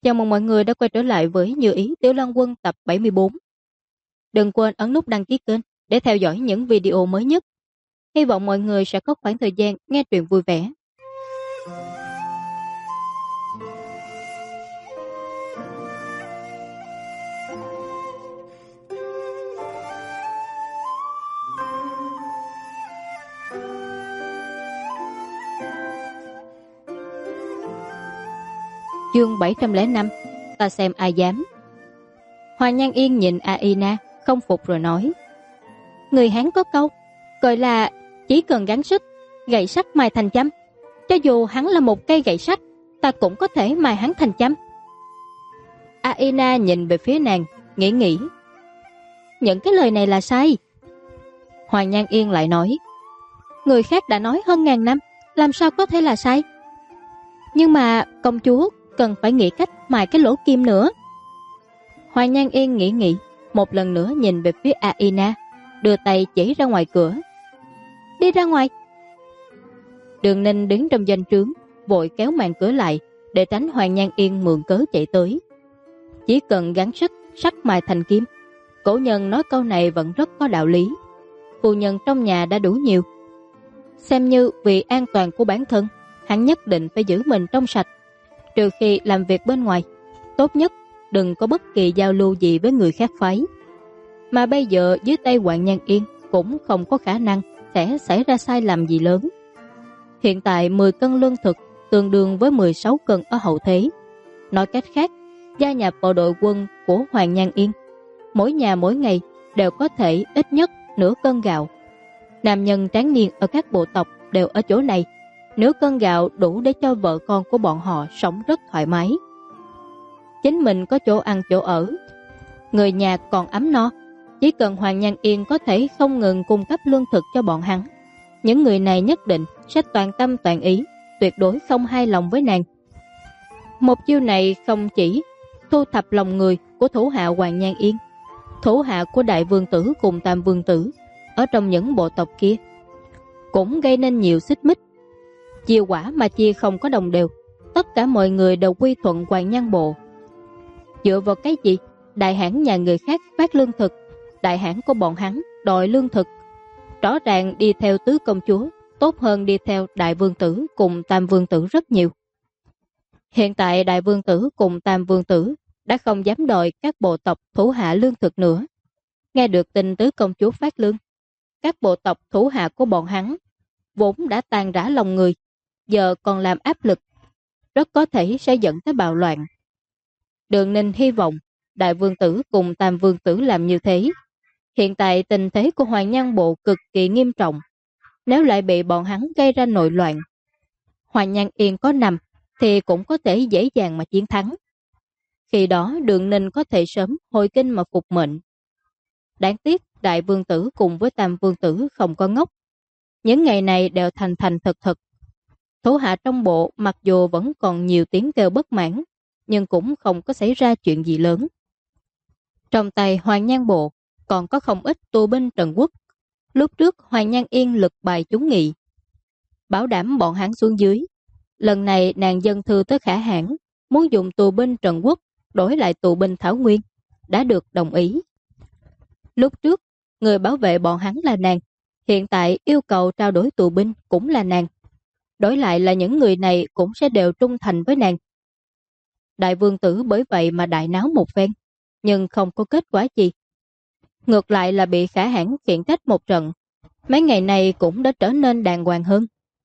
Chào mừng mọi người đã quay trở lại với Như Ý Tiểu Lăng Quân tập 74. Đừng quên ấn nút đăng ký kênh để theo dõi những video mới nhất. Hy vọng mọi người sẽ có khoảng thời gian nghe truyện vui vẻ. Chương 705. Ta xem ai dám. Hoàng Nhan Yên nhìn Aina không phục rồi nói: Người Hán có câu gọi là chỉ cần gắng sức, gậy sắt mài thành châm. Cho dù hắn là một cây gậy sắt, ta cũng có thể mài hắn thành châm. Aina nhìn về phía nàng, nghĩ. Những cái lời này là sai. Hoàng Nhan Yên lại nói: Người khác đã nói hơn ngàn năm, làm sao có thể là sai? Nhưng mà công chúa cần phải nghĩ cách mài cái lỗ kim nữa. Hoàng Nhan Yên nghĩ, một lần nữa nhìn về phía Aina, đưa tay chỉ ra ngoài cửa. Đi ra ngoài. Đường Ninh đứng trong doanh trướng, vội kéo màn cửa lại để tránh Hoàng Nhan Yên mượn cớ chạy tới. Chỉ cần gắng sức, sắt mài thành kim. Cổ nhân nói câu này vẫn rất có đạo lý. Phu nhân trong nhà đã đủ nhiều, xem như vì an toàn của bản thân, hắn nhất định phải giữ mình trong sạch. Trừ khi làm việc bên ngoài, tốt nhất đừng có bất kỳ giao lưu gì với người khác phái. Mà bây giờ dưới tay Hoàng Nhan Yên cũng không có khả năng sẽ xảy ra sai lầm gì lớn. Hiện tại 10 cân lương thực tương đương với 16 cân ở hậu thế. Nói cách khác, gia nhập vào đội quân của Hoàng Nhan Yên, mỗi nhà mỗi ngày đều có thể ít nhất nửa cân gạo. Nam nhân tráng niên ở các bộ tộc đều ở chỗ này, nửa cân gạo đủ để cho vợ con của bọn họ sống rất thoải mái. Chính mình có chỗ ăn chỗ ở, người nhà còn ấm no. Chỉ cần Hoàng Nhan Yên có thể không ngừng cung cấp lương thực cho bọn hắn, những người này nhất định sẽ toàn tâm toàn ý, tuyệt đối không hài lòng với nàng. Một chiêu này không chỉ thu thập lòng người của thủ hạ Hoàng Nhan Yên, thủ hạ của Đại Vương Tử cùng Tam Vương Tử ở trong những bộ tộc kia cũng gây nên nhiều xích mích. Chia quả mà chia không có đồng đều, tất cả mọi người đều quy thuận Hoàng Nhan bộ. Dựa vào cái gì đại hãn nhà người khác phát lương thực, đại hãn của bọn hắn đòi lương thực? Rõ ràng đi theo tứ công chúa tốt hơn đi theo Đại Vương Tử cùng Tam Vương Tử rất nhiều. Hiện tại Đại Vương Tử cùng Tam Vương Tử đã không dám đòi các bộ tộc thủ hạ lương thực nữa. Nghe được tin tứ công chúa phát lương, các bộ tộc thủ hạ của bọn hắn vốn đã tàn rã lòng người, giờ còn làm áp lực, rất có thể sẽ dẫn tới bạo loạn. Đường Ninh hy vọng Đại Vương Tử cùng Tam Vương Tử làm như thế. Hiện tại tình thế của Hoàng Nhan bộ cực kỳ nghiêm trọng, nếu lại bị bọn hắn gây ra nội loạn, Hoàng Nhan Yên có nằm thì cũng có thể dễ dàng mà chiến thắng. Khi đó Đường Ninh có thể sớm hồi kinh mà phục mệnh. Đáng tiếc Đại Vương Tử cùng với Tam Vương Tử không có ngốc, những ngày này đều thành thành thật thật. Thủ hạ trong bộ mặc dù vẫn còn nhiều tiếng kêu bất mãn, nhưng cũng không có xảy ra chuyện gì lớn. Trong tay Hoàng Nhan bộ còn có không ít tù binh Trần Quốc. Lúc trước Hoàng Nhan Yên lực bài chúng nghị, bảo đảm bọn hắn xuống dưới. Lần này nàng dân thư tới Khả Hãn, muốn dùng tù binh Trần Quốc đổi lại tù binh Thảo Nguyên, đã được đồng ý. Lúc trước người bảo vệ bọn hắn là nàng, hiện tại yêu cầu trao đổi tù binh cũng là nàng. Đổi lại là những người này cũng sẽ đều trung thành với nàng. Đại Vương Tử bởi vậy mà đại náo một phen, nhưng không có kết quả gì. Ngược lại là bị Khả Hãn khiển trách một trận, mấy ngày này cũng đã trở nên đàng hoàng hơn.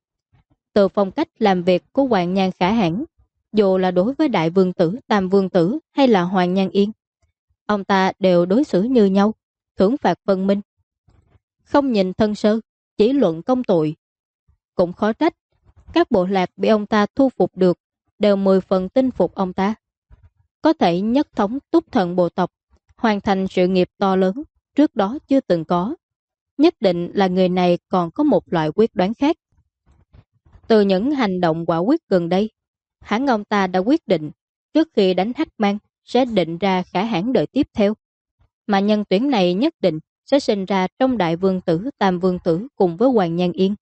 Từ phong cách làm việc của Hoàng Nhan Khả Hãn, dù là đối với Đại Vương Tử, Tam Vương Tử hay là Hoàng Nhan Yên, ông ta đều đối xử như nhau, thưởng phạt phân minh, không nhìn thân sơ, chỉ luận công tội. Cũng khó trách các bộ lạc bị ông ta thu phục được đều 10 phần tin phục ông ta, có thể nhất thống túc thần bộ tộc, hoàn thành sự nghiệp to lớn trước đó chưa từng có. Nhất định là người này còn có một loại quyết đoán khác. Từ những hành động quả quyết gần đây, hẳn ông ta đã quyết định trước khi đánh Hắc Mang sẽ định ra Khả Hãn đời tiếp theo, mà nhân tuyển này nhất định sẽ sinh ra trong Đại Vương Tử, Tam Vương Tử cùng với Hoàng Nhan Yên.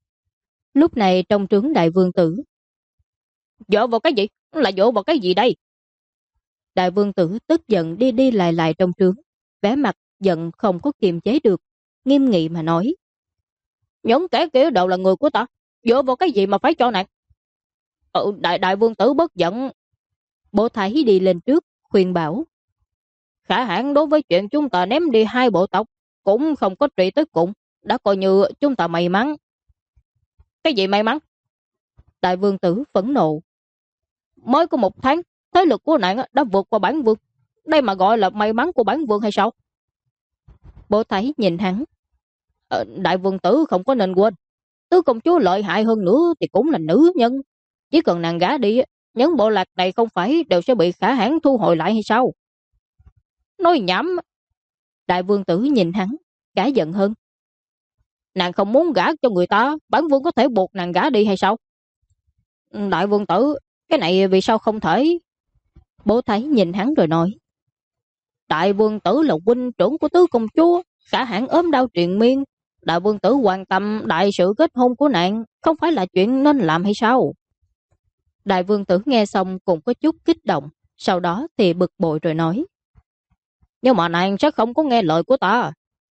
Lúc này trong trướng Đại Vương Tử: Dựa vào cái gì? Là dựa vào cái gì đây? Đại vương tử tức giận đi đi lại lại trong trướng, vẻ mặt giận không có kiềm chế được, nghiêm nghị mà nói: những kẻ kia đều là người của ta, dựa vào cái gì mà phải cho nàng? Đại vương tử bất giận. Bố Thái đi lên trước khuyên bảo: khả hãn đối với chuyện chúng ta ném đi 2 bộ tộc cũng không có trị tới cùng, đã coi như chúng ta may mắn. Cái gì may mắn? Đại vương tử phẫn nộ: mới có 1 tháng, thế lực của nàng đã vượt qua bản vương, đây mà gọi là may mắn của bản vương hay sao? Bố Thái nhìn hắn: đại vương tử không có nên quên, tứ công chúa lợi hại hơn nữa thì cũng là nữ nhân, chỉ cần nàng gả đi, những bộ lạc này không phải đều sẽ bị khả hãn thu hồi lại hay sao? Nói nhảm. Đại vương tử nhìn hắn, cả giận hơn: nàng không muốn gả cho người ta, bản vương có thể buộc nàng gả đi hay sao? Đại vương tử, cái này vì sao không thể? Bố Thái nhìn hắn rồi nói: đại vương tử là huynh trưởng của tứ công chúa, khả hãn ốm đau triền miên, đại vương tử quan tâm đại sự kết hôn của nàng không phải là chuyện nên làm hay sao? Đại vương tử nghe xong cũng có chút kích động, sau đó thì bực bội rồi nói: nhưng mà nàng sẽ không có nghe lời của ta.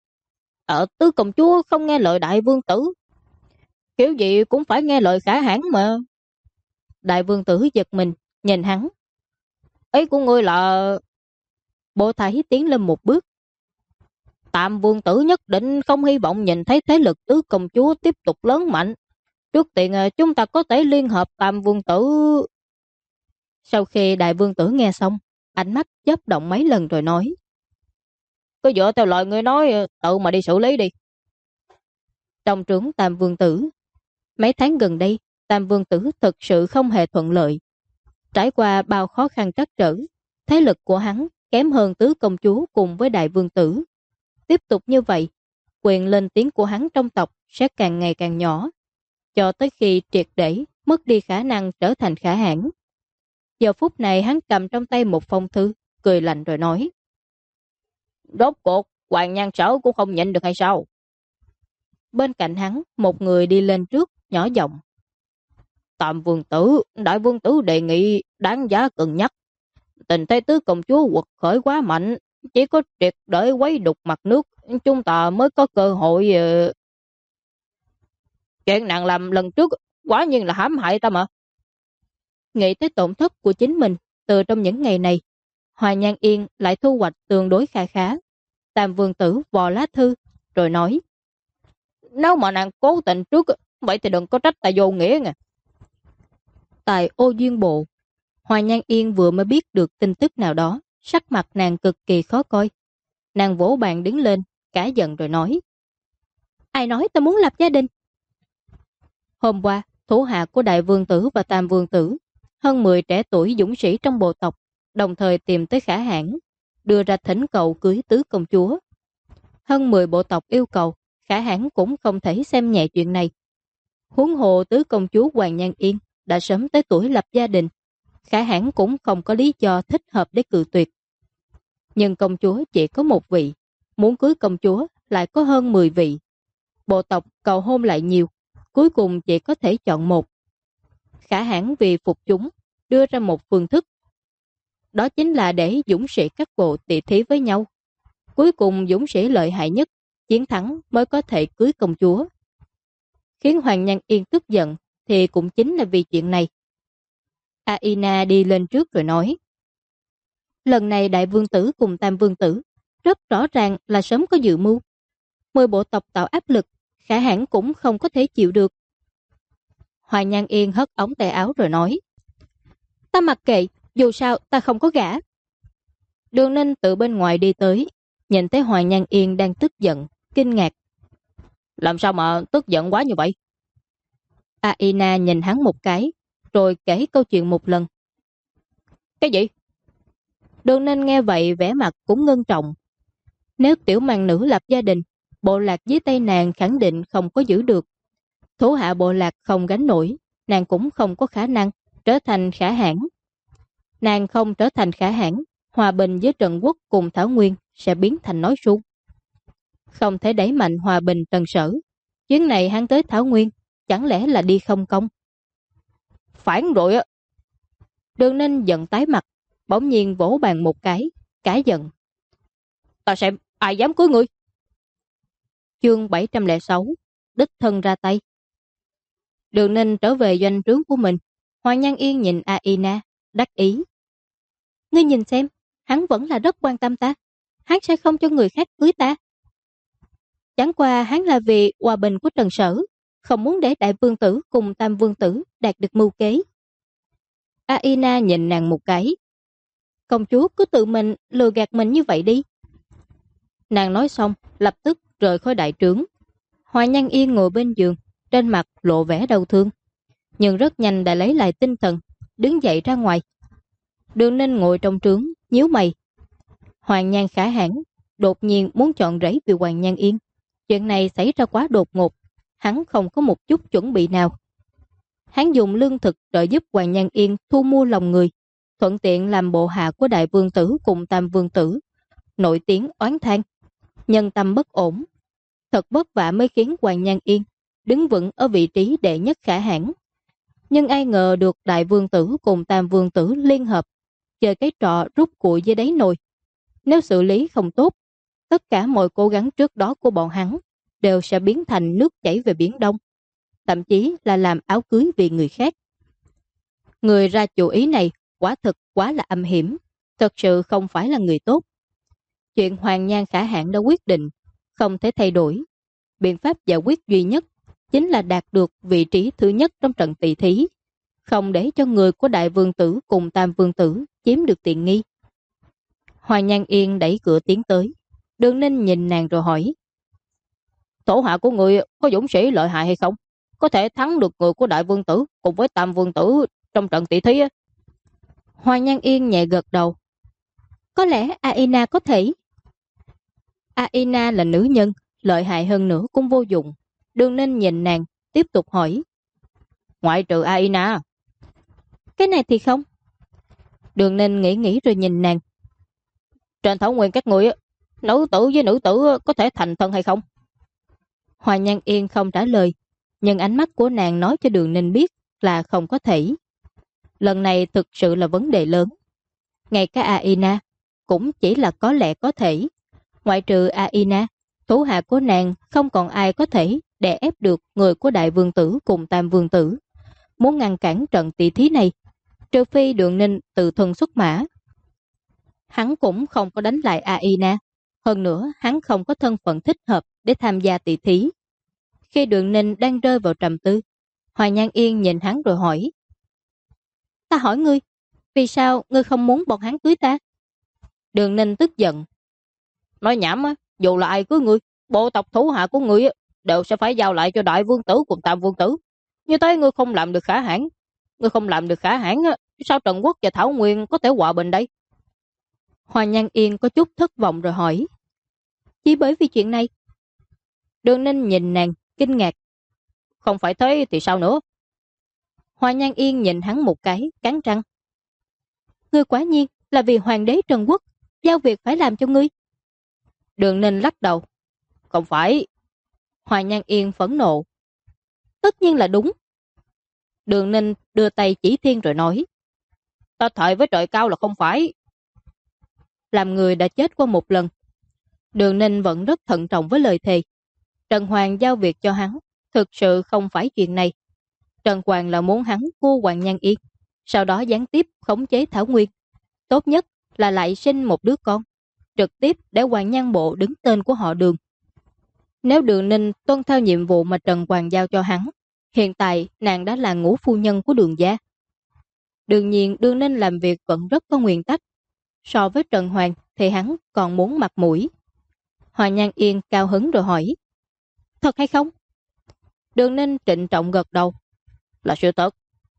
Tứ công chúa không nghe lời đại vương tử, kiểu gì cũng phải nghe lời khả hãn mà. Đại vương tử giật mình, nhìn hắn: ý của ngươi là... Bố Thái tiến lên một bước: Tam vương tử nhất định không hy vọng nhìn thấy thế lực tứ công chúa tiếp tục lớn mạnh. Trước tiên chúng ta có thể liên hợp tam vương tử. Sau khi đại vương tử nghe xong, ánh mắt chớp động mấy lần rồi nói: cứ dựa theo lời ngươi nói, tự mà đi xử lý đi. Trong trướng tam vương tử, mấy tháng gần đây, tam vương tử thực sự không hề thuận lợi. Trải qua bao khó khăn trắc trở, thế lực của hắn kém hơn tứ công chúa cùng với đại vương tử. Tiếp tục như vậy, quyền lên tiếng của hắn trong tộc sẽ càng ngày càng nhỏ, cho tới khi triệt để mất đi khả năng trở thành khả hãn. Giờ phút này hắn cầm trong tay một phong thư, cười lạnh rồi nói: rốt cuộc, Hoàng Nhan Sở cũng không nhịn được hay sao? Bên cạnh hắn, một người đi lên trước, nhỏ giọng: Tam vương tử, đại vương tử đề nghị đáng giá cân nhắc. Tình thế tứ công chúa quật khởi quá mạnh, chỉ có triệt để quấy đục mặt nước, chúng ta mới có cơ hội. Chuyện nàng làm lần trước quả nhiên là hãm hại ta mà. Nghĩ tới tổn thất của chính mình từ trong những ngày này, Hoa Nhan Yên lại thu hoạch tương đối khá khá. Tam vương tử vò lá thư rồi nói: nếu mà nàng cố tình trước, vậy thì đừng có trách ta vô nghĩa nha. Tại Ô Duyên Bộ, Hoa Nhan Yên vừa mới biết được tin tức nào đó, sắc mặt nàng cực kỳ khó coi. Nàng vỗ bàn đứng lên, cả giận rồi nói: ai nói ta muốn lập gia đình? Hôm qua, thủ hạ của đại vương tử và tam vương tử, hơn 10 trẻ tuổi dũng sĩ trong bộ tộc, đồng thời tìm tới khả hãn, đưa ra thỉnh cầu cưới tứ công chúa. Hơn 10 bộ tộc yêu cầu, khả hãn cũng không thể xem nhẹ chuyện này. Huống hồ tứ công chúa Hoàng Nhan Yên đã sớm tới tuổi lập gia đình, khả hãn cũng không có lý do thích hợp để cự tuyệt. Nhưng công chúa chỉ có một vị, muốn cưới công chúa lại có hơn 10 vị. Bộ tộc cầu hôn lại nhiều, cuối cùng chỉ có thể chọn một. Khả hãn vì phục chúng, đưa ra một phương thức. Đó chính là để dũng sĩ các bộ tỉ thí với nhau. Cuối cùng dũng sĩ lợi hại nhất, chiến thắng mới có thể cưới công chúa. Khiến Hoàng Nhan Yên tức giận thì cũng chính là vì chuyện này. Aina đi lên trước rồi nói: lần này đại vương tử cùng tam vương tử rất rõ ràng là sớm có dự mưu. 10 bộ tộc tạo áp lực, khả hãn cũng không có thể chịu được. Hoàng Nhan Yên hất ống tay áo rồi nói: ta mặc kệ, dù sao ta không có gả. Đường Ninh từ bên ngoài đi tới, nhìn thấy Hoàng Nhan Yên đang tức giận, kinh ngạc: làm sao mà tức giận quá như vậy? Aina nhìn hắn một cái, rồi kể câu chuyện một lần. Cái gì? Đường Ninh nghe vậy vẻ mặt cũng ngưng trọng. Nếu tiểu mang nữ lập gia đình, bộ lạc dưới tay nàng khẳng định không có giữ được. Thủ hạ bộ lạc không gánh nổi, nàng cũng không có khả năng trở thành khả hãn. Nàng không trở thành khả hãn, hòa bình với Trần Quốc cùng Thảo Nguyên sẽ biến thành nói suông. Không thể đẩy mạnh hòa bình Trần Sở. Chuyến này hắn tới Thảo Nguyên, chẳng lẽ là đi không công? Phản rồi á! Đường Ninh giận tái mặt, bỗng nhiên vỗ bàn một cái, cả giận. Ta xem ai dám cưới ngươi. Chương 706, đích thân ra tay. Đường Ninh trở về doanh trướng của mình. Hoàng Nhan Yên nhìn Aina, đắc ý. Ngươi nhìn xem, hắn vẫn là rất quan tâm ta. Hắn sẽ không cho người khác cưới ta. Chẳng qua hắn là vì hòa bình của Trần Sở, không muốn để đại vương tử cùng tam vương tử đạt được mưu kế. Aina nhìn nàng một cái. Công chúa cứ tự mình lừa gạt mình như vậy đi. Nàng nói xong, lập tức rời khỏi đại trướng. Hoàng Nhan Yên ngồi bên giường, trên mặt lộ vẻ đau thương, nhưng rất nhanh đã lấy lại tinh thần, đứng dậy ra ngoài. Đường Ninh ngồi trong trướng, nhíu mày. Hoàng Nhan Khả Hãn đột nhiên muốn chọn rẫy vì Hoàng Nhan Yên. Chuyện này xảy ra quá đột ngột, hắn không có một chút chuẩn bị nào. Hắn dùng lương thực trợ giúp Hoàng Nhan Yên thu mua lòng người, thuận tiện làm bộ hạ của đại vương tử cùng tam vương tử, nổi tiếng oán than, nhân tâm bất ổn. Thật vất vả mới khiến Hoàng Nhan Yên đứng vững ở vị trí đệ nhất Khả Hãn. Nhưng ai ngờ được đại vương tử cùng tam vương tử liên hợp, chơi cái trò rút củi dưới đáy nồi. Nếu xử lý không tốt, tất cả mọi cố gắng trước đó của bọn hắn đều sẽ biến thành nước chảy về Biển Đông, thậm chí là làm áo cưới vì người khác. Người ra chủ ý này quả thực quá là âm hiểm, thật sự không phải là người tốt. Chuyện Hoàng Nhan Khả Hãn đã quyết định, không thể thay đổi. Biện pháp giải quyết duy nhất chính là đạt được vị trí thứ nhất trong trận tỷ thí, không để cho người của đại vương tử cùng tam vương tử chiếm được tiện nghi. Hoàng Nhan Yên đẩy cửa tiến tới. Đường Ninh nhìn nàng rồi hỏi. Thủ hạ của người có dũng sĩ lợi hại hay không? Có thể thắng được người của đại vương tử cùng với tam vương tử trong trận tỷ thí? Hoàng Nhan Yên nhẹ gật đầu. Có lẽ Aina có thể. Aina là nữ nhân, lợi hại hơn nữa cũng vô dụng. Đường Ninh nhìn nàng, tiếp tục hỏi. Ngoại trừ Aina. Cái này thì không. Đường Ninh nghĩ rồi nhìn nàng. Trên thảo nguyên các người, nữ tử với nữ tử có thể thành thân hay không? Hoàng Nhan Yên không trả lời, nhưng ánh mắt của nàng nói cho Đường Ninh biết là không có thể. Lần này thực sự là vấn đề lớn. Ngay cả Aina cũng chỉ là có lẽ có thể. Ngoại trừ Aina, thủ hạ của nàng không còn ai có thể đè ép được người của đại vương tử cùng tam vương tử. Muốn ngăn cản trận tỷ thí này, trừ phi Đường Ninh tự thân xuất mã. Hắn cũng không có đánh lại Aina. Hơn nữa, hắn không có thân phận thích hợp để tham gia tỷ thí. Khi Đường Ninh đang rơi vào trầm tư, Hoàng Nhan Yên nhìn hắn rồi hỏi. Ta hỏi ngươi, vì sao ngươi không muốn bọn hắn cưới ta? Đường Ninh tức giận. Nói nhảm á, dù là ai cưới ngươi, bộ tộc thủ hạ của ngươi đều sẽ phải giao lại cho đại vương tử cùng tam vương tử. Như thế ngươi không làm được Khả Hãn. Ngươi không làm được Khả Hãn, sao Trần Quốc và Thảo Nguyên có thể hòa bình đây? Hoàng Nhan Yên có chút thất vọng rồi hỏi. Chỉ bởi vì chuyện này? Đường Ninh nhìn nàng, kinh ngạc. Không phải thế thì sao nữa? Hoàng Nhan Yên nhìn hắn một cái, cắn răng. Ngươi quả nhiên là vì hoàng đế Trần Quốc, giao việc phải làm cho ngươi. Đường Ninh lắc đầu. Không phải. Hoàng Nhan Yên phẫn nộ. Tất nhiên là đúng. Đường Ninh đưa tay chỉ thiên rồi nói. Ta thề với trời cao là không phải. Làm người đã chết qua một lần. Đường Ninh vẫn rất thận trọng với lời thề. Trần Hoàng giao việc cho hắn, thực sự không phải chuyện này. Trần Hoàng là muốn hắn vua Hoàng Nhan Yên, sau đó gián tiếp khống chế Thảo Nguyên. Tốt nhất là lại sinh một đứa con, trực tiếp để Hoàng Nhan Bộ đứng tên của họ Đường. Nếu Đường Ninh tuân theo nhiệm vụ mà Trần Hoàng giao cho hắn, hiện tại nàng đã là ngũ phu nhân của Đường gia. Đương nhiên Đường Ninh làm việc vẫn rất có nguyên tắc. So với Trần Hoàng thì hắn còn muốn mặt mũi. Hoàng Nhan Yên cao hứng rồi hỏi. Thật hay không? Đường Ninh trịnh trọng gật đầu. Là sự thật.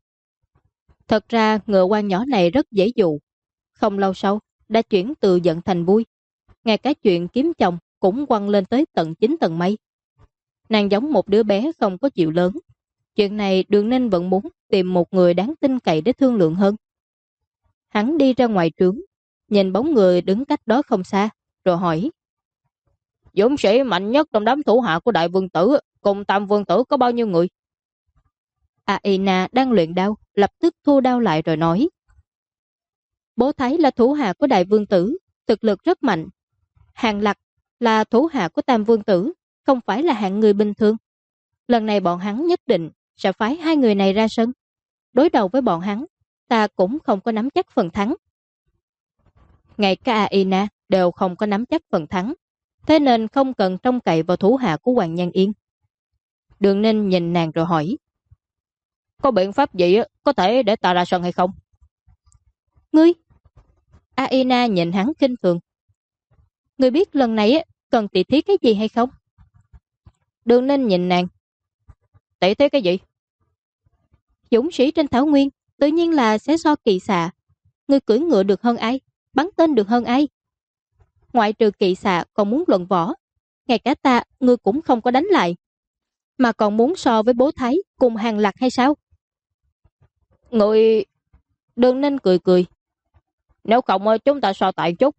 Thật ra ngựa quan nhỏ này rất dễ dụ. Không lâu sau đã chuyển từ giận thành vui. Ngay cả chuyện kiếm chồng cũng quăng lên tới tận 9 tầng mây. Nàng giống một đứa bé không có chịu lớn. Chuyện này Đường Ninh vẫn muốn tìm một người đáng tin cậy để thương lượng hơn. Hắn đi ra ngoài trướng, nhìn bóng người đứng cách đó không xa, rồi hỏi. Dũng sĩ mạnh nhất trong đám thủ hạ của đại vương tử cùng tam vương tử có bao nhiêu người? Aina đang luyện đao, lập tức thu đao lại rồi nói. Bố Thái là thủ hạ của đại vương tử, thực lực rất mạnh. Hàng Lạc là thủ hạ của tam vương tử, không phải là hạng người bình thường. Lần này bọn hắn nhất định sẽ phái hai người này ra sân. Đối đầu với bọn hắn, ta cũng không có nắm chắc phần thắng. Ngay cả Aina đều không có nắm chắc phần thắng, thế nên không cần trông cậy vào thủ hạ của Hoàng Nhan Yên. Đường Ninh nhìn nàng rồi hỏi, có biện pháp gì có thể để ta ra sân hay không? Ngươi? Aina nhìn hắn khinh thường. Ngươi biết lần này cần tỷ thí cái gì hay không? Đường Ninh nhìn nàng. Tỷ thí cái gì? Dũng sĩ trên thảo nguyên tự nhiên là sẽ so kỵ xạ. Ngươi cưỡi ngựa được hơn ai? Bắn tên được hơn ai? Ngoại trừ kỵ xạ còn muốn luận võ. Ngay cả ta, ngươi cũng không có đánh lại. Mà còn muốn so với Bố Thái cùng Hàng Lạc hay sao? Người... Đường Ninh cười cười. Nếu không chúng ta so tại chút.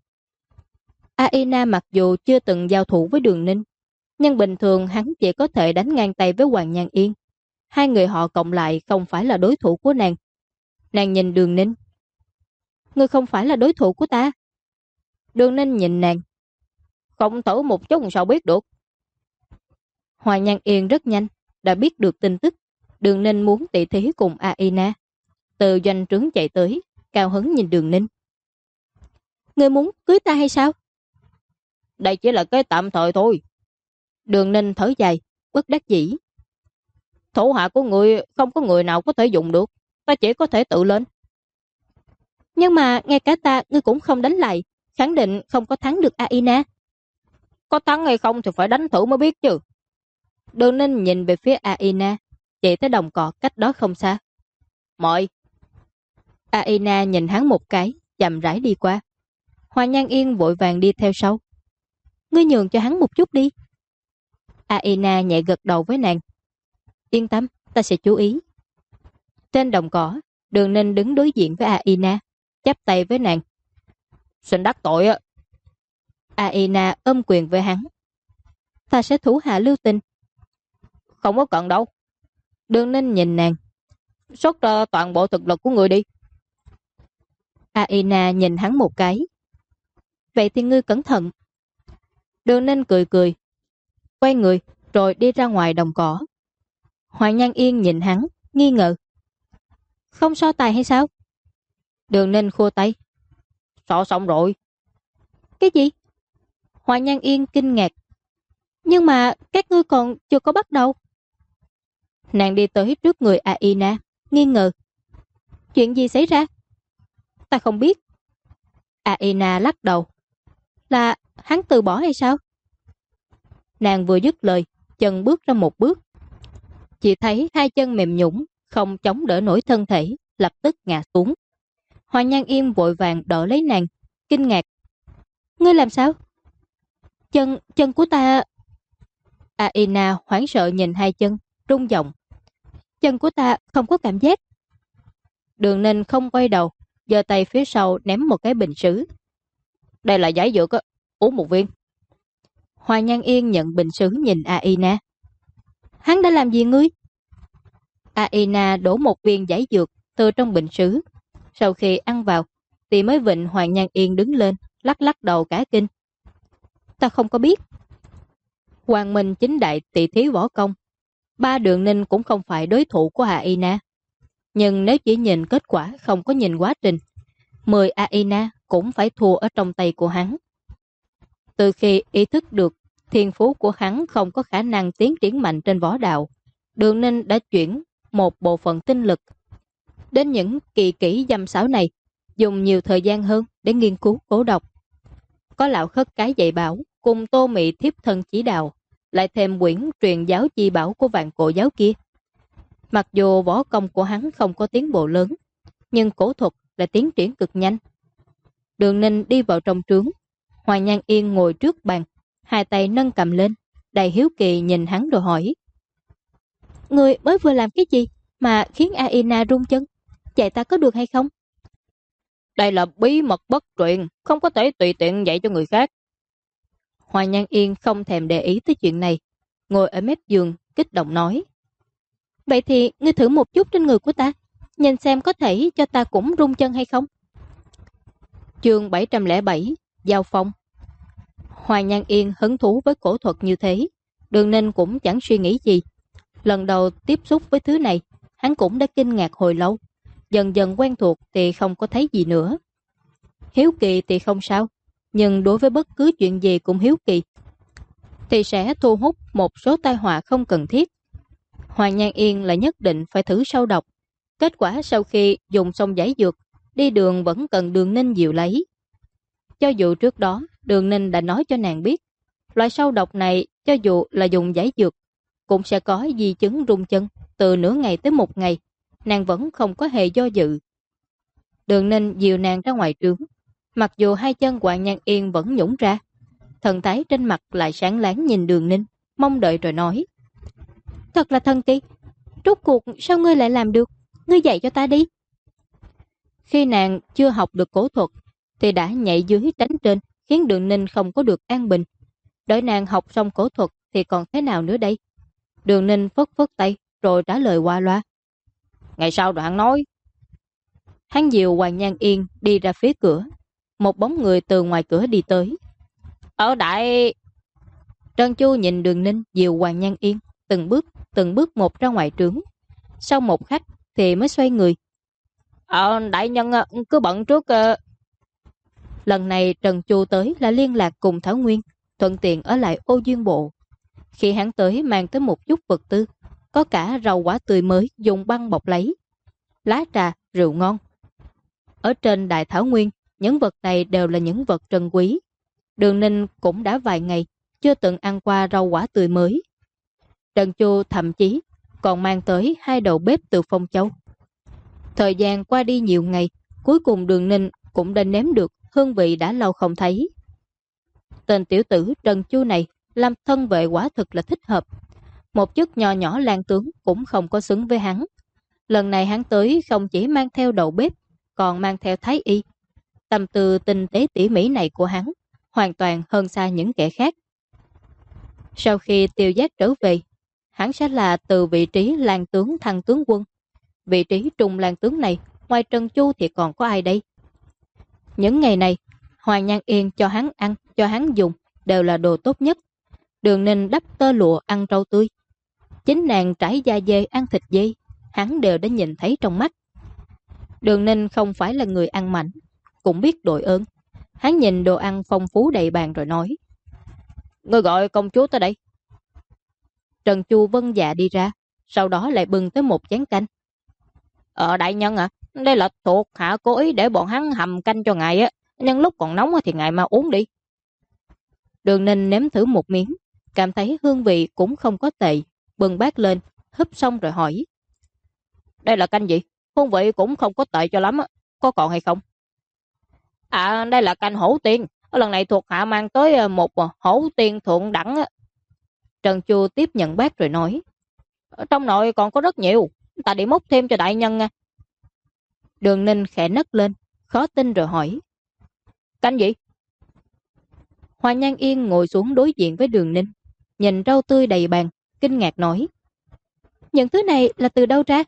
Aina mặc dù chưa từng giao thủ với Đường Ninh, nhưng bình thường hắn chỉ có thể đánh ngang tay với Hoàng Nhan Yên. Hai người họ cộng lại không phải là đối thủ của nàng. Nàng nhìn Đường Ninh. Ngươi không phải là đối thủ của ta. Đường Ninh nhìn nàng. Không thử một chút sao biết được. Hoàng Nhan Yên rất nhanh đã biết được tin tức Đường Ninh muốn tỷ thí cùng Aina. Từ doanh trướng chạy tới, cao hứng nhìn Đường Ninh. Ngươi muốn cưới ta hay sao? Đây chỉ là cái tạm thời thôi. Đường Ninh thở dài, bất đắc dĩ. Thủ hạ của người không có người nào có thể dùng được, ta chỉ có thể tự lên. Nhưng mà ngay cả ta ngươi cũng không đánh lại, khẳng định không có thắng được Aina. Có thắng hay không thì phải đánh thử mới biết chứ. Đường Ninh nhìn về phía Aina, chạy tới đồng cỏ cách đó không xa. Mời. Aina nhìn hắn một cái, chậm rãi đi qua. Hoàng Nhan Yên vội vàng đi theo sau. Ngươi nhường cho hắn một chút đi. Aina nhẹ gật đầu với nàng. Yên tâm, ta sẽ chú ý. Trên đồng cỏ, Đường Ninh đứng đối diện với Aina, chắp tay với nàng. Xin đắc tội á. Aina ôm quyền với hắn. Ta sẽ thủ hạ lưu tình. Không có cần đâu. Đường Ninh nhìn nàng. Xuất ra toàn bộ thực lực của người đi. Aina nhìn hắn một cái. Vậy thì ngươi cẩn thận. Đường Ninh cười cười, quay người rồi đi ra ngoài đồng cỏ. Hoàng Nhan Yên nhìn hắn, nghi ngờ. Không so tài hay sao? Đường Ninh khua tay. So xong rồi. Cái gì? Hoàng Nhan Yên kinh ngạc. Nhưng mà các ngươi còn chưa có bắt đầu. Nàng đi tới trước người Aina, nghi ngờ. Chuyện gì xảy ra? Ta không biết. Aina lắc đầu. Là hắn từ bỏ hay sao? Nàng vừa dứt lời, chân bước ra một bước. Chỉ thấy hai chân mềm nhũn, không chống đỡ nổi thân thể, lập tức ngã xuống. Hoàng Nhan Yên vội vàng đỡ lấy nàng, kinh ngạc. Ngươi làm sao? Chân của ta... Aina hoảng sợ nhìn hai chân, rung giọng. Chân của ta không có cảm giác. Đường Ninh không quay đầu, giơ tay phía sau ném một cái bình sứ. Đây là giải dược, uống một viên. Hoàng Nhan Yên nhận bình sứ nhìn Aina. Hắn đã làm gì ngươi? Aina đổ một viên giải dược từ trong bình sứ. Sau khi ăn vào thì mới vịnh Hoàng Nhan Yên đứng lên, lắc lắc đầu cả kinh. Ta không có biết. Hoàng Minh chính đại tỷ thí võ công. Ba Đường Ninh cũng không phải đối thủ của Aina. Nhưng nếu chỉ nhìn kết quả không có nhìn quá trình, 10 Aina cũng phải thua ở trong tay của hắn. Từ khi ý thức được thiên phú của hắn không có khả năng tiến triển mạnh trên võ đạo, Đường Ninh đã chuyển một bộ phận tinh lực đến những kỳ kỹ dâm xảo này, dùng nhiều thời gian hơn để nghiên cứu cố độc. Có lão khất cái dạy bảo cùng Tô Mị thiếp thân chỉ đạo, lại thêm quyển truyền giáo chi bảo của Vạn Cổ giáo kia. Mặc dù võ công của hắn không có tiến bộ lớn, nhưng cổ thuật lại tiến triển cực nhanh. Đường Ninh đi vào trong trướng. Hoàng Nhan Yên ngồi trước bàn, hai tay nâng cầm lên, đầy hiếu kỳ nhìn hắn rồi hỏi. Người mới vừa làm cái gì mà khiến Aina run chân? Dạy ta có được hay không? Đây là bí mật bất truyền, không có thể tùy tiện dạy cho người khác. Hoàng Nhan Yên không thèm để ý tới chuyện này, ngồi ở mép giường, kích động nói. Vậy thì ngươi thử một chút trên người của ta, nhìn xem có thể cho ta cũng run chân hay không? Chương 707 Giao phong. Hoài Nhan Yên hứng thú với cổ thuật như thế, Đường Ninh cũng chẳng suy nghĩ gì. Lần đầu tiếp xúc với thứ này, hắn cũng đã kinh ngạc hồi lâu. Dần dần quen thuộc thì không có thấy gì nữa. Hiếu kỳ thì không sao, nhưng đối với bất cứ chuyện gì cũng hiếu kỳ thì sẽ thu hút một số tai họa không cần thiết. Hoài Nhan Yên là nhất định phải thử sâu độc. Kết quả sau khi dùng xong giải dược, đi đường vẫn cần Đường Ninh dịu lấy. Cho dù trước đó Đường Ninh đã nói cho nàng biết, loại sâu độc này cho dù là dùng giải dược cũng sẽ có di chứng rung chân từ nửa ngày tới một ngày, nàng vẫn không có hề do dự. Đường Ninh dìu nàng ra ngoài trướng, mặc dù hai chân Hoài Nhan Yên vẫn nhũn ra, thần thái trên mặt lại sáng láng nhìn Đường Ninh, mong đợi rồi nói: Thật là thần kỳ, rốt cuộc sao ngươi lại làm được, ngươi dạy cho ta đi. Khi nàng chưa học được cổ thuật thì đã nhảy dưới tránh trên, khiến Đường Ninh không có được an bình. Đợi nàng học xong cổ thuật thì còn thế nào nữa đây? Đường Ninh phất phất tay rồi trả lời qua loa: Ngày sau đoạn nói. Hắn dìu Hoàng Nhan Yên đi ra phía cửa. Một bóng người từ ngoài cửa đi tới. Ở đại... Trân Chu nhìn Đường Ninh dìu Hoàng Nhan Yên từng bước một ra ngoài trướng. Sau một khắc thì mới xoay người. Đại nhân cứ bận trước. Lần này Trần Chu tới là liên lạc cùng Thảo Nguyên, thuận tiện ở lại Ô Duyên Bộ. Khi hắn tới mang tới một chút vật tư, có cả rau quả tươi mới dùng băng bọc lấy, lá trà, rượu ngon. Ở trên Đại Thảo Nguyên, những vật này đều là những vật trân quý. Đường Ninh cũng đã vài ngày chưa từng ăn qua rau quả tươi mới. Trần Chu thậm chí còn mang tới 2 đầu bếp từ Phong Châu. Thời gian qua đi nhiều ngày, cuối cùng Đường Ninh cũng đã nếm được hương vị đã lâu không thấy. Tên tiểu tử Trần Chu này làm thân vệ quả thực là thích hợp. Một chút nho nhỏ lang tướng cũng không có xứng với hắn. Lần này hắn tới không chỉ mang theo đầu bếp, còn mang theo thái y. Tâm tư tinh tế tỉ mỉ này của hắn hoàn toàn hơn xa những kẻ khác. Sau khi Tiêu Giác trở về, hắn sẽ là từ vị trí lang tướng thăng tướng quân. Vị trí trung lang tướng này, ngoài Trần Chu thì còn có ai đây? Những ngày này, Hoàng Nhan Yên cho hắn ăn, cho hắn dùng đều là đồ tốt nhất. Đường Ninh đắp tơ lụa ăn rau tươi, chính nàng trải da dê ăn thịt dê, hắn đều đã nhìn thấy trong mắt. Đường Ninh không phải là người ăn mảnh, cũng biết đội ơn. Hắn nhìn đồ ăn phong phú đầy bàn rồi nói: Ngươi gọi công chúa tới đây. Trần Chu vâng dạ đi ra, sau đó lại bưng tới một chén canh. Đại nhân đây là thuộc hạ cố ý để bọn hắn hầm canh cho ngài á, nhưng lúc còn nóng thì ngài mà uống đi. Đường Ninh nếm thử một miếng, cảm thấy hương vị cũng không có tệ, bưng bát lên, húp xong rồi hỏi: Đây là canh gì? Hương vị cũng không có tệ cho lắm á, có còn hay không? Đây là canh hổ tiên, lần này thuộc hạ mang tới một hổ tiên thượng đẳng á. Trần Chu tiếp nhận bát rồi nói: Trong nội còn có rất nhiều, ta đi múc thêm cho đại nhân nha. Đường Ninh khẽ nấc lên, khó tin rồi hỏi: Canh gì? Hoa Nhan Yên ngồi xuống đối diện với Đường Ninh, nhìn rau tươi đầy bàn, kinh ngạc nói: Những thứ này là từ đâu ra?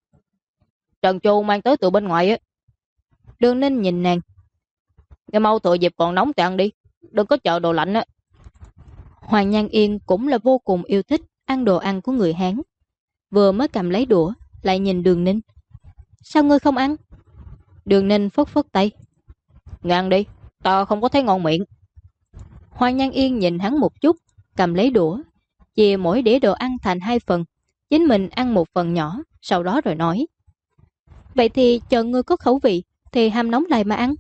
Trần Chu mang tới từ bên ngoài á. Đường Ninh nhìn nàng: Cái mau thừa dịp còn nóng thì ăn đi, đừng có chờ đồ lạnh á. Hoàng Nhan Yên cũng là vô cùng yêu thích ăn đồ ăn của người Hán. Vừa mới cầm lấy đũa, lại nhìn Đường Ninh: Sao ngươi không ăn? Đường Ninh phất phất tay: Ngươi ăn đi, ta không có thấy ngon miệng. Hoàng Nhan Yên nhìn hắn một chút, cầm lấy đũa, chia mỗi đĩa đồ ăn thành 2 phần, chính mình ăn một phần nhỏ, sau đó rồi nói: Vậy thì chờ ngươi có khẩu vị thì hâm nóng lại mà ăn.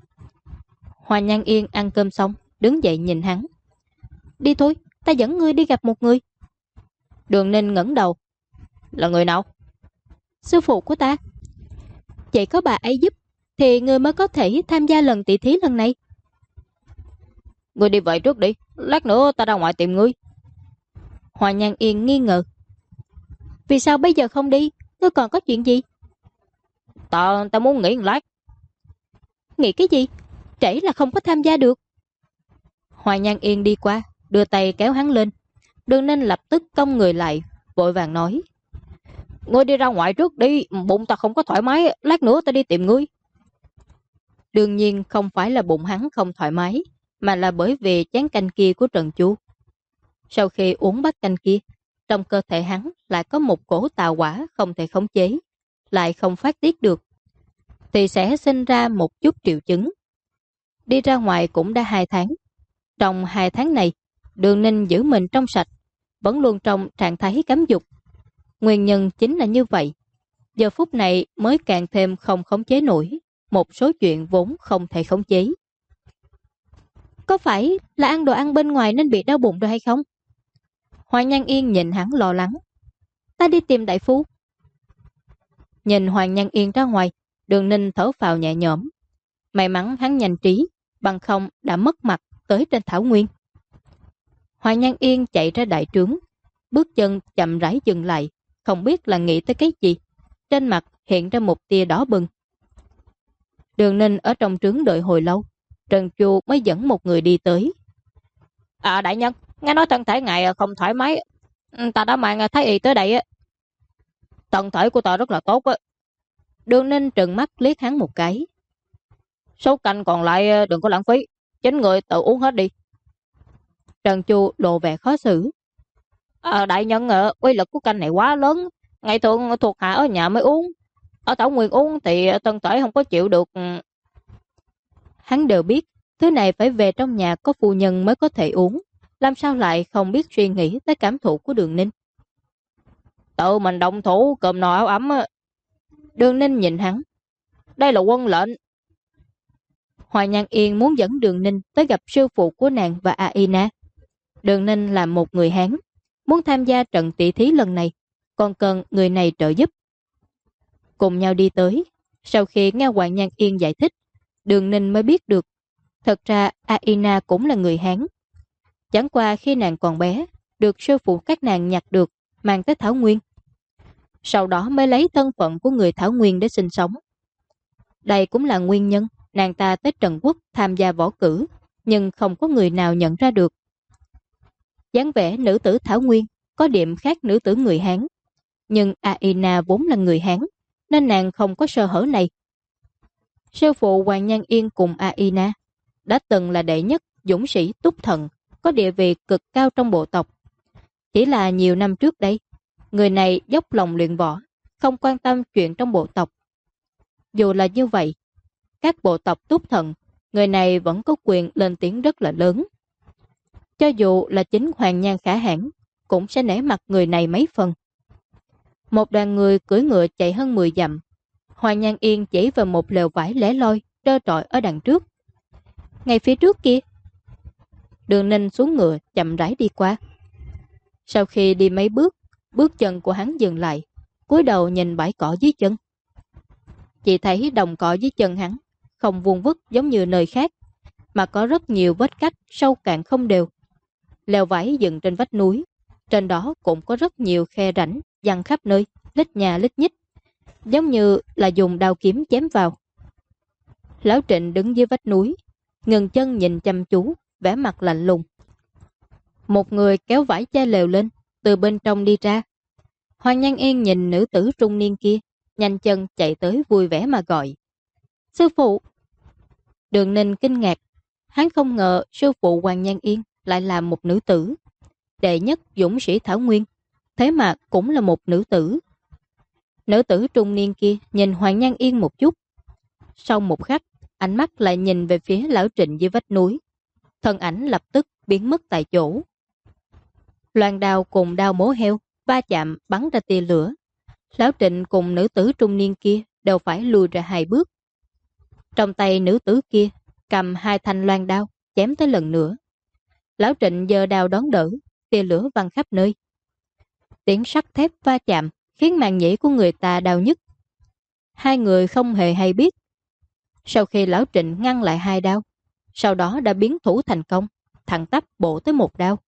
Hoàng Nhan Yên ăn cơm xong, đứng dậy nhìn hắn: Đi thôi, ta dẫn ngươi đi gặp một người. Đường Ninh ngẩng đầu: Là người nào? Sư phụ của ta. Chỉ có bà ấy giúp thì ngươi mới có thể tham gia lần tỷ thí lần này. Ngươi đi vậy trước đi, lát nữa ta ra ngoài tìm ngươi. Hoàng Nhan Yên nghi ngờ: Vì sao bây giờ không đi? Ngươi còn có chuyện gì? Ta muốn nghỉ một lát. Nghỉ cái gì? Trễ là không có tham gia được. Hoàng Nhan Yên đi qua, đưa tay kéo hắn lên. Đường Ninh lập tức cong người lại, vội vàng nói: Ngươi đi ra ngoài trước đi, bụng ta không có thoải mái, lát nữa ta đi tìm ngươi. Đương nhiên không phải là bụng hắn không thoải mái, mà là bởi vì chén canh kia của Trần Chu. Sau khi uống bát canh kia, trong cơ thể hắn lại có một cổ tà hỏa không thể khống chế, lại không phát tiết được, thì sẽ sinh ra một chút triệu chứng. Đi ra ngoài cũng đã 2 tháng. Trong 2 tháng này, Đường Ninh giữ mình trong sạch, vẫn luôn trong trạng thái cấm dục. Nguyên nhân chính là như vậy. Giờ phút này mới càng thêm không khống chế nổi một số chuyện vốn không thể khống chế. Có phải là ăn đồ ăn bên ngoài nên bị đau bụng rồi hay không? Hoàng Nhan Yên nhìn hắn lo lắng. Ta đi tìm đại phu. Nhìn Hoàng Nhan Yên ra ngoài, Đường Ninh thở phào nhẹ nhõm. May mắn hắn nhanh trí, bằng không đã mất mặt tới trên thảo nguyên. Hoàng Nhan Yên chạy ra đại trướng, bước chân chậm rãi dừng lại, không biết là nghĩ tới cái gì. Trên mặt hiện ra một tia đỏ bừng. Đường Ninh ở trong trướng đợi hồi lâu, Trần Chu mới dẫn một người đi tới. Đại nhân, nghe nói thân thể ngài không thoải mái, ta đã mang thái y tới đây. Thân thể của ta rất là tốt. Đường Ninh trừng mắt liếc hắn một cái. Số canh còn lại đừng có lãng phí, chính người tự uống hết đi. Trần Chu lộ vẻ khó xử. Đại nhân, uy lực của canh này quá lớn, ngày thường thuộc hạ ở nhà mới uống, ở thảo nguyên uống thì thân thể không có chịu được. Hắn đều biết thứ này phải về trong nhà có phu nhân mới có thể uống, làm sao lại không biết suy nghĩ tới cảm thụ của Đường Ninh. Tự mình động thủ cơm no áo ấm. Đường Ninh nhìn hắn. Đây là quân lệnh. Hoàng Nhan Yên muốn dẫn Đường Ninh tới gặp sư phụ của nàng và Aina. Đường Ninh là một người Hán, muốn tham gia trận tỷ thí lần này, còn cần người này trợ giúp. Cùng nhau đi tới, sau khi nghe Hoàng Nhan Yên giải thích, Đường Ninh mới biết được, thật ra Aina cũng là người Hán. Chẳng qua khi nàng còn bé, được sư phụ các nàng nhặt được, mang tới Thảo Nguyên. Sau đó mới lấy thân phận của người Thảo Nguyên để sinh sống. Đây cũng là nguyên nhân nàng ta tới Trần Quốc tham gia võ cử, nhưng không có người nào nhận ra được. Dáng vẻ nữ tử Thảo Nguyên có điểm khác nữ tử người Hán, nhưng Aina vốn là người Hán, nên nàng không có sơ hở này. Sư phụ Hoàng Nhan Yên cùng Aina đã từng là đệ nhất dũng sĩ túc thần, có địa vị cực cao trong bộ tộc. Chỉ là nhiều năm trước đây, người này dốc lòng luyện võ, không quan tâm chuyện trong bộ tộc. Dù là như vậy, các bộ tộc túc thần, người này vẫn có quyền lên tiếng rất là lớn. Cho dù là chính Hoàng Nhan Khả Hãn, cũng sẽ nể mặt người này mấy phần. Một đoàn người cưỡi ngựa chạy hơn 10 dặm. Hoàng Nhan Yên chỉ vào một lều vải lẻ loi, trơ trọi ở đằng trước. Ngay phía trước kia. Đường Ninh xuống ngựa chậm rãi đi qua. Sau khi đi mấy bước, bước chân của hắn dừng lại, cúi đầu nhìn bãi cỏ dưới chân. Chỉ thấy đồng cỏ dưới chân hắn không vuông vức giống như nơi khác, mà có rất nhiều vết cắt sâu cạn không đều. Lều vải dựng trên vách núi, trên đó cũng có rất nhiều khe rãnh dằn khắp nơi, lít nhà lít nhít, giống như là dùng đao kiếm chém vào. Lão Trịnh đứng dưới vách núi, ngừng chân nhìn chăm chú, vẻ mặt lạnh lùng. Một người kéo vải che lều lên, từ bên trong đi ra. Hoàng Nhan Yên nhìn nữ tử trung niên kia, nhanh chân chạy tới vui vẻ mà gọi. Sư phụ! Đường Ninh kinh ngạc, hắn không ngờ sư phụ Hoàng Nhan Yên lại là một nữ tử. Đệ nhất dũng sĩ Thảo Nguyên, thế mà cũng là một nữ tử. Nữ tử trung niên kia nhìn Hoàng Nhan Yên một chút. Sau một khắc, ánh mắt lại nhìn về phía Lão Trịnh dưới vách núi. Thân ảnh lập tức biến mất tại chỗ. Loan đao cùng đao mổ heo va chạm bắn ra tia lửa. Lão Trịnh cùng nữ tử trung niên kia đều phải lùi ra 2 bước. Trong tay nữ tử kia cầm 2 thanh loan đao chém tới lần nữa. Lão Trịnh giơ đao đón đỡ, tia lửa văng khắp nơi. Tiếng sắt thép va chạm khiến màng nhĩ của người ta đau nhức. Hai người không hề hay biết. Sau khi Lão Trịnh ngăn lại 2 đao, sau đó đã biến thủ thành công, thẳng tắp bổ tới 1 đao.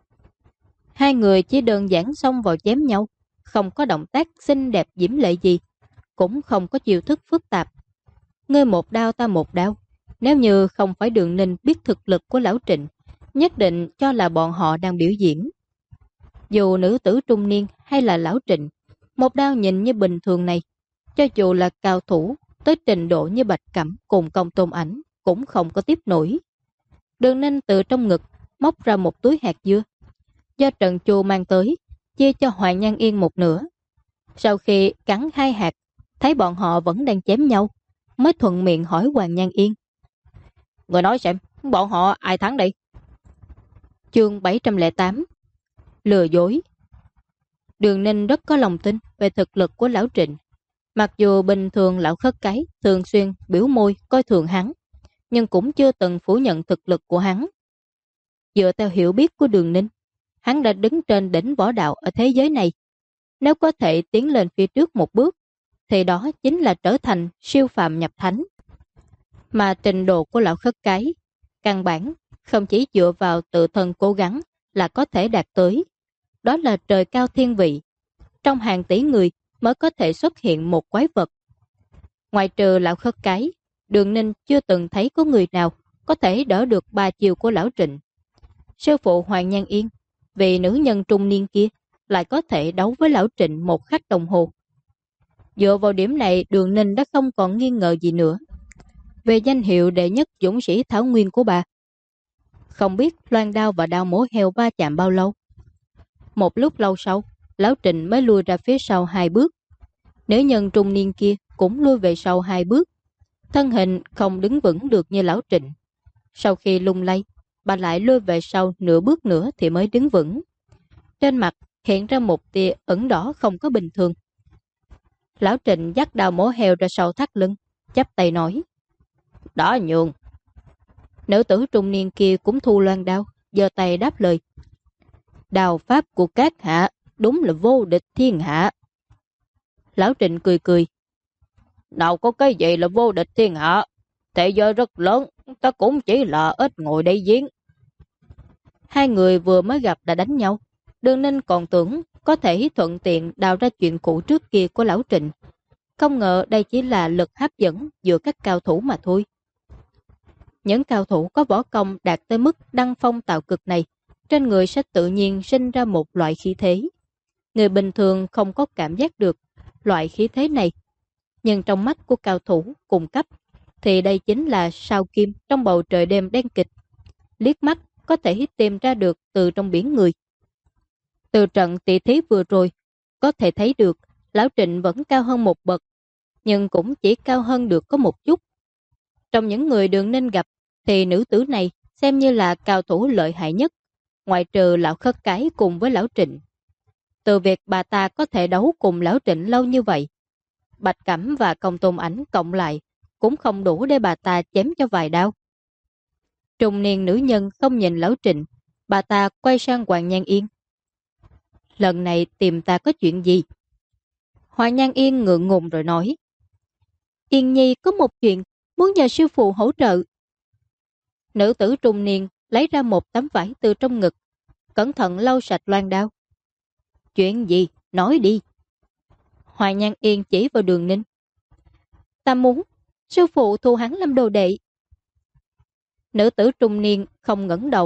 Hai người chỉ đơn giản xông vào chém nhau, không có động tác xinh đẹp diễm lệ gì, cũng không có chiêu thức phức tạp. Ngươi một đao ta một đao, nếu như không phải Đường Ninh biết thực lực của Lão Trịnh, nhất định cho là bọn họ đang biểu diễn. Dù nữ tử trung niên hay là Lão Trịnh, một đao nhìn như bình thường này, cho dù là cao thủ tới trình độ như Bạch Cẩm cùng Công Tôn Ảnh cũng không có tiếp nổi. Đường Ninh từ trong ngực móc ra một túi hạt dưa, do Trần Chu mang tới, chia cho Hoàng Nhan Yên một nửa. Sau khi cắn hai hạt, thấy bọn họ vẫn đang chém nhau, mới thuận miệng hỏi Hoàng Nhan Yên: người nói xem, bọn họ ai thắng đây? Chương 708: Lừa dối. Đường Ninh rất có lòng tin về thực lực của lão Trịnh. Mặc dù bình thường lão Khất Cái thường xuyên biểu môi coi thường hắn, nhưng cũng chưa từng phủ nhận thực lực của hắn. Dựa theo hiểu biết của Đường Ninh, hắn đã đứng trên đỉnh võ đạo ở thế giới này. Nếu có thể tiến lên phía trước một bước, thì đó chính là trở thành siêu phàm nhập thánh. Mà trình độ của lão Khất Cái, căn bản không chỉ dựa vào tự thân cố gắng là có thể đạt tới. Đó là trời cao thiên vị. Trong hàng tỷ người mới có thể xuất hiện một quái vật. Ngoài trừ lão Khất Cái, Đường Ninh chưa từng thấy có người nào có thể đỡ được ba chiều của lão Trịnh. Sư phụ Hoàng Nhan Yên, vì nữ nhân trung niên kia, lại có thể đấu với lão Trịnh một khắc đồng hồ. Dựa vào điểm này, Đường Ninh đã không còn nghi ngờ gì nữa về danh hiệu đệ nhất dũng sĩ Thảo Nguyên của bà. Không biết loan đao và đao mổ heo va chạm bao lâu. Một lúc lâu sau, lão Trịnh mới lui ra phía sau 2 bước. Nữ nhân trung niên kia cũng lui về sau 2 bước. Thân hình không đứng vững được như lão Trịnh. Sau khi lung lay, bà lại lui về sau nửa bước nữa thì mới đứng vững. Trên mặt hiện ra một tia ửng đỏ không có bình thường. Lão Trịnh dắt đao mổ heo ra sau thắt lưng, chắp tay nói: Đó nhường. Nữ tử trung niên kia cũng thu loan đao, giơ tay đáp lời: Đào pháp của các hạ đúng là vô địch thiên hạ. Lão Trịnh cười cười: Nào có cái gì là vô địch thiên hạ, thế giới rất lớn, ta cũng chỉ là ít ngồi đây giếng. Hai người vừa mới gặp đã đánh nhau. Đường Ninh còn tưởng có thể thuận tiện đào ra chuyện cũ trước kia của lão Trịnh. Không ngờ đây chỉ là lực hấp dẫn giữa các cao thủ mà thôi. Những cao thủ có võ công đạt tới mức đăng phong tạo cực này, trên người sẽ tự nhiên sinh ra một loại khí thế. Người bình thường không có cảm giác được loại khí thế này. Nhưng trong mắt của cao thủ cùng cấp, thì đây chính là sao kim trong bầu trời đêm đen kịch. Liếc mắt có thể tìm ra được từ trong biển người. Từ trận tỷ thí vừa rồi, có thể thấy được lão Trịnh vẫn cao hơn một bậc, nhưng cũng chỉ cao hơn được có một chút. Trong những người Đường Ninh gặp, thì nữ tử này xem như là cao thủ lợi hại nhất, ngoại trừ lão Khất Cái cùng với lão Trịnh. Từ việc bà ta có thể đấu cùng lão Trịnh lâu như vậy, Bạch Cẩm và Công Tôn Ảnh cộng lại cũng không đủ để bà ta chém cho vài đao. Trung niên nữ nhân không nhìn lão Trịnh, bà ta quay sang Hoàng Nhan Yên: Lần này tìm ta có chuyện gì? Hoàng Nhan Yên ngượng ngùng rồi nói: Yên nhi có một chuyện muốn nhờ sư phụ hỗ trợ. Nữ tử trung niên lấy ra một tấm vải từ trong ngực, cẩn thận lau sạch loan đao. Chuyện gì? Nói đi. Hoàng Nhan Yên chỉ vào Đường Ninh: Ta muốn sư phụ thu hắn làm đồ đệ. Nữ tử trung niên không ngẩng đầu: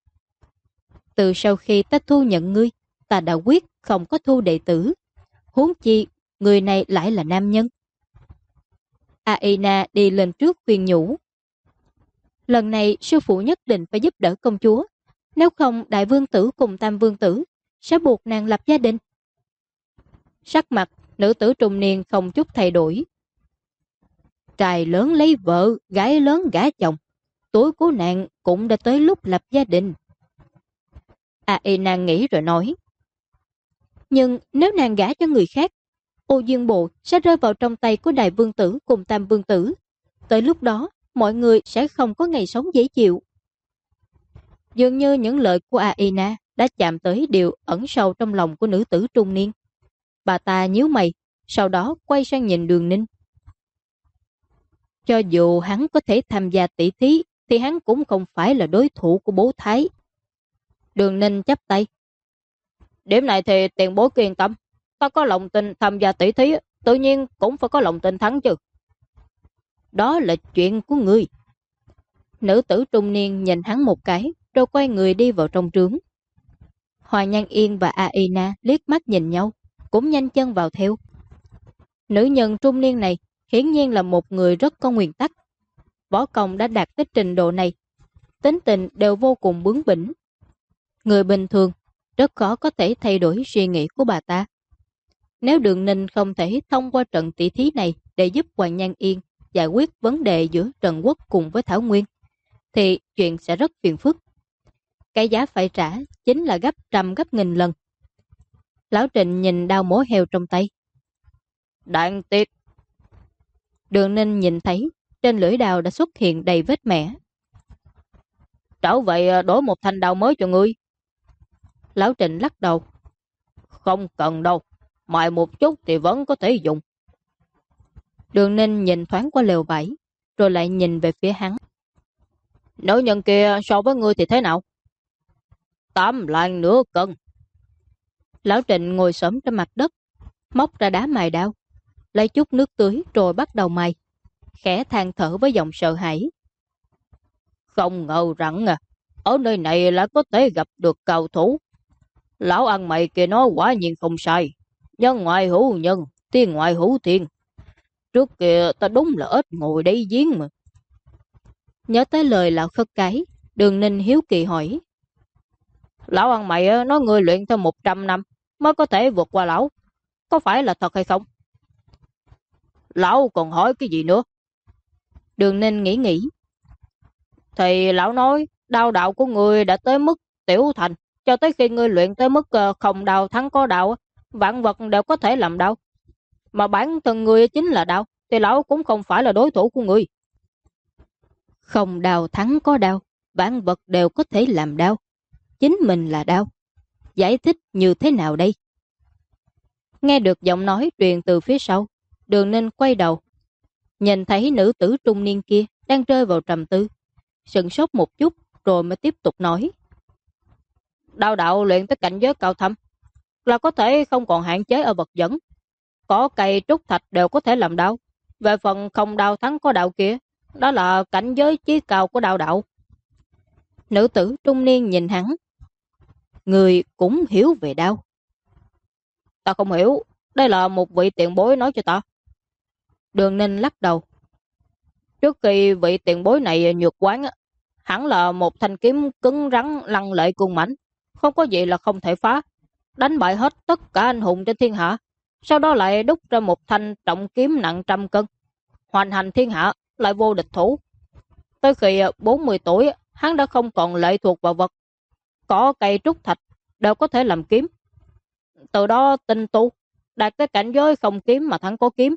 Từ sau khi ta thu nhận ngươi, ta đã quyết không có thu đệ tử. Huống chi người này lại là nam nhân. Aina đi lên trước khuyên nhủ: Lần này sư phụ nhất định phải giúp đỡ công chúa, nếu không đại vương tử cùng tam vương tử sẽ buộc nàng lập gia đình. Sắc mặt nữ tử trung niên không chút thay đổi: Trai lớn lấy vợ, gái lớn gả chồng, tuổi của nàng cũng đã tới lúc lập gia đình. Aina nghĩ rồi nói: Nhưng nếu nàng gả cho người khác, Ô Dương Bộ sẽ rơi vào trong tay của đại vương tử cùng tam vương tử. Tới lúc đó, mọi người sẽ không có ngày sống dễ chịu. Dường như những lời của Aina đã chạm tới điều ẩn sâu trong lòng của nữ tử trung niên. Bà ta nhíu mày, sau đó quay sang nhìn Đường Ninh: Cho dù hắn có thể tham gia tỷ thí, thì hắn cũng không phải là đối thủ của bố Thái. Đường Ninh chắp tay: Điểm này thì tiền bối yên tâm. Ta có lòng tin tham gia tỷ thí, tự nhiên cũng phải có lòng tin thắng chứ. Đó là chuyện của ngươi. Nữ tử trung niên nhìn hắn một cái, rồi quay người đi vào trong trướng. Hoàng Nhan Yên và Aina liếc mắt nhìn nhau, cũng nhanh chân vào theo. Nữ nhân trung niên này hiển nhiên là một người rất có nguyên tắc. Võ công đã đạt tới trình độ này, tính tình đều vô cùng bướng bỉnh. Người bình thường rất khó có thể thay đổi suy nghĩ của bà ta. Nếu Đường Ninh không thể thông qua trận tỷ thí này để giúp Hoàng Nhan Yên giải quyết vấn đề giữa Trần Quốc cùng với Thảo Nguyên, thì chuyện sẽ rất phiền phức. Cái giá phải trả chính là gấp trăm gấp nghìn lần. Lão Trịnh nhìn đao mổ heo trong tay. Đáng tiếc. Đường Ninh nhìn thấy trên lưỡi đao đã xuất hiện đầy vết mẻ. Trở vậy đổi một thanh đao mới cho ngươi. Lão Trịnh lắc đầu. Không cần đâu, mài một chút thì vẫn có thể dùng. Đường Ninh nhìn thoáng qua lều vải, rồi lại nhìn về phía hắn. Nữ nhân kia so với ngươi thì thế nào? 8 lạng nửa cân. Lão Trịnh ngồi xổm trên mặt đất, móc ra đá mài đao, lấy chút nước tưới rồi bắt đầu mài, khẽ than thở với giọng sợ hãi. Không ngờ rằng ở nơi này là có thể gặp được cao thủ. Lão ăn mày kia nói quả nhiên không sai. Nhân ngoại hữu nhân, thiên ngoại hữu thiên. Trước kia ta đúng là ít ngồi đây giếng mà. Nhớ tới lời lão Khất Cái, Đường Ninh hiếu kỳ hỏi. Lão ăn mày nói người luyện thêm 100 năm mới có thể vượt qua lão. Có phải là thật hay không? Lão còn hỏi cái gì nữa? Đường Ninh nghĩ. Thì lão nói đao đạo của người đã tới mức tiểu thành, cho tới khi ngươi luyện tới mức không đao thắng có đao, vạn vật đều có thể làm đao. Mà bản thân người chính là đao, thì lão cũng không phải là đối thủ của người. Không đao thắng có đao, vạn vật đều có thể làm đao. Chính mình là đao. Giải thích như thế nào đây? Nghe được giọng nói truyền từ phía sau, Đường Ninh quay đầu, nhìn thấy nữ tử trung niên kia đang rơi vào trầm tư, sững sốt một chút rồi mới tiếp tục nói. Đao đạo luyện tới cảnh giới cao thâm là có thể không còn hạn chế ở vật dẫn. Có cây trúc thạch đều có thể làm đao. Về phần không đao thắng có đạo kia, đó là cảnh giới chí cao của đao đạo. Nữ tử trung niên nhìn hắn. Người cũng hiểu về đao. Ta không hiểu, đây là một vị tiền bối nói cho ta. Đường Ninh lắc đầu. Trước khi vị tiền bối này nhược quán, hẳn là một thanh kiếm cứng rắn lăng lệ cuồng mãnh, không có gì là không thể phá, đánh bại hết tất cả anh hùng trên thiên hạ. Sau đó lại đúc ra một thanh trọng kiếm nặng trăm cân, hoành hành thiên hạ, lại vô địch thủ. Tới khi 40 tuổi, hắn đã không còn lệ thuộc vào vật. Có cây trúc thạch đều có thể làm kiếm. Từ đó tinh tu, đạt tới cảnh giới không kiếm mà thắng có kiếm.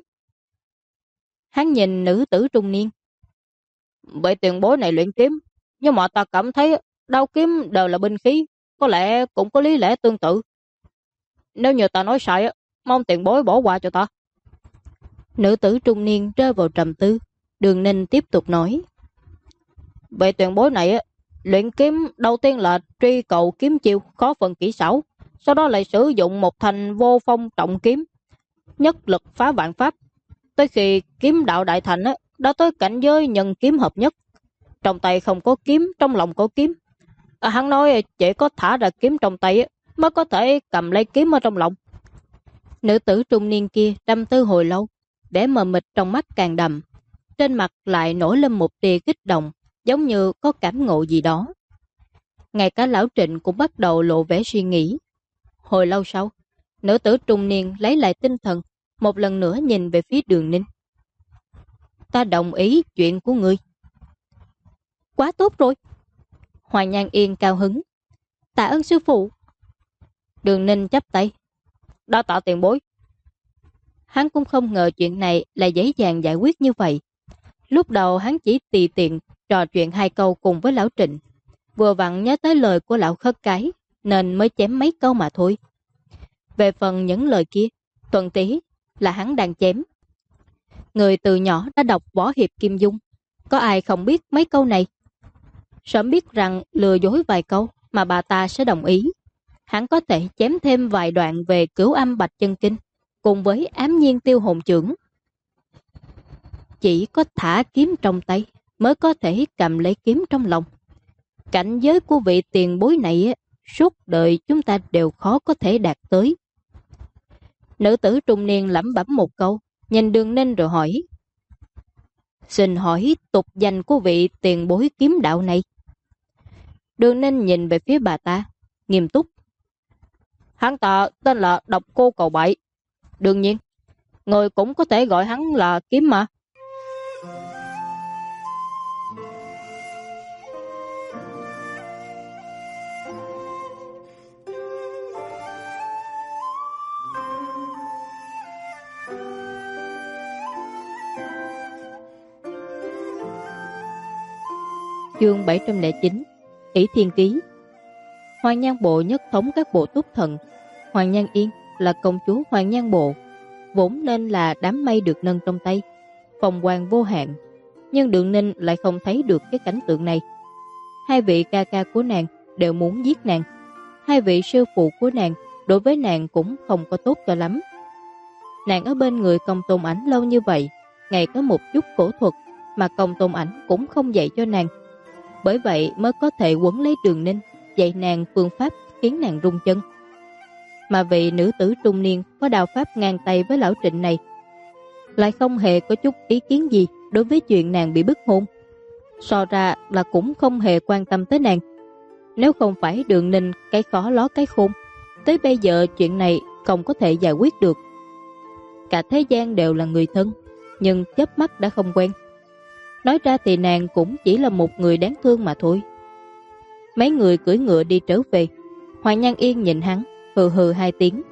Hắn nhìn nữ tử trung niên. Vậy tiền bối này luyện kiếm, nhưng mà ta cảm thấy đao kiếm đều là binh khí, có lẽ cũng có lý lẽ tương tự. Nếu như ta nói sai, mong tiền bối bỏ qua cho ta. Nữ tử trung niên rơi vào trầm tư. Đường Ninh tiếp tục nói. Vậy tiền bối này luyện kiếm đầu tiên là truy cầu kiếm chiêu khó phần kỹ xảo, sau đó lại sử dụng một thành vô phong trọng kiếm, nhất lực phá vạn pháp. Tới khi kiếm đạo đại thành đã tới cảnh giới nhân kiếm hợp nhất. Trong tay không có kiếm, trong lòng có kiếm. Hắn nói chỉ có thả ra kiếm trong tay mới có thể cầm lấy kiếm ở trong lòng. Nữ tử trung niên kia trầm tư hồi lâu, vẻ mờ mịt trong mắt càng đậm, trên mặt lại nổi lên một tia kích động, giống như có cảm ngộ gì đó. Ngay cả lão Trịnh cũng bắt đầu lộ vẻ suy nghĩ. Hồi lâu sau, nữ tử trung niên lấy lại tinh thần, một lần nữa nhìn về phía Đường Ninh. Ta đồng ý chuyện của ngươi. Quá tốt rồi. Hoàng Nhan Yên cao hứng. Tạ ơn sư phụ. Đường Ninh chắp tay. Đã tạ tiền bối. Hắn cũng không ngờ chuyện này là dễ dàng giải quyết như vậy. Lúc đầu hắn chỉ tùy tiện trò chuyện 2 câu cùng với lão Trịnh, vừa vặn nhớ tới lời của lão Khất Cái nên mới chém mấy câu mà thôi. Về phần những lời kia, thuận tí là hắn đang chém. Người từ nhỏ đã đọc võ hiệp Kim Dung, có ai không biết mấy câu này. Sớm biết rằng lừa dối vài câu mà bà ta sẽ đồng ý, hắn có thể chém thêm vài đoạn về Cửu Âm Bạch Chân Kinh cùng với Ám Nhiên Tiêu Hồn Chưởng. Chỉ có thả kiếm trong tay mới có thể cầm lấy kiếm trong lòng. Cảnh giới của vị tiền bối này suốt đời chúng ta đều khó có thể đạt tới. Nữ tử trung niên lẩm bẩm một câu, nhìn Đường Ninh rồi hỏi. Xin hỏi tục danh của vị tiền bối kiếm đạo này. Đường Ninh nhìn về phía bà ta, nghiêm túc. Hắn ta tên là Độc Cô Cầu Bại. Đương nhiên, người cũng có thể gọi hắn là Kiếm mà. Chương 709 Ỷ Thiên Ký. Hoàng Nhan Bộ nhất thống các bộ túc thần. Hoàng Nhan Yên là công chúa Hoàng Nhan Bộ, vốn nên là đám mây được nâng trong tay, phong quang vô hạn. Nhưng Đường Ninh lại không thấy được cái cảnh tượng này. Hai vị ca ca của nàng đều muốn giết nàng. Hai vị sư phụ của nàng đối với nàng cũng không có tốt cho lắm. Nàng ở bên người Công Tôn Ảnh lâu như vậy, ngay có một chút cổ thuật mà Công Tôn Ảnh cũng không dạy cho nàng. Bởi vậy mới có thể quấn lấy Đường Ninh, dạy nàng phương pháp khiến nàng rung chân. Mà vị nữ tử trung niên có đạo pháp ngang tay với lão Trịnh này lại không hề có chút ý kiến gì đối với chuyện nàng bị bức hôn. So ra là cũng không hề quan tâm tới nàng. Nếu không phải Đường Ninh cái khó ló cái khôn, tới bây giờ chuyện này không có thể giải quyết được. Cả thế gian đều là người thân, nhưng chớp mắt đã không quen. Nói ra thì nàng cũng chỉ là một người đáng thương mà thôi. Mấy người cưỡi ngựa đi trở về. Hoàng Nhan Yên nhìn hắn, hừ hừ hai tiếng.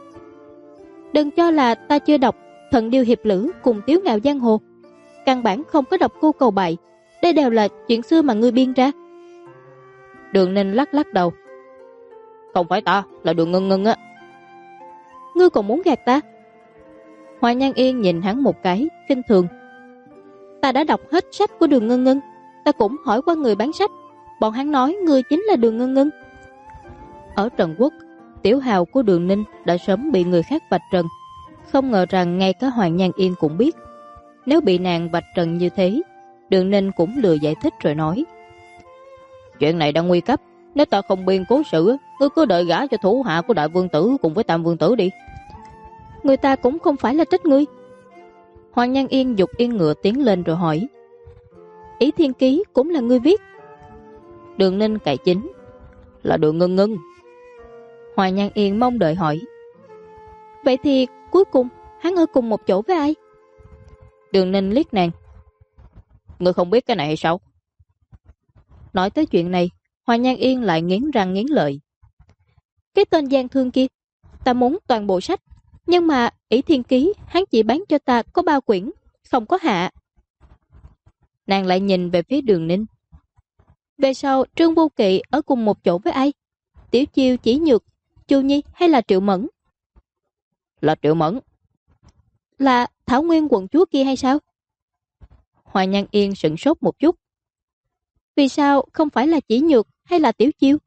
Đừng cho là ta chưa đọc Thần Điêu Hiệp Lữ cùng Tiếu Ngạo Giang Hồ. Căn bản không có Độc Cô Cầu Bại. Đây đều là chuyện xưa mà ngươi biên ra. Đường Ninh lắc lắc đầu. Không phải ta, là Đường Ngân Ngân á. Ngươi còn muốn gạt ta? Hoàng Nhan Yên nhìn hắn một cái, khinh thường. Ta đã đọc hết sách của Đường Ngân Ngân. Ta cũng hỏi qua người bán sách. Bọn hắn nói ngươi chính là Đường Ngân Ngân. Ở Trần Quốc, tiểu hào của Đường Ninh đã sớm bị người khác vạch trần. Không ngờ rằng ngay cả Hoàng Nhan Yên cũng biết. Nếu bị nàng vạch trần như thế, Đường Ninh cũng lừa giải thích rồi nói. Chuyện này đang nguy cấp. Nếu ta không biên cố sự, ngươi cứ đợi gả cho thủ hạ của Đại Vương Tử cùng với Tam Vương Tử đi. Người ta cũng không phải là trách ngươi. Hoàng Nhan Yên giục yên ngựa tiến lên rồi hỏi. Ỷ Thiên Ký cũng là ngươi viết? Đường Ninh cải chính. Là Đường Ngân Ngân. Hoàng Nhan Yên mong đợi hỏi. Vậy thì cuối cùng hắn ở cùng một chỗ với ai? Đường Ninh liếc nàng. Ngươi không biết cái này hay sao? Nói tới chuyện này, Hoàng Nhan Yên lại nghiến răng nghiến lợi. Cái tên gian thương kia, ta muốn toàn bộ sách. Nhưng mà Ỷ Thiên Ký hắn chỉ bán cho ta có 3 quyển, không có hạ. Nàng lại nhìn về phía Đường Ninh. Về sau Trương Vô Kỵ ở cùng một chỗ với ai? Tiểu Chiêu, Chỉ Nhược, Chu Nhi hay là Triệu Mẫn? Là Triệu Mẫn. Là Thảo Nguyên quận chúa kia hay sao? Hoàng Nhan Yên sửng sốt một chút. Vì sao không phải là Chỉ Nhược hay là Tiểu Chiêu?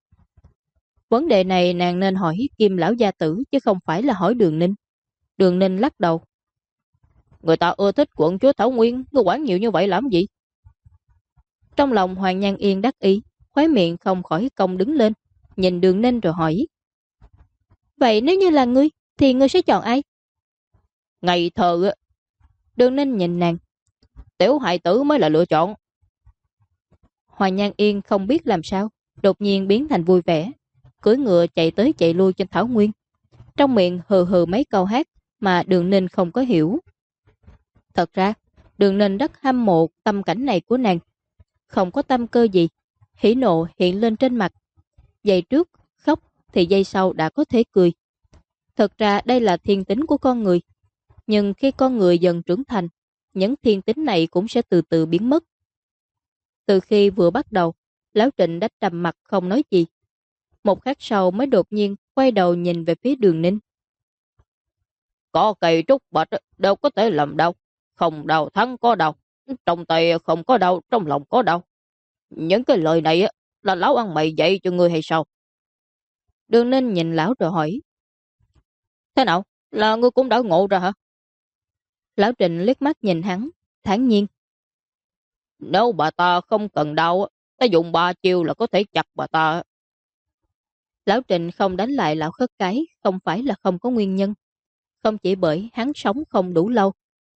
Vấn đề này nàng nên hỏi Kim lão gia tử chứ không phải là hỏi Đường Ninh. Đường Ninh lắc đầu. Người ta ưa thích quận chúa Thảo Nguyên, ngươi quản nhiều như vậy làm gì? Trong lòng Hoàng Nhan Yên đắc ý, khóe miệng không khỏi cong đứng lên, nhìn Đường Ninh rồi hỏi. Vậy nếu như là ngươi, thì ngươi sẽ chọn ai? Ngây thơ. Đường Ninh nhìn nàng. Tiểu hài tử mới là lựa chọn. Hoàng Nhan Yên không biết làm sao, đột nhiên biến thành vui vẻ, cưỡi ngựa chạy tới chạy lui trên Thảo Nguyên, trong miệng hừ hừ mấy câu hát mà Đường Ninh không có hiểu. Thật ra, Đường Ninh rất hâm mộ tâm cảnh này của nàng, không có tâm cơ gì, hỉ nộ hiện lên trên mặt. Giây trước khóc thì giây sau đã có thể cười. Thật ra đây là thiên tính của con người, nhưng khi con người dần trưởng thành, những thiên tính này cũng sẽ từ từ biến mất. Từ khi vừa bắt đầu, Lão Trịnh đã trầm mặt không nói gì. Một khắc sau mới đột nhiên quay đầu nhìn về phía Đường Ninh. Có cây trúc bạch đâu có thể làm đau. Không đau thắng có đau. Trong tay không có đau, trong lòng có đau. Những cái lời này là lão ăn mày dạy cho ngươi hay sao? Đường Ninh nhìn lão rồi hỏi. Thế nào? Là ngươi cũng đã ngộ ra hả? Lão Trịnh liếc mắt nhìn hắn, thản nhiên. Nếu bà ta không cần đau, ta dùng 3 chiêu là có thể chặt bà ta. Lão Trịnh không đánh lại lão khất cái không phải là không có nguyên nhân. Không chỉ bởi hắn sống không đủ lâu,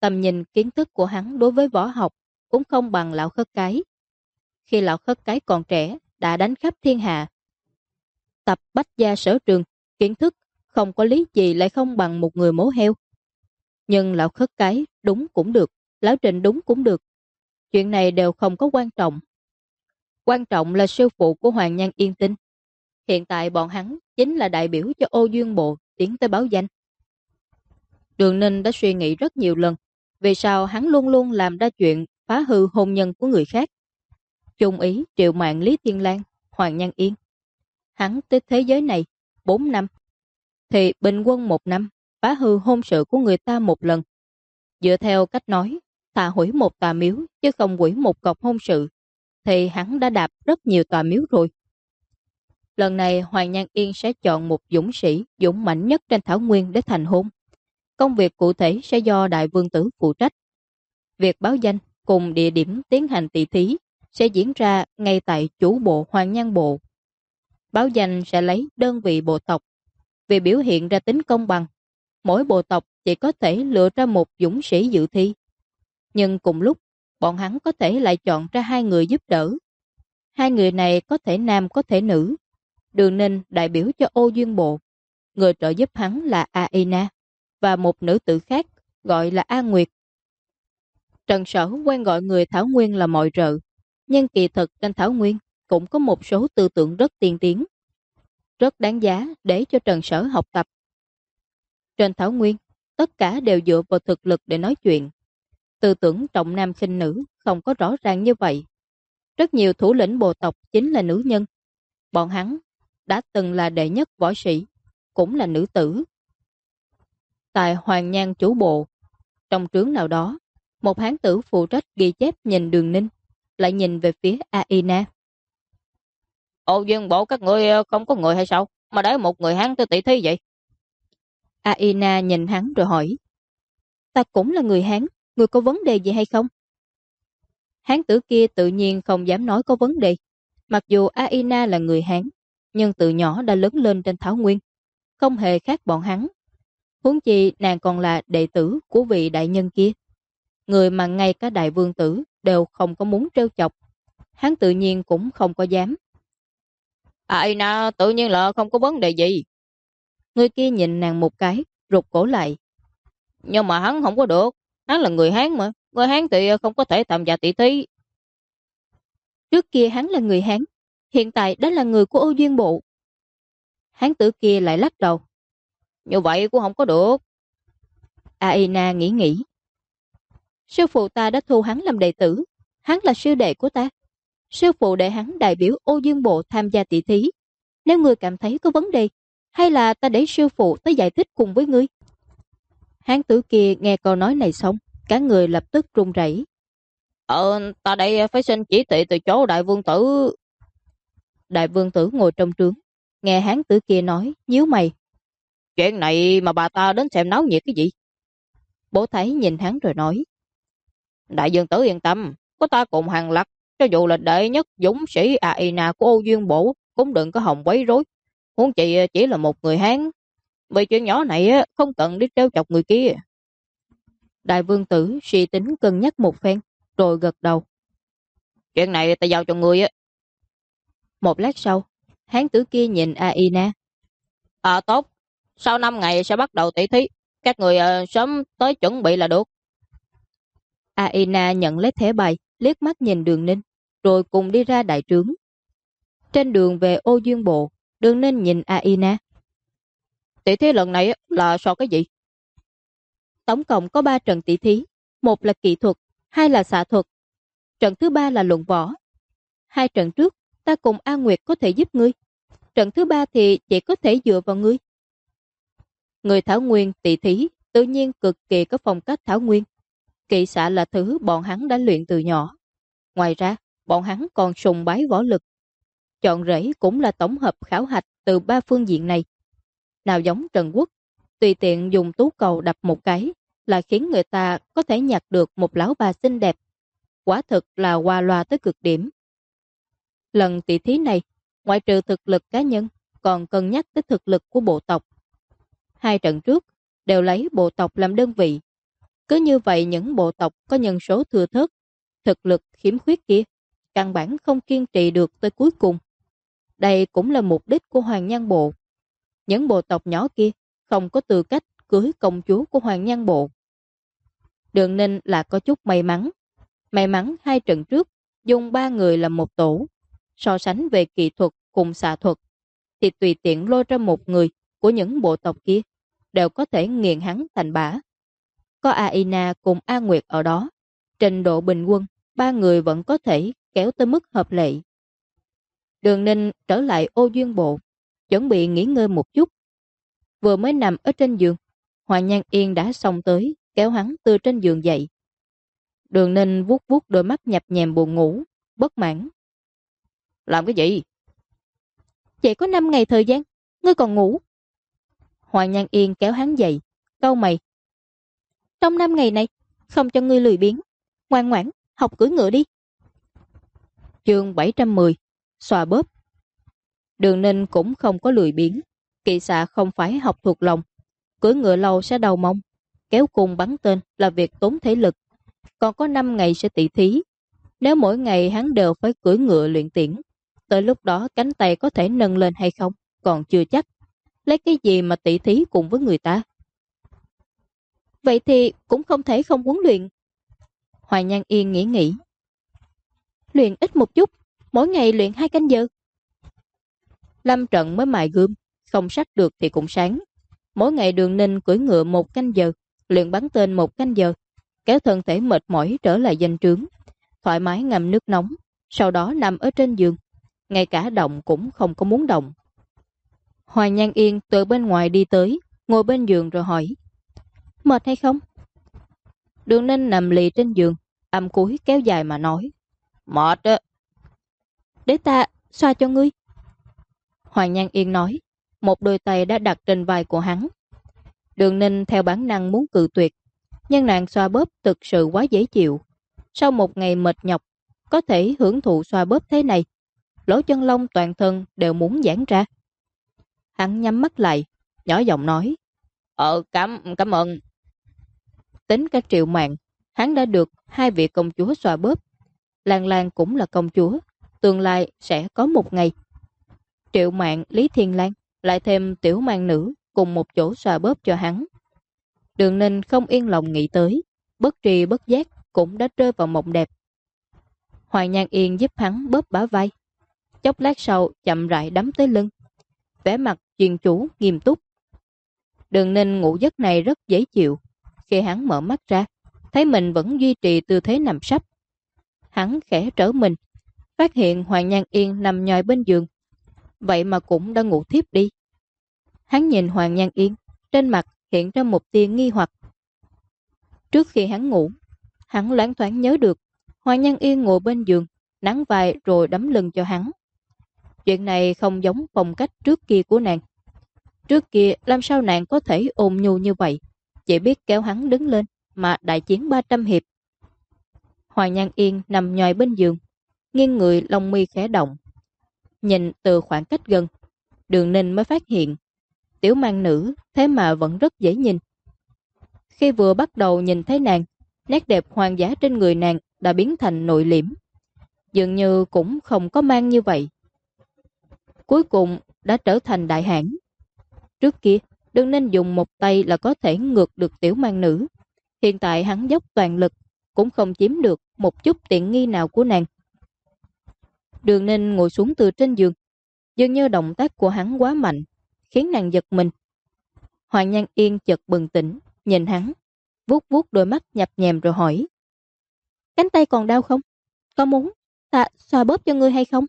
Tầm nhìn kiến thức của hắn đối với võ học cũng không bằng lão Khất Cái. Khi lão Khất Cái còn trẻ đã đánh khắp thiên hạ. Tập bách gia sở trường, kiến thức không có lý gì lại không bằng một người mổ heo. Nhưng lão Khất Cái đúng cũng được, lão Trình đúng cũng được. Chuyện này đều không có quan trọng. Quan trọng là sư phụ của Hoàng Nhan Yên tin. Hiện tại bọn hắn chính là đại biểu cho Ô Duyên Bộ tiến tới báo danh. Đường Ninh đã suy nghĩ rất nhiều lần vì sao hắn luôn luôn làm ra chuyện phá hư hôn nhân của người khác. Trung ý Triệu Mạn, Lý Thiên Lang, Hoàng Nhan Yên. Hắn tới thế giới này 4 năm, thì bình quân 1 năm phá hư hôn sự của người ta một lần. Dựa theo cách nói, thà hủy một tòa miếu chứ không hủy một cọc hôn sự, thì hắn đã đạp rất nhiều tòa miếu rồi. Lần này Hoàng Nhan Yên sẽ chọn một dũng sĩ dũng mạnh nhất trên thảo nguyên để thành hôn. Công việc cụ thể sẽ do đại vương tử phụ trách. Việc báo danh cùng địa điểm tiến hành tỷ thí sẽ diễn ra ngay tại chủ bộ Hoàng Nhan Bộ. Báo danh sẽ lấy đơn vị bộ tộc. Vì biểu hiện ra tính công bằng, mỗi bộ tộc chỉ có thể lựa ra một dũng sĩ dự thi. Nhưng cùng lúc, bọn hắn có thể lại chọn ra 2 người giúp đỡ. 2 người này có thể nam có thể nữ. Đường Ninh đại biểu cho Ô Duyên Bộ. Người trợ giúp hắn là Aina và một nữ tử khác gọi là A Nguyệt. Trần Sở quen gọi người Thảo Nguyên là mọi rợ, nhưng kỳ thực trên Thảo Nguyên cũng có một số tư tưởng rất tiên tiến, rất đáng giá để cho Trần Sở học tập. Trên Thảo Nguyên, tất cả đều dựa vào thực lực để nói chuyện. Tư tưởng trọng nam khinh nữ không có rõ ràng như vậy. Rất nhiều thủ lĩnh bộ tộc chính là nữ nhân. Bọn hắn đã từng là đệ nhất võ sĩ, cũng là nữ tử. Tại Hoàng Nhan chủ bộ, trong trướng nào đó, một hán tử phụ trách ghi chép nhìn Đường Ninh, lại nhìn về phía Aina. Ô Duyên Bộ các người không có người hay sao? Mà để một người hán tới tỷ thí vậy? Aina nhìn hắn rồi hỏi. Ta cũng là người Hán, người có vấn đề gì hay không? Hán tử kia tự nhiên không dám nói có vấn đề. Mặc dù Aina là người Hán, nhưng từ nhỏ đã lớn lên trên Thảo Nguyên, không hề khác bọn hắn. Huống chi nàng còn là đệ tử của vị đại nhân kia, người mà ngay cả đại vương tử đều không có muốn trêu chọc. Hắn tự nhiên cũng không có dám. Aina tự nhiên là không có vấn đề gì. Người kia nhìn nàng một cái, rụt cổ lại. Nhưng mà hắn không có được. Hắn là người Hán mà. Người Hán thì không có thể tham gia tỷ thí. Trước kia hắn là người Hán, hiện tại đó là người của Ô Duyên Bộ. Hán tử kia lại lắc đầu. Như vậy cũng không có được. Aina nghĩ nghĩ. Sư phụ ta đã thu hắn làm đệ tử. Hắn là sư đệ của ta. Sư phụ để hắn đại biểu Ô Duyên Bộ tham gia tỷ thí. Nếu người cảm thấy có vấn đề, hay là ta để sư phụ tới giải thích cùng với ngươi? Hán tử kia nghe câu nói này xong, cả người lập tức run rẩy. Ta đây phải xin chỉ thị từ chỗ đại vương tử. Đại vương tử ngồi trong trướng, nghe hán tử kia nói, nhíu mày. Chuyện này mà bà ta đến xem náo nhiệt cái gì? Bố Thái nhìn hắn rồi nói. Đại vương tử yên tâm, có ta cùng hàng lặc, cho dù là đệ nhất dũng sĩ Aina của Ô Duyên Bộ cũng đừng có hòng quấy rối. Huống chị chỉ là một người Hán. Vì chuyện nhỏ này không cần đi trêu chọc người kia. Đại vương tử suy tính cân nhắc một phen, rồi gật đầu. Chuyện này ta giao cho người á. Một lát sau, hán tử kia nhìn Aina. Tốt, sau 5 ngày sẽ bắt đầu tỷ thí. Các người sớm tới chuẩn bị là được. Aina nhận lấy thẻ bài, liếc mắt nhìn Đường Ninh, rồi cùng đi ra đại trướng. Trên đường về Ô Duyên Bộ, Đường Ninh nhìn Aina. Tỷ thí lần này là so cái gì? Tổng cộng có 3 trận tỷ thí, một là kỹ thuật, 2 là xạ thuật, trận thứ 3 là luận võ. 2 trận trước ta cùng A Nguyệt có thể giúp ngươi, trận thứ 3 thì chỉ có thể dựa vào ngươi. Người Thảo Nguyên tỷ thí tự nhiên cực kỳ có phong cách Thảo Nguyên. Kỵ xạ là thứ bọn hắn đã luyện từ nhỏ. Ngoài ra, bọn hắn còn sùng bái võ lực. Chọn rễ cũng là tổng hợp khảo hạch từ 3 phương diện này. Nào giống Trần Quốc, tùy tiện dùng tú cầu đập một cái là khiến người ta có thể nhặt được một lão bà xinh đẹp. Quả thực là qua loa tới cực điểm. Lần tỷ thí này, ngoại trừ thực lực cá nhân, còn cân nhắc tới thực lực của bộ tộc. 2 trận trước đều lấy bộ tộc làm đơn vị. Cứ như vậy những bộ tộc có nhân số thừa thớt, thực lực khiếm khuyết kia, căn bản không kiên trì được tới cuối cùng. Đây cũng là mục đích của Hoàng Nhan Bộ. Những bộ tộc nhỏ kia không có tư cách cưới công chúa của Hoàng Nhan Bộ. Đường Ninh là có chút may mắn. May mắn 2 trận trước dùng 3 người làm một tổ. So sánh về kỹ thuật cùng xạ thuật thì tùy tiện lôi ra một người của những bộ tộc kia đều có thể nghiền hắn thành bã. Có Aina cùng A Nguyệt ở đó, trình độ bình quân 3 người vẫn có thể kéo tới mức hợp lệ. Đường Ninh trở lại Ô Duyên Bộ, chuẩn bị nghỉ ngơi một chút. Vừa mới nằm ở trên giường, Hoàng Nhan Yên đã xông tới, kéo hắn từ trên giường dậy. Đường Ninh vuốt vuốt đôi mắt nhập nhèm buồn ngủ, bất mãn. Làm cái gì? Chỉ có 5 ngày thời gian, ngươi còn ngủ. Hoàng Nhan Yên kéo hắn dậy, cau mày. Trong 5 ngày này, không cho ngươi lười biếng, ngoan ngoãn, học cưỡi ngựa đi. Chương 710, xoa bóp. Đường Ninh cũng không có lười biếng, kỵ xạ không phải học thuộc lòng, cưỡi ngựa lâu sẽ đau mông, kéo cung bắn tên là việc tốn thể lực, còn có 5 ngày sẽ tỷ thí. Nếu mỗi ngày hắn đều phải cưỡi ngựa luyện tiễn, tới lúc đó cánh tay có thể nâng lên hay không, còn chưa chắc. Lấy cái gì mà tỷ thí cùng với người ta? Vậy thì cũng không thể không huấn luyện. Hoài Nhan Yên nghĩ. Luyện ít một chút, mỗi ngày luyện 2 canh giờ. Lâm trận mới mài gươm, không sách được thì cũng sáng. Mỗi ngày Đường Ninh cưỡi ngựa 1 canh giờ, luyện bắn tên 1 canh giờ, kéo thân thể mệt mỏi trở lại danh trướng, thoải mái ngâm nước nóng, sau đó nằm ở trên giường, ngay cả động cũng không có muốn động. Hoài Nhan Yên từ bên ngoài đi tới, ngồi bên giường rồi hỏi. Mệt hay không? Đường Ninh nằm lì trên giường, âm cúi kéo dài mà nói. Mệt á. Để ta xoa cho ngươi. Hoài Nhan Yên nói, một đôi tay đã đặt trên vai của hắn. Đường Ninh theo bản năng muốn cự tuyệt, nhưng nàng xoa bóp thực sự quá dễ chịu. Sau một ngày mệt nhọc, có thể hưởng thụ xoa bóp thế này, lỗ chân lông toàn thân đều muốn giãn ra. Hắn nhắm mắt lại, nhỏ giọng nói. Cảm ơn. Tính cả Triệu Mạn, hắn đã được 2 vị công chúa xoa bóp. Lan Lan cũng là công chúa, tương lai sẽ có một ngày. Triệu Mạn, Lý Thiên Lan, lại thêm Tiểu Mang Nữ cùng một chỗ xoa bóp cho hắn. Đường Ninh không yên lòng nghĩ tới, bất tri bất giác cũng đã rơi vào mộng đẹp. Hoài Nhan Yên giúp hắn bóp bả vai. Chốc lát sau chậm rãi đắm tới lưng, vẻ mặt chuyên chủ nghiêm túc. Đường Ninh ngủ giấc này rất dễ chịu. Khi hắn mở mắt ra, thấy mình vẫn duy trì tư thế nằm sấp. Hắn khẽ trở mình, phát hiện Hoàng Nhan Yên nằm nhòi bên giường, vậy mà cũng đã ngủ thiếp đi. Hắn nhìn Hoàng Nhan Yên, trên mặt hiện ra một tia nghi hoặc. Trước khi hắn ngủ, hắn loáng thoáng nhớ được Hoàng Nhan Yên ngồi bên giường, nắn vai rồi đấm lưng cho hắn. Chuyện này không giống phong cách trước kia của nàng. Trước kia làm sao nàng có thể ôm nhu như vậy, chỉ biết kéo hắn đứng lên mà đại chiến 300 hiệp. Hoàng Nhan Yên nằm nhòi bên giường, nghiêng người lông mi khẽ động. Nhìn từ khoảng cách gần, Đường Ninh mới phát hiện Tiểu Mang Nữ thế mà vẫn rất dễ nhìn. Khi vừa bắt đầu nhìn thấy nàng, nét đẹp hoàng giả trên người nàng đã biến thành nội liễm, dường như cũng không có mang như vậy. Cuối cùng đã trở thành đại hãn. Trước kia, Đường Ninh dùng một tay là có thể ngược được Tiểu Mang Nữ. Hiện tại hắn dốc toàn lực, cũng không chiếm được một chút tiện nghi nào của nàng. Đường Ninh ngồi xuống từ trên giường, dường như động tác của hắn quá mạnh, khiến nàng giật mình. Hoàng Nhan Yên chợt bừng tỉnh, nhìn hắn, vuốt vuốt đôi mắt nhập nhèm rồi hỏi. Cánh tay còn đau không? Có muốn ta xoa bóp cho ngươi hay không?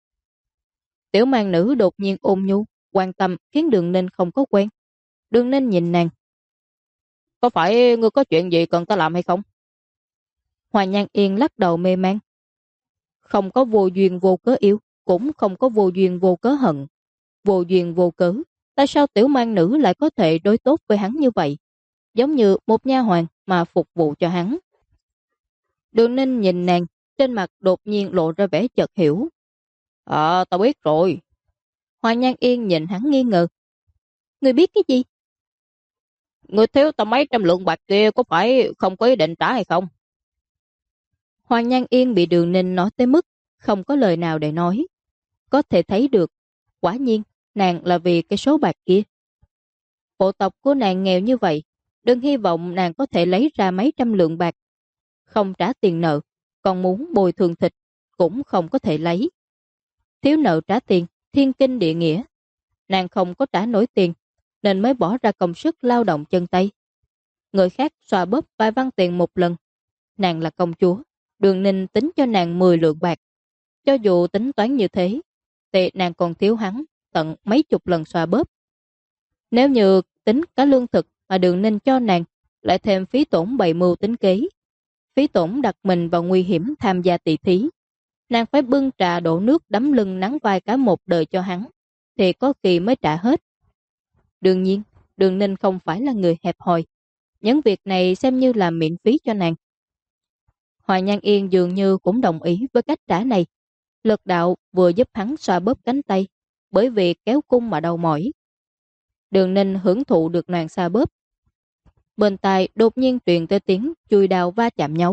Tiểu Mang Nữ đột nhiên ôm nhu, quan tâm khiến Đường Ninh không có quen. Đường Ninh nhìn nàng. Có phải ngươi có chuyện gì cần ta làm hay không? Hoàng Nhan Yên lắc đầu mê man. Không có vô duyên vô cớ yêu, cũng không có vô duyên vô cớ hận. Vô duyên vô cớ, tại sao Tiểu Mang Nữ lại có thể đối tốt với hắn như vậy? Giống như một nha hoàn mà phục vụ cho hắn. Đường Ninh nhìn nàng, trên mặt đột nhiên lộ ra vẻ chợt hiểu. Ta biết rồi. Hoàng Nhan Yên nhìn hắn nghi ngờ. Người biết cái gì? Người thiếu tao mấy trăm lượng bạc kia có phải không có ý định trả hay không? Hoàng Nhan Yên bị Đường Ninh nói tới mức không có lời nào để nói. Có thể thấy được, quả nhiên nàng là vì cái số bạc kia. Bộ tộc của nàng nghèo như vậy, đừng hy vọng nàng có thể lấy ra mấy trăm lượng bạc. Không trả tiền nợ, còn muốn bồi thường thịt cũng không có thể lấy. Thiếu nợ trả tiền, thiên kinh địa nghĩa. Nàng không có trả nổi tiền, nên mới bỏ ra công sức lao động chân tay. Người khác xoa bóp vài văn tiền một lần. Nàng là công chúa, Đường Ninh tính cho nàng 10 lượng bạc. Cho dù tính toán như thế, thì nàng còn thiếu hắn tận mấy chục lần xoa bóp. Nếu như tính cả lương thực mà Đường Ninh cho nàng, lại thêm phí tổn bày mưu tính kế, phí tổn đặt mình vào nguy hiểm tham gia tỷ thí, nàng phải bưng trà đổ nước đấm lưng nắng vai cả một đời cho hắn, thì có kỳ mới trả hết. Đương nhiên, Đường Ninh không phải là người hẹp hòi, những việc này xem như là miễn phí cho nàng. Hoài Nhan Yên dường như cũng đồng ý với cách trả này. Lực đạo vừa giúp hắn xoa bóp cánh tay, bởi vì kéo cung mà đau mỏi. Đường Ninh hưởng thụ được nàng xoa bóp. Bên tai đột nhiên truyền tới tiếng chùi đào va chạm nhau.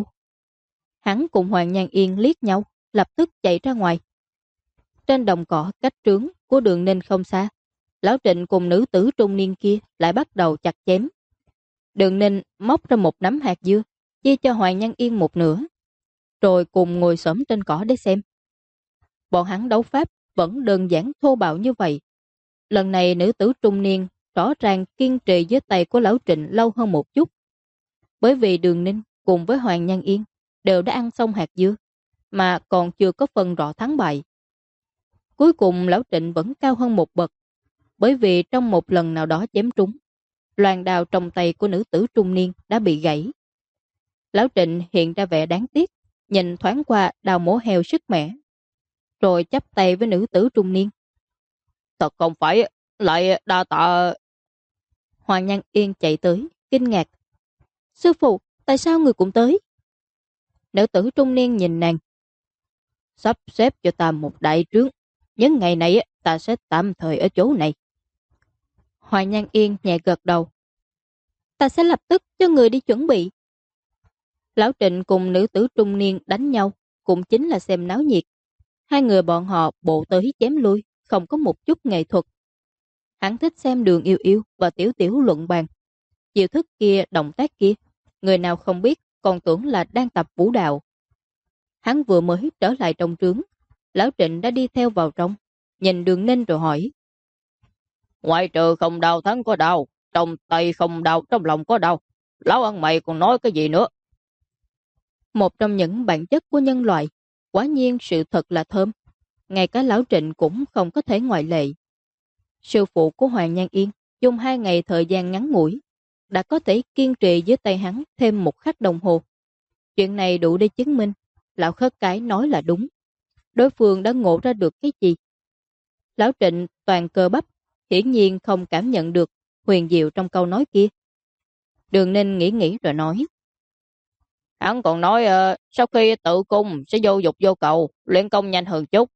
Hắn cùng Hoàng Nhan Yên liếc nhau, lập tức chạy ra ngoài. Trên đồng cỏ cách trướng của Đường Ninh không xa, Lão Trịnh cùng nữ tử trung niên kia lại bắt đầu chặt chém. Đường Ninh móc ra một nắm hạt dưa, chia cho Hoàng Nhan Yên một nửa, rồi cùng ngồi xổm trên cỏ để xem. Bọn hắn đấu pháp vẫn đơn giản thô bạo như vậy. Lần này nữ tử trung niên rõ ràng kiên trì với tay của Lão Trịnh lâu hơn một chút. Bởi vì Đường Ninh cùng với Hoàng Nhan Yên đều đã ăn xong hạt dưa, mà còn chưa có phân rõ thắng bại. Cuối cùng Lão Trịnh vẫn cao hơn một bậc, bởi vì trong một lần nào đó chém trúng, loan đao trong tay của nữ tử trung niên đã bị gãy. Lão Trịnh hiện ra vẻ đáng tiếc, nhìn thoáng qua đào mổ heo sức mẻ, rồi chắp tay với nữ tử trung niên. Thật không phải, lại đa tạ. Hoàng Nhan Yên chạy tới, kinh ngạc. Sư phụ, tại sao người cũng tới? Nữ tử trung niên nhìn nàng. Sắp xếp cho ta một đại trướng. Những ngày này ta sẽ tạm thời ở chỗ này. Hoàng Nhan Yên nhẹ gật đầu. Ta sẽ lập tức cho người đi chuẩn bị. Lão Trịnh cùng nữ tử trung niên đánh nhau, cũng chính là xem náo nhiệt. Hai người bọn họ bộ tới chém lui, không có một chút nghệ thuật. Hắn thích xem Đường Yêu Yêu và Tiểu Tiểu luận bàn. Chiêu thức kia, động tác kia, người nào không biết còn tưởng là đang tập vũ đạo. Hắn vừa mới trở lại trong trướng, Lão Trịnh đã đi theo vào trong, nhìn Đường Ninh rồi hỏi. Ngoại trừ không đau thắng có đau, trong tay không đau, trong lòng có đau. Lão ăn mày còn nói cái gì nữa? Một trong những bản chất của nhân loại, quả nhiên sự thật là thơm. Ngay cả Lão Trịnh cũng không có thể ngoại lệ. Sư phụ của Hoàng Nhan Yên dùng 2 ngày thời gian ngắn ngủi, đã có thể kiên trì dưới tay hắn thêm 1 khắc đồng hồ. Chuyện này đủ để chứng minh Lão Khất Cái nói là đúng. Đối phương đã ngộ ra được cái gì? Lão Trịnh toàn cơ bắp, hiển nhiên không cảm nhận được huyền diệu trong câu nói kia. Đường Ninh nghĩ rồi nói. Hắn còn nói sau khi tự cung sẽ vô dục vô cầu, luyện công nhanh hơn chút.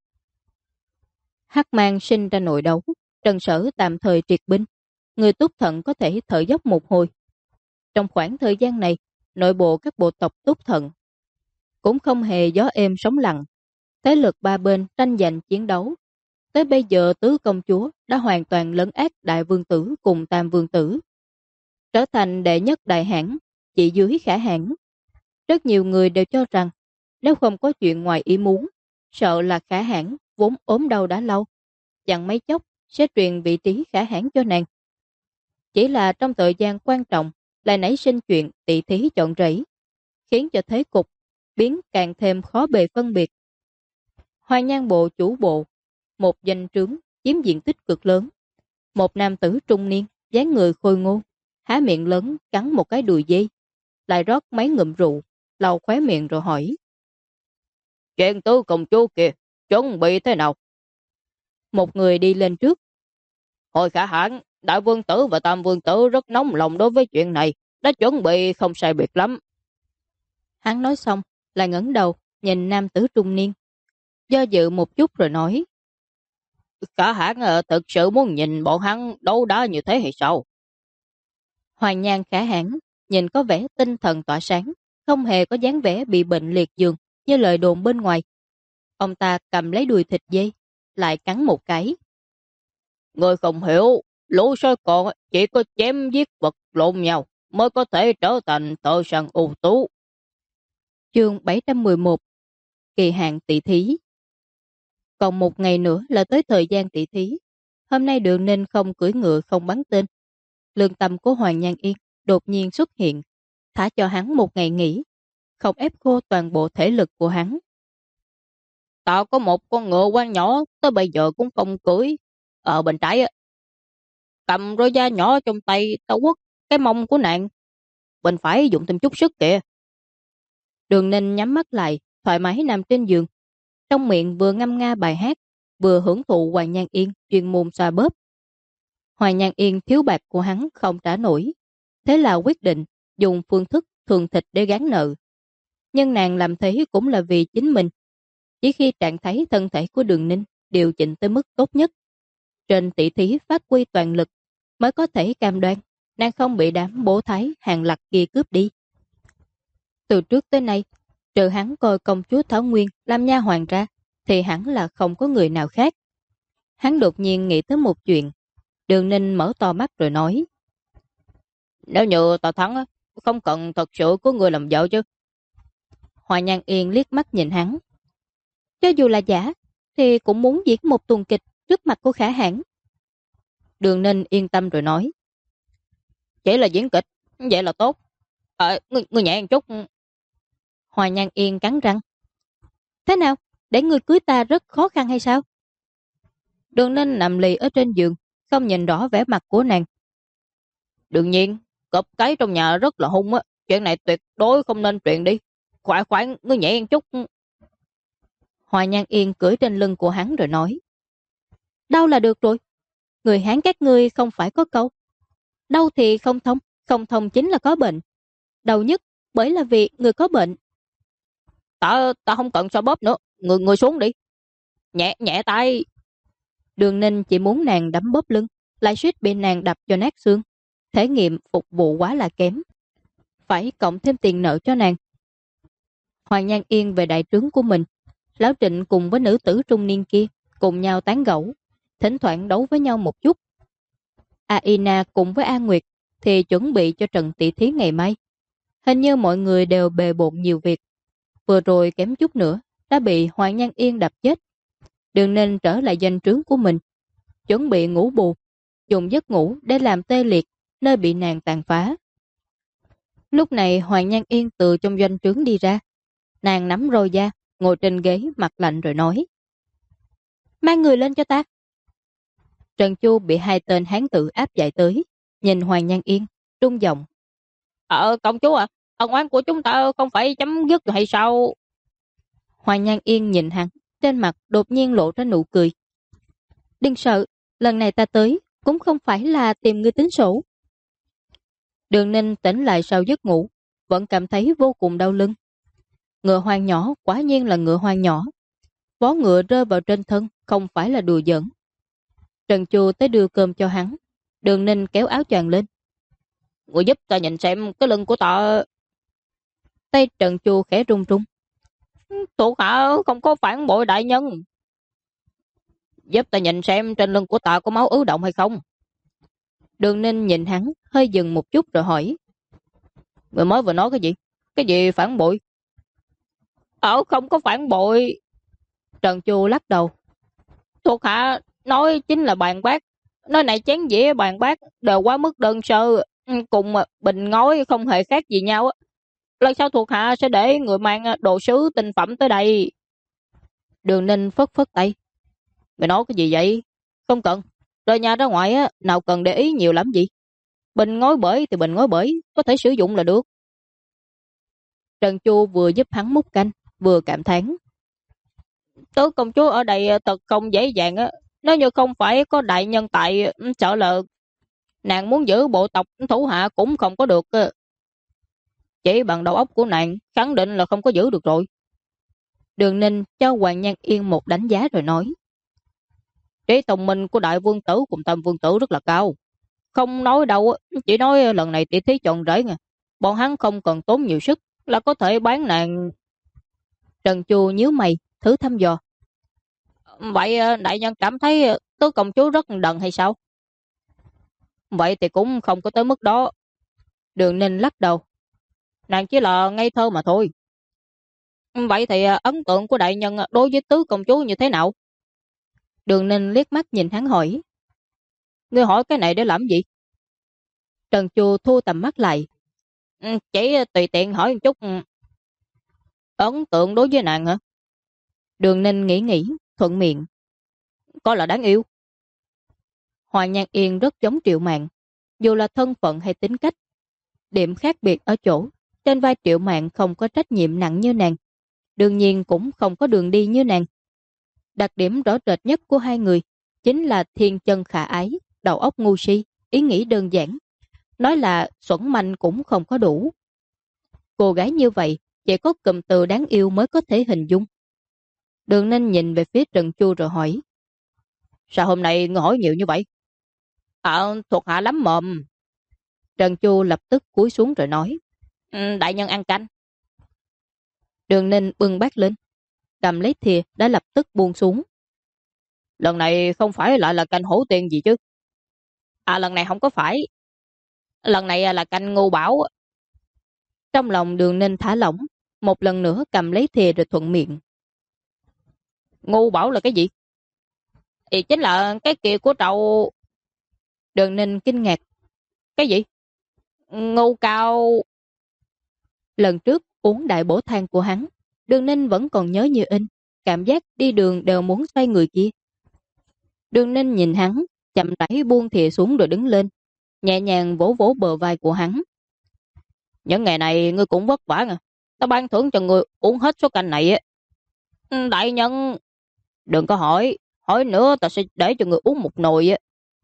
Hắc Mang sinh ra nội đấu, Trần Sở tạm thời triệt binh. Người Túc Thận có thể thở dốc một hồi. Trong khoảng thời gian này, nội bộ các bộ tộc Túc Thận cũng không hề gió êm sóng lặng. Thế lực ba bên tranh giành chiến đấu. Tới bây giờ tứ công chúa đã hoàn toàn lấn át đại vương tử cùng tam vương tử, trở thành đệ nhất đại hãn, chỉ dưới Khả Hãn. Rất nhiều người đều cho rằng nếu không có chuyện ngoài ý muốn, sợ là Khả Hãn vốn ốm đau đã lâu, chẳng mấy chốc sẽ truyền vị trí Khả Hãn cho nàng. Chỉ là trong thời gian quan trọng lại nảy sinh chuyện tỷ thí chọn rẫy, khiến cho thế cục biến càng thêm khó bề phân biệt. Hoa Nhan bộ chủ bộ, một danh trướng chiếm diện tích cực lớn. Một nam tử trung niên, dáng người khôi ngô, há miệng lớn cắn một cái đùi dê, lại rót mấy ngụm rượu, lau khóe miệng rồi hỏi. Chuyện tứ công chúa kìa, chuẩn bị thế nào? Một người đi lên trước. Hồi Khả Hãn, đại vương tử và tam vương tử rất nóng lòng đối với chuyện này, đã chuẩn bị không sai biệt lắm. Hắn nói xong, lại ngẩng đầu, nhìn nam tử trung niên. Do dự một chút rồi nói. Khả Hãn thực sự muốn nhìn bọn hắn đấu đá như thế hay sao? Hoàng Nhan khả hãn, nhìn có vẻ tinh thần tỏa sáng, không hề có dáng vẻ bị bệnh liệt giường như lời đồn bên ngoài. Ông ta cầm lấy đùi thịt dê, lại cắn một cái. Người không hiểu, lũ sói con chỉ có chém giết vật lộn nhau mới có thể trở thành tội săn ưu tú. Chương 711. Kỳ hạn tỷ thí. Còn một ngày nữa là tới thời gian tỷ thí. Hôm nay Đường Ninh không cưỡi ngựa không bắn tên. Lương tâm của Hoàng Nhan Yên đột nhiên xuất hiện, thả cho hắn một ngày nghỉ, không ép khô toàn bộ thể lực của hắn. Tao có một con ngựa quan nhỏ, tới bây giờ cũng không cưỡi. Ở bên trái cầm roi da nhỏ trong tay, tao quất cái mông của nàng. Bên phải dùng thêm chút sức kìa. Đường Ninh nhắm mắt lại, thoải mái nằm trên giường, trong miệng vừa ngâm nga bài hát, vừa hưởng thụ Hoàng Nhan Yên chuyên môn xoa bóp. Hoàng Nhan Yên thiếu bạc của hắn không trả nổi, thế là quyết định dùng phương thức thường thịt để gán nợ. Nhưng nàng làm thế cũng là vì chính mình. Chỉ khi trạng thái thân thể của Đường Ninh điều chỉnh tới mức tốt nhất, trên tỷ thí phát huy toàn lực, mới có thể cam đoan nàng không bị đám bố thái hàng lặt kia cướp đi. Từ trước tới nay, trừ hắn coi công chúa Thảo Nguyên làm nha hoàn ra, thì hẳn là không có người nào khác. Hắn đột nhiên nghĩ tới một chuyện. Đường Ninh mở to mắt rồi nói: Nếu như tao thắng, không cần thật sự có người làm vợ chứ. Hoa Nhan Yên liếc mắt nhìn hắn. Cho dù là giả, thì cũng muốn diễn một tuần kịch trước mặt của Khả Hãn. Đường Ninh yên tâm rồi nói: Chỉ là diễn kịch, vậy là tốt. Ngươi nhẹ một chút. Hoa Nhan Yên cắn răng. Thế nào? Để người cưới ta rất khó khăn hay sao? Đường Ninh nằm lì ở trên giường, không nhìn rõ vẻ mặt của nàng. Đương nhiên, cọp cái trong nhà rất là hung á. Chuyện này tuyệt đối không nên chuyện đi. Khoan, ngươi nhẹ một chút. Hoa Nhan Yên cưỡi trên lưng của hắn rồi nói: Đau là được rồi. Người Hán các ngươi không phải có câu: đau thì không thông chính là có bệnh. Đau nhất bởi là vì người có bệnh. Ta không cần xoa bóp nữa. Người xuống đi. Nhẹ tay. Đường Ninh chỉ muốn nàng đấm bóp lưng, lại suýt bị nàng đập cho nát xương. Thể nghiệm phục vụ quá là kém, phải cộng thêm tiền nợ cho nàng. Hoàng Nhan Yên về đại trướng của mình. Lão Trịnh cùng với nữ tử trung niên kia cùng nhau tán gẫu, thỉnh thoảng đấu với nhau một chút. Aina cùng với A Nguyệt thì chuẩn bị cho trận tỷ thí ngày mai. Hình như mọi người đều bề bộn nhiều việc. Vừa rồi kém chút nữa đã bị Hoàng Nhan Yên đập chết. Đường Ninh trở lại doanh trướng của mình, chuẩn bị ngủ bù, dùng giấc ngủ để làm tê liệt nơi bị nàng tàn phá. Lúc này Hoàng Nhan Yên từ trong doanh trướng đi ra. Nàng nắm roi da, ngồi trên ghế mặt lạnh rồi nói: Mang người lên cho ta. Trần Chu bị hai tên hán tử áp giải tới, nhìn Hoàng Nhan Yên, trung giọng: Công chúa à, ân oán của chúng ta không phải chấm dứt hay sao? Hoàng Nhan Yên nhìn hắn, trên mặt đột nhiên lộ ra nụ cười. Đừng sợ, lần này ta tới cũng không phải là tìm người tính sổ. Đường Ninh tỉnh lại sau giấc ngủ, vẫn cảm thấy vô cùng đau lưng. Ngựa hoang nhỏ quả nhiên là ngựa hoang nhỏ. Vó ngựa rơi vào trên thân không phải là đùa giỡn. Trần Chu tới đưa cơm cho hắn. Đường Ninh kéo áo choàng lên. Người giúp ta nhìn xem cái lưng của ta. Tay Trần Chu khẽ run run. Thuộc hạ không có phản bội đại nhân. Giúp ta nhìn xem trên lưng của ta có máu ứ động hay không. Đường Ninh nhìn hắn hơi dừng một chút rồi hỏi: Người mới vừa nói cái gì? Cái gì phản bội? Không có phản bội. Trần Chu lắc đầu. Thuộc hạ nói chính là bàn bát. Nơi này chén dĩa bàn bát đều quá mức đơn sơ, cùng bình ngói không hề khác gì nhau. Lần sau thuộc hạ sẽ để người mang đồ sứ tinh phẩm tới đây. Đường Ninh phất phất tay. Mày nói cái gì vậy? Không cần. Rời nhà ra ngoài nào cần để ý nhiều lắm gì. Bình ngói bể thì bình ngói bể, có thể sử dụng là được. Trần Chu vừa giúp hắn múc canh, vừa cảm thán: Tứ công chúa ở đây thật không dễ dàng á. Nếu như không phải có đại nhân tại, sợ là nàng muốn giữ bộ tộc thủ hạ cũng không có được. Chỉ bằng đầu óc của nàng khẳng định là không có giữ được rồi. Đường Ninh cho Hoàng Nhan Yên một đánh giá rồi nói: Trí thông minh của đại vương tử cùng tam vương tử rất là cao. Không nói đâu, chỉ nói lần này tỷ thí chọn rễ nè. Bọn hắn không cần tốn nhiều sức là có thể bán nàng. Trần Chu nhíu mày, thử thăm dò. Vậy đại nhân cảm thấy tứ công chúa rất đần hay sao? Vậy thì cũng không có tới mức đó. Đường Ninh lắc đầu. Nàng chỉ là ngây thơ mà thôi. Vậy thì ấn tượng của đại nhân đối với tứ công chúa như thế nào? Đường Ninh liếc mắt nhìn hắn hỏi. Ngươi hỏi cái này để làm gì? Trần Chu thu tầm mắt lại. Chỉ tùy tiện hỏi một chút. Ấn tượng đối với nàng hả? Đường Ninh nghĩ, thuận miệng. Có là đáng yêu. Hoa Nhan Yên rất giống Triệu Mạn, dù là thân phận hay tính cách. Điểm khác biệt ở chỗ, trên vai Triệu Mạn không có trách nhiệm nặng như nàng, đương nhiên cũng không có đường đi như nàng. Đặc điểm rõ rệt nhất của hai người chính là thiên chân khả ái, đầu óc ngu si, ý nghĩ đơn giản. Nói là xuẩn manh cũng không có đủ. Cô gái như vậy chỉ có cụm từ đáng yêu mới có thể hình dung. Đường Ninh nhìn về phía Trần Chu rồi hỏi. Sao hôm nay ngươi hỏi nhiều như vậy? Thuộc hạ lắm mồm. Trần Chu lập tức cúi xuống rồi nói. Đại nhân ăn canh. Đường Ninh bưng bát lên, cầm lấy thìa đã lập tức buông xuống. Lần này không phải lại là canh hổ tiên gì chứ? Lần này không có phải. Lần này là canh Ngưu Bảo. Trong lòng Đường Ninh thả lỏng, một lần nữa cầm lấy thìa rồi thuận miệng. Ngưu Bảo là cái gì? Thì chính là cái kia của trầu. Đường Ninh kinh ngạc. Cái gì? Ngưu Cao. Lần trước uống đại bổ thang của hắn, Đường Ninh vẫn còn nhớ như in, cảm giác đi đường đều muốn xoay người kia. Đường Ninh nhìn hắn, chậm rãi buông thìa xuống rồi đứng lên, nhẹ nhàng vỗ vỗ bờ vai của hắn. Những ngày này ngươi cũng vất vả nè. Ta ban thưởng cho ngươi uống hết số canh này. Đại nhân, đừng có hỏi. Hỏi nữa ta sẽ để cho ngươi uống một nồi.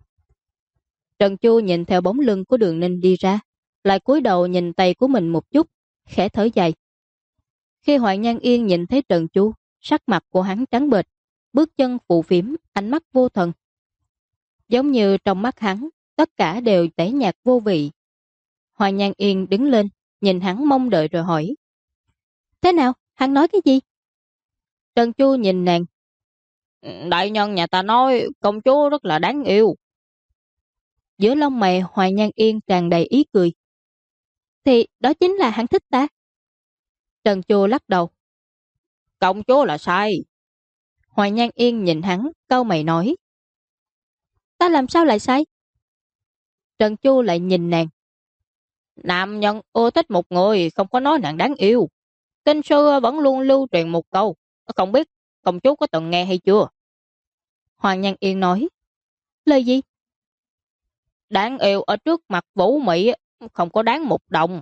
Trần Chu nhìn theo bóng lưng của Đường Ninh đi ra, lại cúi đầu nhìn tay của mình một chút, khẽ thở dài. Khi Hoài Nhan Yên nhìn thấy Trần Chu, sắc mặt của hắn trắng bệch, bước chân phù phiếm, ánh mắt vô thần. Giống như trong mắt hắn, tất cả đều tẻ nhạt vô vị. Hoài Nhan Yên đứng lên, nhìn hắn mong đợi rồi hỏi. Thế nào? Hắn nói cái gì? Trần Chu nhìn nàng. Đại nhân nhà ta nói công chúa rất là đáng yêu. Giữa lông mày Hoài Nhan Yên tràn đầy ý cười. Thì đó chính là hắn thích ta. Trần Chu lắc đầu. Công chúa là sai. Hoài Nhan Yên nhìn hắn, cau mày nói. Ta làm sao lại sai? Trần Chu lại nhìn nàng. Nam nhân ưa thích một người không có nói nàng đáng yêu. Kinh sư vẫn luôn lưu truyền một câu. Không biết công chúa có từng nghe hay chưa? Hoài Nhan Yên nói. Lời gì? Đáng yêu ở trước mặt Vũ Mị không có đáng một đồng.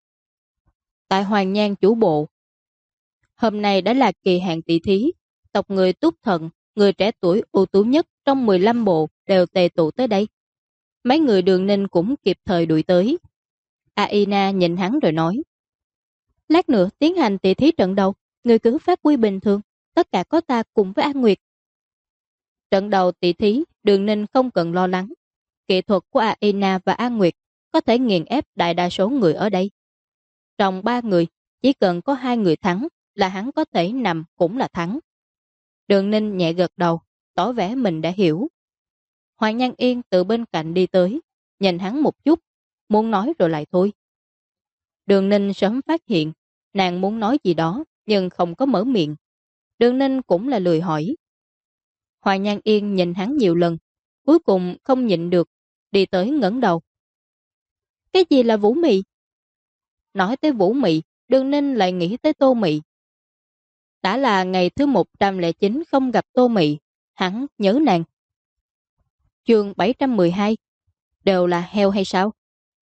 Tại Hoàng Nhan chủ bộ. Hôm nay đã là kỳ hạn tỷ thí. Tộc người Túc Thần, người trẻ tuổi ưu tú nhất trong 15 bộ đều tề tụ tới đây. Mấy người Đường Ninh cũng kịp thời đuổi tới. Aina nhìn hắn rồi nói. Lát nữa tiến hành tỷ thí trận đầu, người cứ phát huy bình thường, tất cả có ta cùng với An Nguyệt. Trận đầu tỷ thí, Đường Ninh không cần lo lắng. Kỹ thuật của Aina và An Nguyệt có thể nghiền ép đại đa số người ở đây. Trong 3 người, chỉ cần có 2 người thắng là hắn có thể nằm cũng là thắng. Đường Ninh nhẹ gật đầu, tỏ vẻ mình đã hiểu. Hoàng Nhan Yên từ bên cạnh đi tới, nhìn hắn một chút, muốn nói rồi lại thôi. Đường Ninh sớm phát hiện, nàng muốn nói gì đó, nhưng không có mở miệng. Đường Ninh cũng là lười hỏi. Hoàng Nhan Yên nhìn hắn nhiều lần, cuối cùng không nhịn được, đi tới ngẩng đầu. Cái gì là Vũ Mị? Nói tới Vũ Mị, Đường Ninh lại nghĩ tới Tô Mị. Đã là ngày thứ 109 không gặp Tô Mị, hắn nhớ nàng. Chương 712, đều là heo hay sao?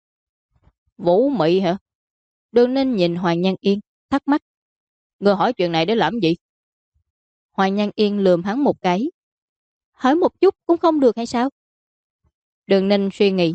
Vũ Mị hả? Đường Ninh nhìn Hoàng Nhan Yên, thắc mắc. Ngươi hỏi chuyện này để làm gì? Hoàng Nhan Yên lườm hắn một cái. Hỏi một chút cũng không được hay sao? Đường Ninh suy nghĩ.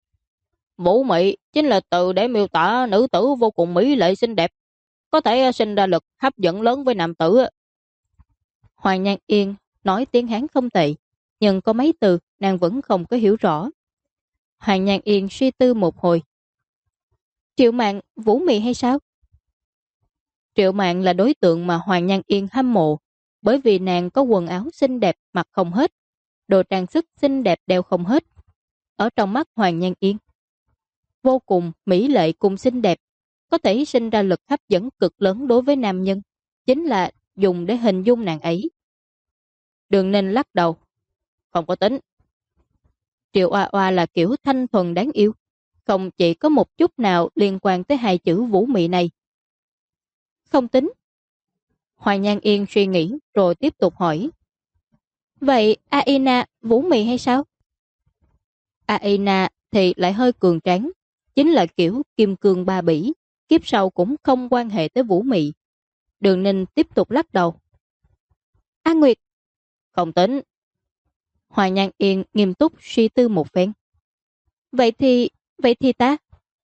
Vũ Mị chính là từ để miêu tả nữ tử vô cùng mỹ lệ xinh đẹp, có thể sinh ra lực hấp dẫn lớn với nam tử. Hoàng Nhan Yên nói tiếng Hán không tệ, nhưng có mấy từ nàng vẫn không có hiểu rõ. Hoàng Nhan Yên suy tư một hồi. Triệu Mạn, Vũ Mị hay sao? Triệu Mạn là đối tượng mà Hoàng Nhan Yên hâm mộ, bởi vì nàng có quần áo xinh đẹp mặc không hết, đồ trang sức xinh đẹp đeo không hết. Ở trong mắt Hoàng Nhan Yên, vô cùng mỹ lệ cùng xinh đẹp, có thể sinh ra lực hấp dẫn cực lớn đối với nam nhân, chính là dùng để hình dung nàng ấy. Đường Ninh lắc đầu. Không có tính. Triệu Oa Oa là kiểu thanh thuần đáng yêu, không chỉ có một chút nào liên quan tới hai chữ Vũ Mị này. Không tính. Hoàng Nhan Yên suy nghĩ rồi tiếp tục hỏi. Vậy Aina Vũ Mị hay sao? Aina thì lại hơi cường tráng, chính là kiểu kim cương ba bỉ, kiếp sau cũng không quan hệ tới Vũ Mị. Đường Ninh tiếp tục lắc đầu. A Nguyệt. Không tính. Hoàng Nhan Yên nghiêm túc suy tư một phen. Vậy thì ta?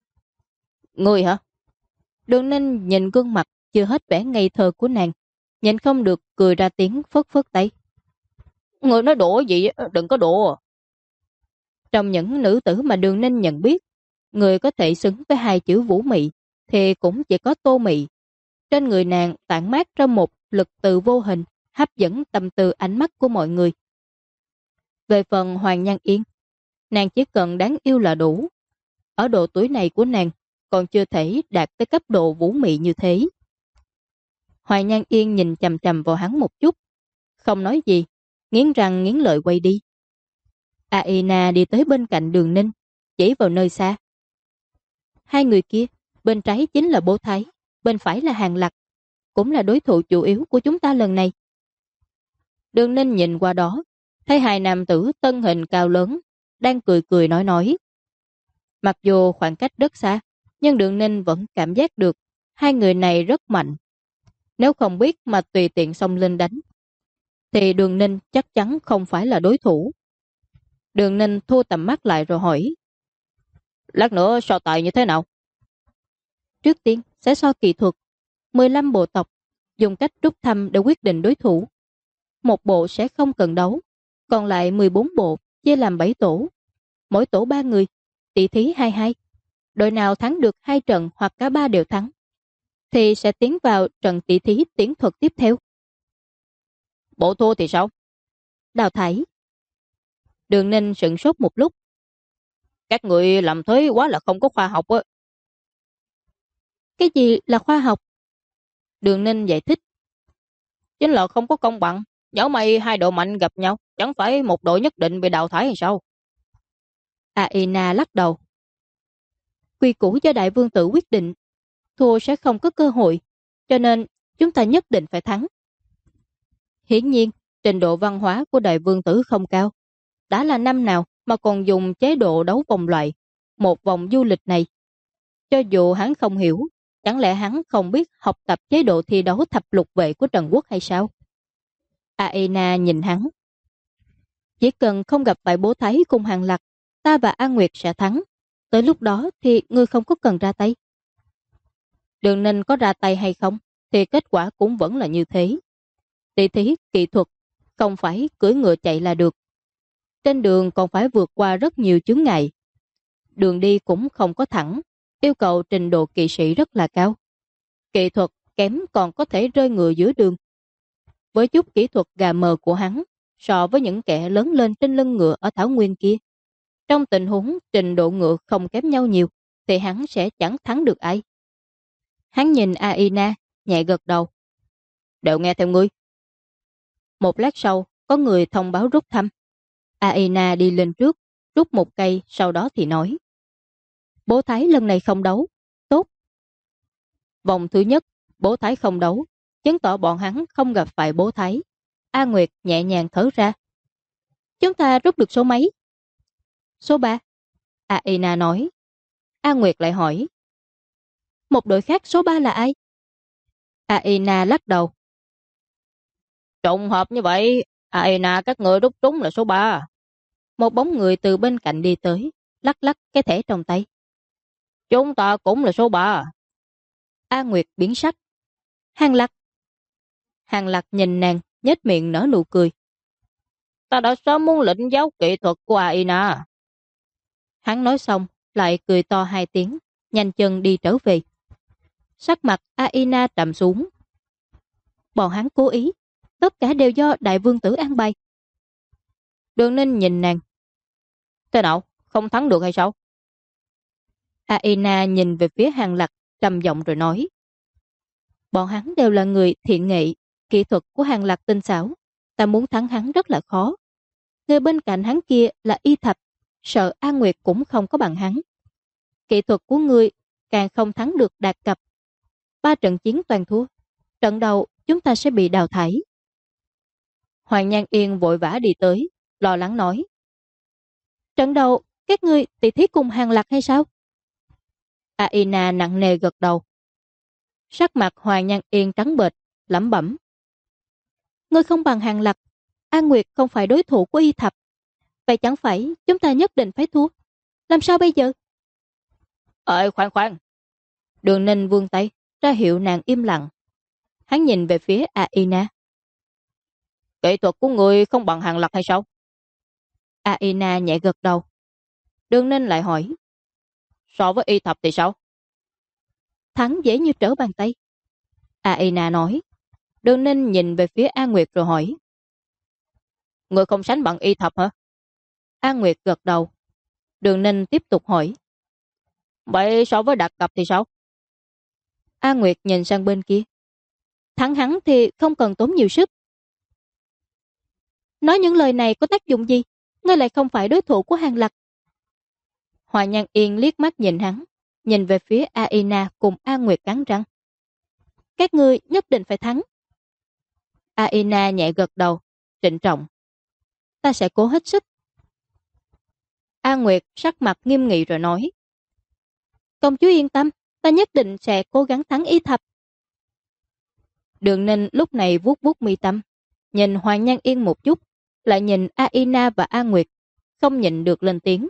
Người hả? Đường Ninh nhìn gương mặt chưa hết vẻ ngây thơ của nàng, nhìn không được cười ra tiếng phất phất tay. Người nói đùa gì, đừng có đùa. Trong những nữ tử mà Đường Ninh nhận biết, người có thể xứng với hai chữ Vũ Mị thì cũng chỉ có Tô Mị. Trên người nàng tản mát ra một lực từ vô hình, hấp dẫn tâm tư ánh mắt của mọi người. Về phần Hoàng Nhan Yên, nàng chỉ cần đáng yêu là đủ. Ở độ tuổi này của nàng còn chưa thể đạt tới cấp độ Vũ Mị như thế. Hoàng Nhan Yên nhìn chằm chằm vào hắn một chút, không nói gì, nghiến răng nghiến lợi quay đi. Aina đi tới bên cạnh Đường Ninh, chỉ vào nơi xa. Hai người kia, bên trái chính là Bố Thái, bên phải là Hàng Lập, cũng là đối thủ chủ yếu của chúng ta lần này. Đường Ninh nhìn qua đó, thấy hai nam tử thân hình cao lớn, đang cười cười nói. Mặc dù khoảng cách rất xa, nhưng Đường Ninh vẫn cảm giác được hai người này rất mạnh. Nếu không biết mà tùy tiện xông lên đánh, thì Đường Ninh chắc chắn không phải là đối thủ. Đường Ninh thu tầm mắt lại rồi hỏi. Lát nữa so tài như thế nào? Trước tiên sẽ so kỳ thuật. 15 bộ tộc dùng cách rút thăm để quyết định đối thủ. Một bộ sẽ không cần đấu, còn lại 14 bộ chia làm 7 tổ. Mỗi tổ 3 người, tỷ thí 2-2. Đội nào thắng được 2 trận hoặc cả 3 đều thắng, thì sẽ tiến vào trận tỷ thí tiến thuật tiếp theo. Bộ thua thì sao? Đào thải. Đường Ninh sửng sốt một lúc. Các người làm thế quá là không có khoa học á. Cái gì là khoa học? Đường Ninh giải thích. Chính là không có công bằng. Nhỡ may hai đội mạnh gặp nhau, chẳng phải một đội nhất định bị đào thải hay sao? Aina lắc đầu. Quy củ do đại vương tử quyết định, thua sẽ không có cơ hội, cho nên chúng ta nhất định phải thắng. Hiển nhiên, trình độ văn hóa của đại vương tử không cao. Đã là năm nào mà còn dùng chế độ đấu vòng loại, một vòng du lịch này. Cho dù hắn không hiểu, chẳng lẽ hắn không biết học tập chế độ thi đấu thập lục vệ của Trần Quốc hay sao? Aina nhìn hắn. Chỉ cần không gặp phải Bố Thái cùng Hàng Lập, ta và An Nguyệt sẽ thắng. Tới lúc đó thì ngươi không có cần ra tay. Đường Ninh có ra tay hay không thì kết quả cũng vẫn là như thế. Tỷ thí kỹ thuật không phải cưỡi ngựa chạy là được. Trên đường còn phải vượt qua rất nhiều chướng ngại. Đường đi cũng không có thẳng, yêu cầu trình độ kỵ sĩ rất là cao. Kỹ thuật kém còn có thể rơi ngựa giữa đường. Với chút kỹ thuật gà mờ của hắn, so với những kẻ lớn lên trên lưng ngựa ở Thảo Nguyên kia, trong tình huống trình độ ngựa không kém nhau nhiều, thì hắn sẽ chẳng thắng được ai. Hắn nhìn Aina, nhẹ gật đầu. Đều nghe theo ngươi. Một lát sau, có người thông báo rút thăm. Aina đi lên trước, rút một cây, sau đó thì nói. Bố Thái lần này không đấu. Tốt. Vòng thứ nhất, Bố Thái không đấu, chứng tỏ bọn hắn không gặp phải Bố Thái. A Nguyệt nhẹ nhàng thở ra. Chúng ta rút được số mấy? Số 3. Aina nói. A Nguyệt lại hỏi. Một đội khác số 3 là ai? Aina lắc đầu. Trùng hợp như vậy, Aina các người rút trúng là số 3. Một bóng người từ bên cạnh đi tới, lắc lắc cái thẻ trong tay. Chúng ta cũng là số 3. A Nguyệt biến sắc. Hàng Lập. Hàng Lập nhìn nàng, nhếch miệng nở nụ cười. Ta đã sớm muốn lĩnh giáo kỹ thuật của Aina. Hắn nói xong, lại cười to 2 tiếng, nhanh chân đi trở về. Sắc mặt Aina trầm xuống. Bọn hắn cố ý, tất cả đều do đại vương tử an bài. Đường Ninh nhìn nàng. Thế nào, không thắng được hay sao? Aina nhìn về phía Hàng Lập, trầm giọng rồi nói. Bọn hắn đều là người thiện nghệ, kỹ thuật của Hàng Lập tinh xảo, ta muốn thắng hắn rất là khó. Người bên cạnh hắn kia là Y Thạch, sợ An Nguyệt cũng không có bằng hắn. Kỹ thuật của ngươi càng không thắng được Đạt Cập. 3 trận chiến toàn thua, trận đầu chúng ta sẽ bị đào thải. Hoàng Nhan Yên vội vã đi tới, lo lắng nói. Trận đầu, các ngươi tỷ thí cùng Hàng Lập hay sao? Aina nặng nề gật đầu. Sắc mặt Hoàng Nhan Yên trắng bệch, lẩm bẩm. Ngươi không bằng Hàng Lập, An Nguyệt không phải đối thủ của Y Thập. Vậy chẳng phải chúng ta nhất định phải thua? Làm sao bây giờ? Khoan khoan. Đường Ninh vươn tay, ra hiệu nàng im lặng. Hắn nhìn về phía Aina. Kỹ thuật của người không bằng Hàng Lập hay sao? Aina nhẹ gật đầu. Đường Ninh lại hỏi. So với Y Thập thì sao? Thắng dễ như trở bàn tay. Aina nói. Đường Ninh nhìn về phía An Nguyệt rồi hỏi. Người không sánh bằng Y Thập hả? An Nguyệt gật đầu. Đường Ninh tiếp tục hỏi. Vậy so với Đạt Cập thì sao? An Nguyệt nhìn sang bên kia. Thắng hắn thì không cần tốn nhiều sức. Nói những lời này có tác dụng gì? Ngươi lại không phải đối thủ của Hàng Lập. Hoa Nhan Yên liếc mắt nhìn hắn, nhìn về phía Aina cùng An Nguyệt cắn răng. Các ngươi nhất định phải thắng. Aina nhẹ gật đầu, trịnh trọng. Ta sẽ cố hết sức. An Nguyệt sắc mặt nghiêm nghị rồi nói. Công chúa yên tâm, ta nhất định sẽ cố gắng thắng Y Thập. Đường Ninh lúc này vuốt vuốt mi tâm, nhìn Hoàng Nhan Yên một chút, lại nhìn Aina và An Nguyệt, không nhịn được lên tiếng.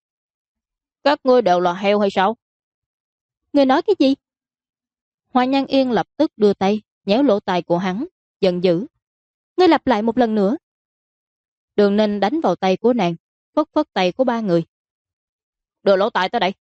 Các ngươi đều là heo hay sao? Ngươi nói cái gì? Hoàng Nhan Yên lập tức đưa tay, nhéo lỗ tai của hắn, giận dữ. Ngươi lặp lại một lần nữa. Đường Ninh đánh vào tay của nàng, phất phất tay của 3 người. Đưa lỗ tai tới đây.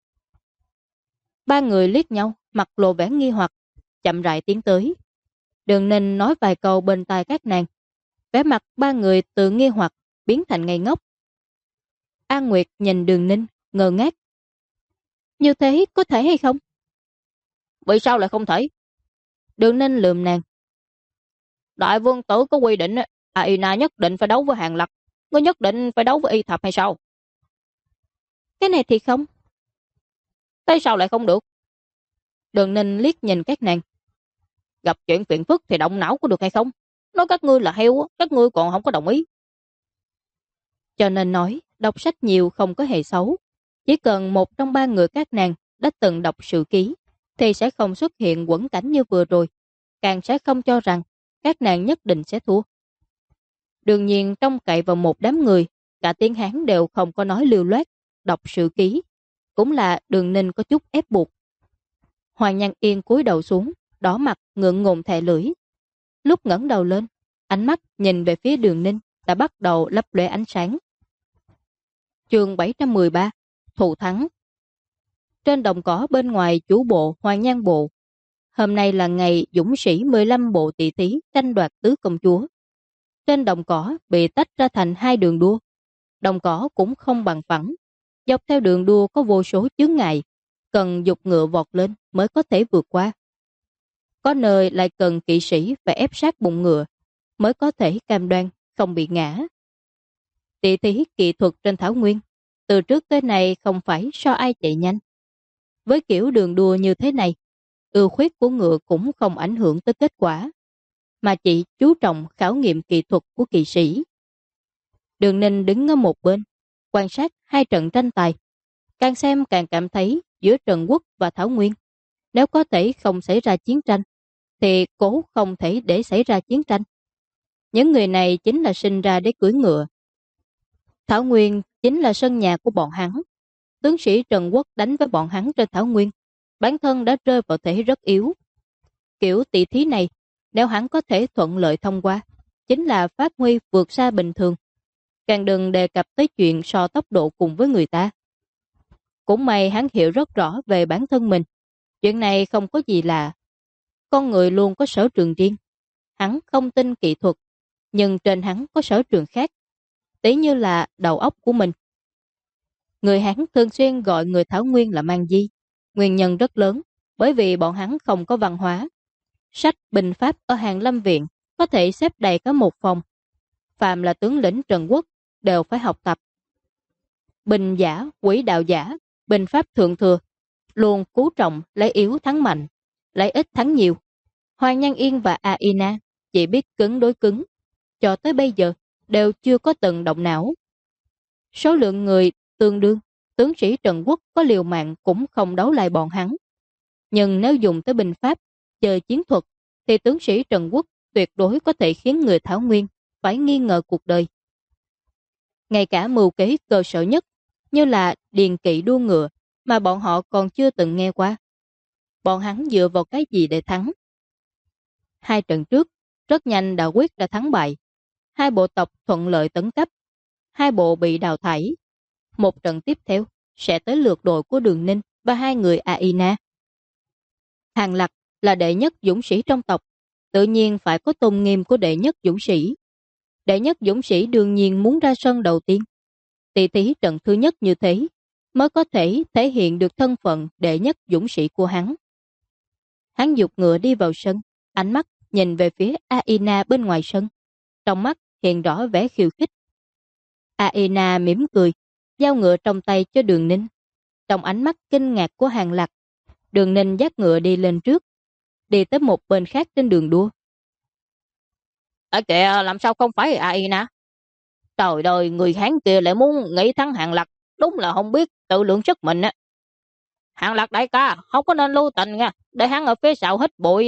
3 người liếc nhau, mặt lộ vẻ nghi hoặc, chậm rãi tiến tới. Đường Ninh nói vài câu bên tai các nàng. Vẻ mặt 3 người từ nghi hoặc biến thành ngây ngốc. An Nguyệt nhìn Đường Ninh, ngơ ngác. Như thế có thể hay không? Vì sao lại không thể? Đường Ninh lườm nàng. Đại vương tử có quy định Aina nhất định phải đấu với Hàng Lập, ngươi nhất định phải đấu với Y Thập hay sao? Cái này thì không. Tại sao lại không được? Đường Ninh liếc nhìn các nàng. Gặp chuyện phiền phức thì động não có được hay không? Nói các ngươi là heo, các ngươi còn không có đồng ý. Cho nên nói, đọc sách nhiều không có hề xấu. Chỉ cần một trong 3 người các nàng đã từng đọc sử ký, thì sẽ không xuất hiện quẫn cảnh như vừa rồi, càng sẽ không cho rằng các nàng nhất định sẽ thua. Đương nhiên trông cậy vào một đám người, cả tiếng Hán đều không có nói lưu loát, đọc sử ký, cũng là Đường Ninh có chút ép buộc. Hoàng Nhan Yên cúi đầu xuống, đỏ mặt ngượng ngùng thè lưỡi. Lúc ngẩng đầu lên, ánh mắt nhìn về phía Đường Ninh đã bắt đầu lấp lóe ánh sáng. Chương 713, Thù thắng. Trên đồng cỏ bên ngoài chủ bộ Hoàng Nhan bộ. Hôm nay là ngày dũng sĩ 15 bộ tỷ thí tranh đoạt tứ công chúa. Trên đồng cỏ bị tách ra thành 2 đường đua. Đồng cỏ cũng không bằng phẳng. Dọc theo đường đua có vô số chướng ngại, cần dục ngựa vọt lên mới có thể vượt qua. Có nơi lại cần kỵ sĩ phải ép sát bụng ngựa mới có thể cam đoan không bị ngã. Tỷ thí kỹ thuật trên thảo nguyên từ trước tới nay không phải so ai chạy nhanh. Với kiểu đường đua như thế này, ưu khuyết của ngựa cũng không ảnh hưởng tới kết quả, mà chỉ chú trọng khảo nghiệm kỹ thuật của kỵ sĩ. Đường Ninh đứng ở một bên, quan sát 2 trận tranh tài. Càng xem càng cảm thấy giữa Trần Quốc và Thảo Nguyên, nếu có thể không xảy ra chiến tranh, thì cố không thể để xảy ra chiến tranh. Những người này chính là sinh ra để cưỡi ngựa. Thảo Nguyên chính là sân nhà của bọn hắn. Tướng sĩ Trần Quốc đánh với bọn hắn trên Thảo Nguyên, bản thân đã rơi vào thế rất yếu. Kiểu tỷ thí này, nếu hắn có thể thuận lợi thông qua, chính là phát huy vượt xa bình thường. Càng đừng đề cập tới chuyện so tốc độ cùng với người ta. Cũng may hắn hiểu rất rõ về bản thân mình. Chuyện này không có gì lạ. Con người luôn có sở trường riêng. Hắn không tin kỹ thuật, nhưng trên hắn có sở trường khác, tí như là đầu óc của mình. Người Hán thường xuyên gọi người Thảo Nguyên là mang di. Nguyên nhân rất lớn, bởi vì bọn hắn không có văn hóa. Sách binh pháp ở Hàn Lâm Viện có thể xếp đầy cả một phòng. Phạm là tướng lĩnh Trần Quốc đều phải học tập. Binh giả, quỹ đạo giả, binh pháp thượng thừa, luôn chú trọng lấy yếu thắng mạnh, lấy ít thắng nhiều. Hoàng Nhan Yên và Aina chỉ biết cứng đối cứng, cho tới bây giờ đều chưa có từng động não. Số lượng người tương đương, tướng sĩ Trần Quốc có liều mạng cũng không đấu lại bọn hắn. Nhưng nếu dùng tới binh pháp, chơi chiến thuật, thì tướng sĩ Trần Quốc tuyệt đối có thể khiến người Thảo Nguyên phải nghi ngờ cuộc đời. Ngay cả mưu kế cơ sở nhất, như là điền kỵ đua ngựa, mà bọn họ còn chưa từng nghe qua. Bọn hắn dựa vào cái gì để thắng? Hai trận trước, rất nhanh đã quyết đã thắng bại. Hai bộ tộc thuận lợi tấn cấp, hai bộ bị đào thải. Một trận tiếp theo sẽ tới lượt đội của Đường Ninh và hai người Aina. Hàng Lập là đệ nhất dũng sĩ trong tộc, tự nhiên phải có tôn nghiêm của đệ nhất dũng sĩ. Đệ nhất dũng sĩ đương nhiên muốn ra sân đầu tiên. Tỷ thí trận thứ nhất như thế mới có thể hiện được thân phận đệ nhất dũng sĩ của hắn. Hắn giục ngựa đi vào sân, ánh mắt nhìn về phía Aina bên ngoài sân, trong mắt hiện rõ vẻ khiêu khích. Aina mỉm cười, giao ngựa trong tay cho Đường Ninh. Trong ánh mắt kinh ngạc của Hàng Lập, Đường Ninh dắt ngựa đi lên trước, đi tới một bên khác trên đường đua. Ở kìa, làm sao không phải Aina? Trời ơi, người Hán kia lại muốn nghĩ thắng Hàng Lập, đúng là không biết tự lượng sức mình á. Hàng Lập đại ca, không có nên lưu tình nha, để hắn ở phía sau hít bụi.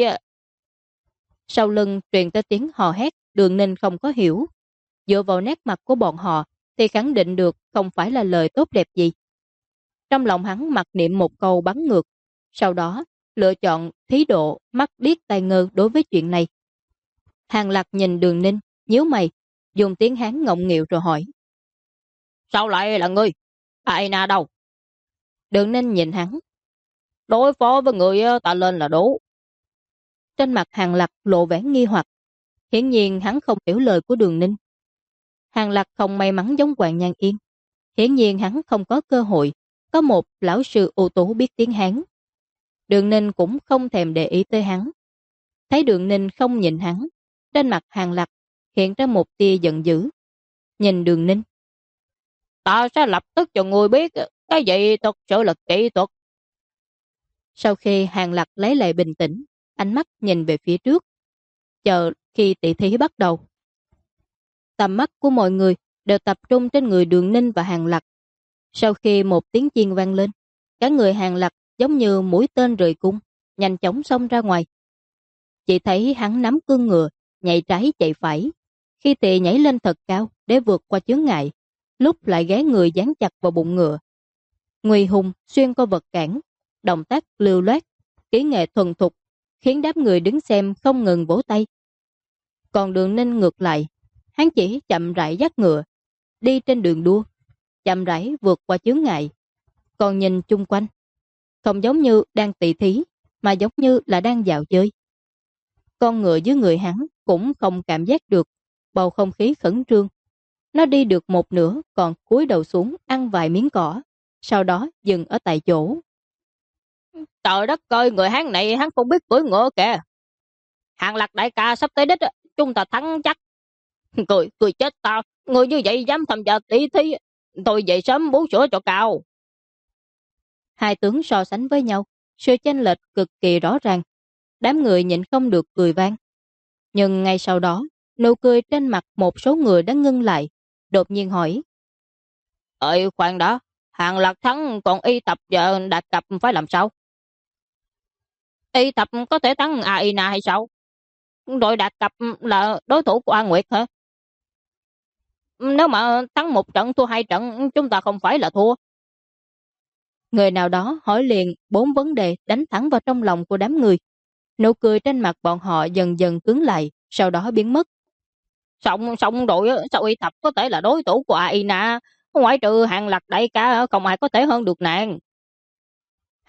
Sau lưng truyền tới tiếng hò hét, Đường Ninh không có hiểu. Dựa vào nét mặt của bọn họ thì khẳng định được không phải là lời tốt đẹp gì. Trong lòng hắn mặc niệm một câu bắn ngược, sau đó lựa chọn thí độ mắt điếc tai ngơ đối với chuyện này. Hàng Lập nhìn Đường Ninh, nhíu mày, dùng tiếng Hán ngọng nghịu rồi hỏi. Sao lại là ngươi? Aina đâu? Đường Ninh nhìn hắn. Đối phó với người ta lên là đủ. Trên mặt Hàng Lập lộ vẻ nghi hoặc. Hiển nhiên hắn không hiểu lời của Đường Ninh. Hàng Lập không may mắn giống Hoàng Nhan Yên. Hiển nhiên hắn không có cơ hội có một lão sư ưu tú biết tiếng Hán. Đường Ninh cũng không thèm để ý tới hắn. Thấy Đường Ninh không nhìn hắn, trên mặt Hàng Lập hiện ra một tia giận dữ. Nhìn Đường Ninh. Ta sẽ lập tức cho ngươi biết cái gì thực sự là kỹ thuật. Sau khi Hàng Lập lấy lại bình tĩnh, ánh mắt nhìn về phía trước, chờ khi tỷ thí bắt đầu. Tầm mắt của mọi người đều tập trung trên người Đường Ninh và Hàng Lập. Sau khi một tiếng chiên vang lên, cả người Hàng Lập giống như mũi tên rời cung, nhanh chóng xông ra ngoài. Chỉ thấy hắn nắm cương ngựa, nhảy trái chạy phải, khi thì nhảy lên thật cao để vượt qua chướng ngại, lúc lại ghé người dán chặt vào bụng ngựa. Nguy hùng xuyên qua vật cản, động tác lưu loát, kỹ nghệ thuần thục, khiến đám người đứng xem không ngừng vỗ tay. Còn Đường Ninh ngược lại, hắn chỉ chậm rãi dắt ngựa, đi trên đường đua, chậm rãi vượt qua chướng ngại. Còn nhìn chung quanh, không giống như đang tỷ thí, mà giống như là đang dạo chơi. Con ngựa dưới người hắn cũng không cảm giác được bầu không khí khẩn trương. Nó đi được một nửa còn cúi đầu xuống ăn vài miếng cỏ, sau đó dừng ở tại chỗ. Trời đất ơi, người Hán này hắn không biết cưỡi ngựa kìa. Hàng Lập đại ca sắp tới đích, chúng ta thắng chắc. Cười chết tao, người như vậy dám tham gia tỷ thí, tôi dậy sớm bú sữa cho cao. Hai tướng so sánh với nhau, sự chênh lệch cực kỳ rõ ràng. Đám người nhịn không được cười vang. Nhưng ngay sau đó, nụ cười trên mặt một số người đã ngưng lại, đột nhiên hỏi. Ơi khoan đó, Hàng Lập thắng còn Y Tập và Đạt Cập phải làm sao? Y Tập có thể thắng Aina hay sao? Đội Đạt Cập là đối thủ của A Nguyệt hả? Nếu mà thắng một trận thua hai trận, chúng ta không phải là thua. Người nào đó hỏi liền 4 vấn đề đánh thẳng vào trong lòng của đám người. Nụ cười trên mặt bọn họ dần dần cứng lại, sau đó biến mất. Xong đội sao Y Tập có thể là đối thủ của Aina? Ngoại trừ Hàng Lập đại ca không ai có thể hơn được nàng.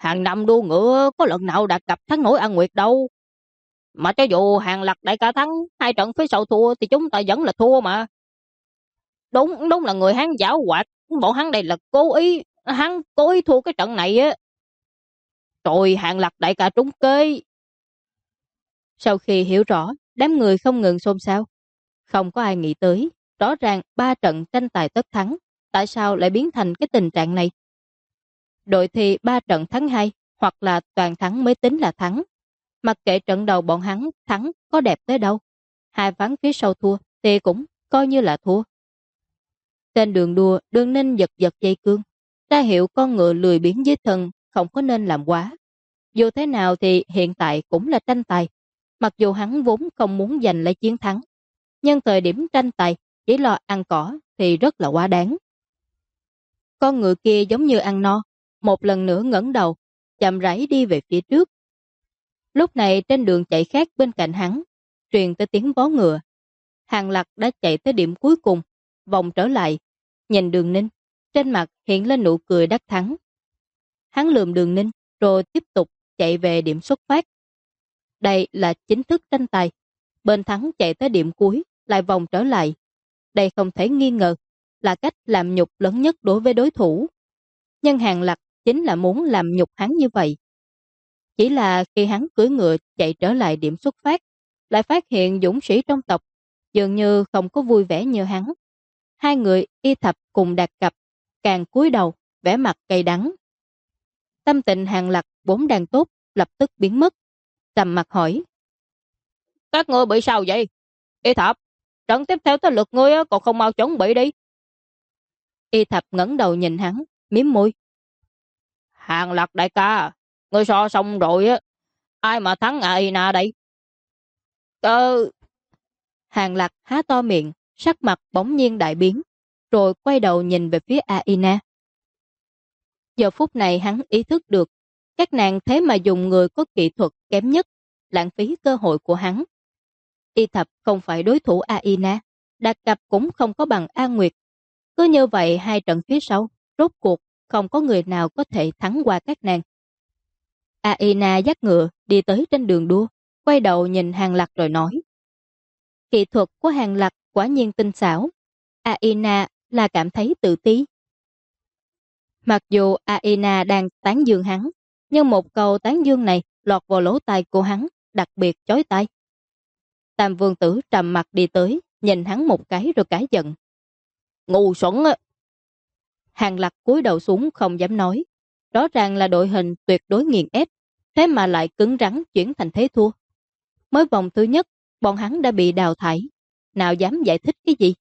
Hàng năm đua ngựa có lần nào đạt cặp thắng nổi An Nguyệt đâu. Mà cho dù Hàng Lạc đại ca thắng, hai trận phía sau thua thì chúng ta vẫn là thua mà. Đúng là người Hán giảo hoạt, bọn hắn đây là hắn cố ý thua cái trận này á. Rồi Hàng Lạc đại ca trúng kế. Sau khi hiểu rõ, đám người không ngừng xôn xao. Không có ai nghĩ tới, rõ ràng 3 trận tranh tài tất thắng, tại sao lại biến thành cái tình trạng này? Đội thì 3 trận thắng 2, hoặc là toàn thắng mới tính là thắng. Mặc kệ trận đầu bọn hắn thắng có đẹp tới đâu, hai ván phía sau thua thì cũng coi như là thua. Trên đường đua, Đường Ninh giật giật dây cương, ra hiệu con ngựa lười biếng dưới thân không có nên làm quá. Dù thế nào thì hiện tại cũng là tranh tài. Mặc dù hắn vốn không muốn giành lấy chiến thắng, nhưng thời điểm tranh tài chỉ lo ăn cỏ thì rất là quá đáng. Con ngựa kia giống như ăn no, một lần nữa ngẩng đầu, chậm rãi đi về phía trước. Lúc này trên đường chạy khác bên cạnh hắn, truyền tới tiếng vó ngựa. Hàng Lạc đã chạy tới điểm cuối cùng, vòng trở lại, nhìn Đường Ninh, trên mặt hiện lên nụ cười đắc thắng. Hắn lườm Đường Ninh, rồi tiếp tục chạy về điểm xuất phát. Đây là chính thức tranh tài. Bên thắng chạy tới điểm cuối, lại vòng trở lại. Đây không thể nghi ngờ là cách làm nhục lớn nhất đối với đối thủ. Nhưng Hàng Lạc chính là muốn làm nhục hắn như vậy. Chỉ là khi hắn cưỡi ngựa chạy trở lại điểm xuất phát, lại phát hiện dũng sĩ trong tộc dường như không có vui vẻ như hắn. Hai người Y Thập cùng Đạt Cập càng cúi đầu, vẻ mặt cay đắng. Tâm tình Hàng Lạc vốn đang tốt, lập tức biến mất. Trầm mặt hỏi: Các ngươi bị sao vậy? Y Thập, trận tiếp theo tới lượt ngươi còn không mau chuẩn bị đi. Y Thập ngẩng đầu nhìn hắn, mím môi. Hàng Lạc đại ca, ngươi so xong rồi á, ai mà thắng Aina đây? Hàng Lạc há to miệng, sắc mặt bỗng nhiên đại biến, rồi quay đầu nhìn về phía Aina. Giờ phút này hắn ý thức được, các nàng thế mà dùng người có kỹ thuật kém nhất, lãng phí cơ hội của hắn. Y Thập không phải đối thủ Aina, Đạt Cập cũng không có bằng A Nguyệt. Cứ như vậy hai trận phía sau, rốt cuộc không có người nào có thể thắng qua các nàng. Aina dắt ngựa đi tới trên đường đua, quay đầu nhìn Hàng Lạc rồi nói: Kỹ thuật của Hàng Lạc quả nhiên tinh xảo. Aina là cảm thấy tự ti. Mặc dù Aina đang tán dương hắn, nhưng một câu tán dương này lọt vào lỗ tai của hắn, đặc biệt chói tai. Tam Vương Tử trầm mặt đi tới, nhìn hắn một cái rồi cãi giận: Ngu xuẩn á! Hàng Lạc cúi đầu xuống không dám nói. Rõ ràng là đội hình tuyệt đối nghiền ép, thế mà lại cứng rắn chuyển thành thế thua. Mới vòng thứ nhất, bọn hắn đã bị đào thải, nào dám giải thích cái gì?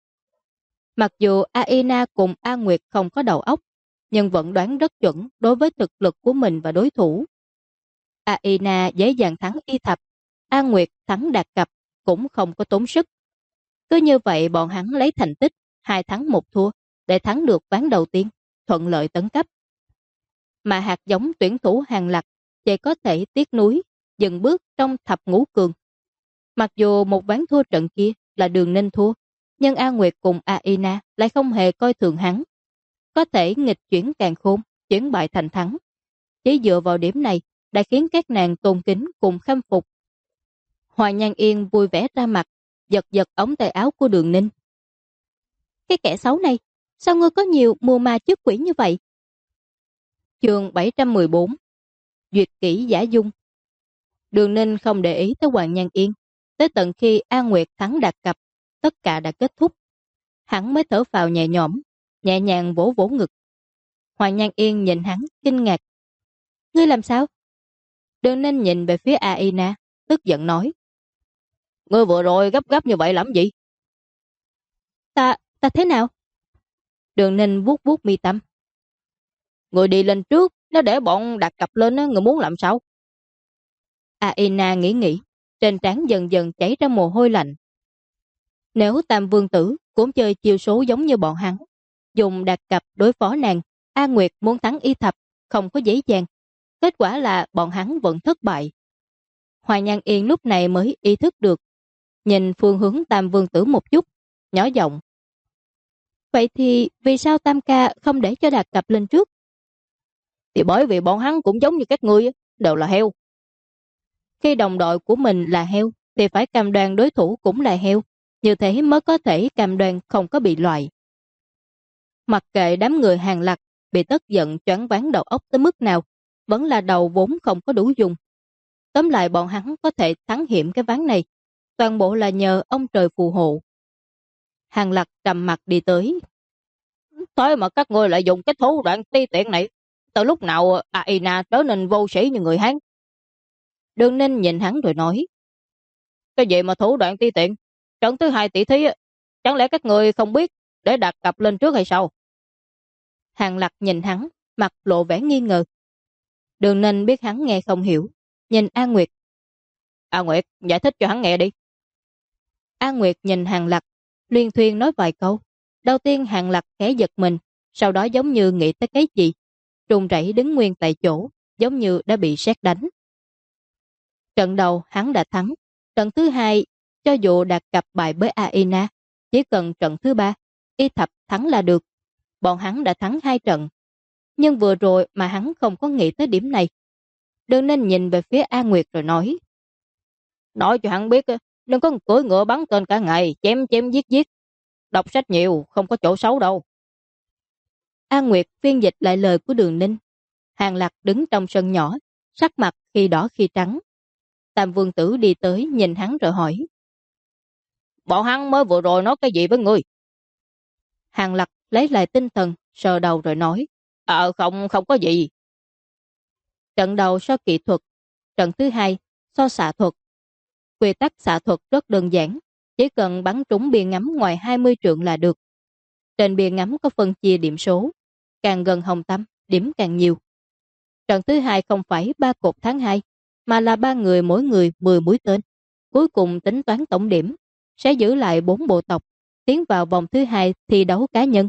Mặc dù Aina cùng A Nguyệt không có đầu óc, nhưng vẫn đoán rất chuẩn đối với thực lực của mình và đối thủ. Aina dễ dàng thắng Y Thập, A Nguyệt thắng Đạt Cập cũng không có tốn sức. Cứ như vậy bọn hắn lấy thành tích 2 thắng 1 thua để thắng được ván đầu tiên, thuận lợi tấn cấp. Mà hạt giống tuyển thủ Hàng Lạc chỉ có thể tiếc nuối, dừng bước trong thập ngũ cường. Mặc dù một ván thua trận kia là Đường Ninh thua, nhưng A Nguyệt cùng Aina lại không hề coi thường hắn. Có thể nghịch chuyển càn khôn, chuyển bại thành thắng. Chỉ dựa vào điểm này đã khiến các nàng tôn kính cùng khâm phục. Hoài Nhan Yên vui vẻ ra mặt, giật giật ống tay áo của Đường Ninh. Cái kẻ xấu này, sao ngươi có nhiều mùa ma trước quỷ như vậy? Chương 714 Duyệt kỹ giả dung. Đường Ninh không để ý tới Hoàng Nhan Yên. Tới tận khi A Nguyệt thắng Đạt Cập, tất cả đã kết thúc. Hắn mới thở phào nhẹ nhõm, nhẹ nhàng vỗ vỗ ngực. Hoàng Nhan Yên nhìn hắn kinh ngạc. Ngươi làm sao? Đường Ninh nhìn về phía Aina, tức giận nói: Ngươi vừa rồi gấp gáp như vậy làm gì? Ta thế nào? Đường Ninh vuốt vuốt mi tâm. Người đi lên trước, nếu để bọn Đạt Cập lên, người muốn làm sao? Aina nghĩ, trên trán dần dần chảy ra mồ hôi lạnh. Nếu Tam Vương Tử cũng chơi chiêu số giống như bọn hắn, dùng Đạt Cập đối phó nàng, A Nguyệt muốn thắng Y Thập không có dễ dàng. Kết quả là bọn hắn vẫn thất bại. Hoài Nhan Yên lúc này mới ý thức được, nhìn phương hướng Tam Vương Tử một chút, nhỏ giọng: Vậy thì vì sao Tam ca không để cho Đạt Cập lên trước? Thì bởi vì bọn hắn cũng giống như các ngươi, đều là heo. Khi đồng đội của mình là heo, thì phải cam đoan đối thủ cũng là heo. Như thế mới có thể cam đoan không có bị loại. Mặc kệ đám người Hàng Lập bị tức giận choáng váng đầu óc tới mức nào, vẫn là đầu vốn không có đủ dùng. Tóm lại bọn hắn có thể thắng hiểm cái ván này, toàn bộ là nhờ ông trời phù hộ. Hàng Lập trầm mặt đi tới. Thế mà các ngươi lại dùng cái thủ đoạn ti tiện này. Từ lúc nào Aina trở nên vô sĩ như người Hán? Đường Ninh nhìn hắn rồi nói. Cái gì mà thủ đoạn ti tiện? Trận thứ 2 tỷ thí, chẳng lẽ các ngươi không biết để đặt cặp lên trước hay sao? Hàng Lập nhìn hắn, mặt lộ vẻ nghi ngờ. Đường Ninh biết hắn nghe không hiểu, nhìn A Nguyệt. A Nguyệt, giải thích cho hắn nghe đi. A Nguyệt nhìn Hàng Lập, luyên thuyên nói vài câu. Đầu tiên Hàng Lập khẽ giật mình, sau đó giống như nghĩ tới cái gì. Run rẩy đứng nguyên tại chỗ, giống như đã bị sét đánh. Trận đầu hắn đã thắng. Trận thứ 2, cho dù đạt cặp bại với Aina, chỉ cần trận thứ 3, y thập thắng là được. Bọn hắn đã thắng 2 trận. Nhưng vừa rồi mà hắn không có nghĩ tới điểm này. Đừng nên nhìn về phía A Nguyệt rồi nói. Nói cho hắn biết, đừng có cưỡi ngựa bắn tên cả ngày, chém chém giết giết. Đọc sách nhiều, không có chỗ xấu đâu. A Nguyệt phiên dịch lại lời của Đường Ninh. Hàng Lập đứng trong sân nhỏ, sắc mặt khi đỏ khi trắng. Tam Vương Tử đi tới nhìn hắn rồi hỏi. Bọn hắn mới vừa rồi nói cái gì với ngươi? Hàng Lập lấy lại tinh thần, sờ đầu rồi nói. Không có gì. Trận đầu so kỹ thuật, trận thứ 2 so xạ thuật. Quy tắc xạ thuật rất đơn giản, chỉ cần bắn trúng bia ngắm ngoài 20 trượng là được. Trên bia ngắm có phân chia điểm số, càng gần hồng tâm, điểm càng nhiều. Trận thứ 2 không phải 3 cột tháng 2, mà là 3 người mỗi người 10 mũi tên. Cuối cùng tính toán tổng điểm, sẽ giữ lại 4 bộ tộc, tiến vào vòng thứ 2 thi đấu cá nhân.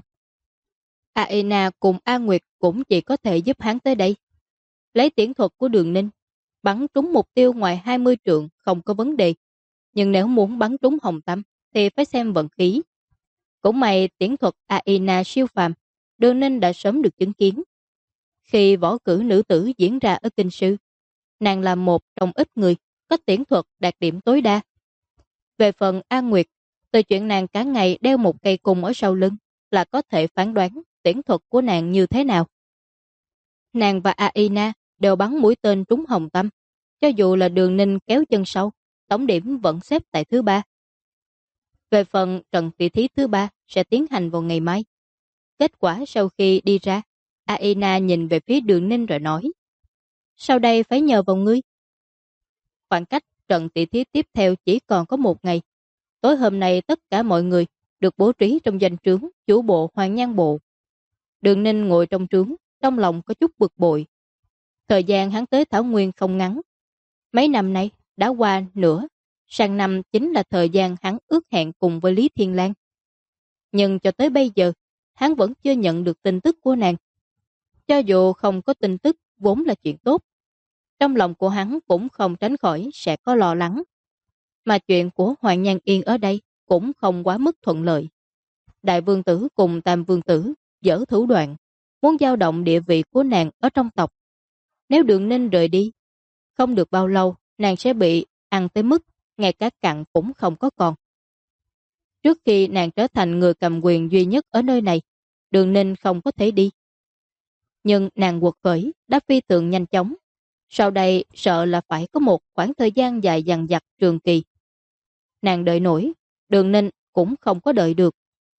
Aina cùng A Nguyệt cũng chỉ có thể giúp hắn tới đây. Lấy tiễn thuật của Đường Ninh, bắn trúng mục tiêu ngoài 20 trượng không có vấn đề. Nhưng nếu muốn bắn trúng hồng tâm thì phải xem vận khí. Cũng may tiễn thuật Aina siêu phàm, Đường Ninh đã sớm được chứng kiến. Khi võ cử nữ tử diễn ra ở Kinh Sư, nàng là một trong ít người có tiễn thuật đạt điểm tối đa. Về phần An Nguyệt, từ chuyện nàng cả ngày đeo một cây cung ở sau lưng là có thể phán đoán tiễn thuật của nàng như thế nào. Nàng và Aina đều bắn mũi tên trúng hồng tâm. Cho dù là Đường Ninh kéo chân sau, tổng điểm vẫn xếp tại thứ 3. Về phần trận tỷ thí thứ 3 sẽ tiến hành vào ngày mai. Kết quả sau khi đi ra, Aina nhìn về phía Đường Ninh rồi nói. Sau đây phải nhờ vào ngươi. Khoảng cách trận tỷ thí tiếp theo chỉ còn có 1 ngày. Tối hôm nay tất cả mọi người được bố trí trong doanh trướng chủ bộ Hoàng Nhan Bộ. Đường Ninh ngồi trong trướng, trong lòng có chút bực bội. Thời gian hắn tới Thảo Nguyên không ngắn. Mấy năm nay đã qua nữa, sang năm chính là thời gian hắn ước hẹn cùng với Lý Thiên Lan. Nhưng cho tới bây giờ, hắn vẫn chưa nhận được tin tức của nàng. Cho dù không có tin tức vốn là chuyện tốt, trong lòng của hắn cũng không tránh khỏi sẽ có lo lắng. Mà chuyện của Hoàng Nhan Yên ở đây cũng không quá mức thuận lợi. Đại vương tử cùng Tam vương tử dở thủ đoạn, muốn dao động địa vị của nàng ở trong tộc. Nếu Đường Ninh rời đi, không được bao lâu nàng sẽ bị ăn tới mức ngay cả cặn cũng không có còn. Trước khi nàng trở thành người cầm quyền duy nhất ở nơi này, Đường Ninh không có thể đi. Nhưng nàng quật khởi đã phi thường nhanh chóng. Sau đây sợ là phải có một khoảng thời gian dài dằng dặc trường kỳ. Nàng đợi nổi, Đường Ninh cũng không có đợi được.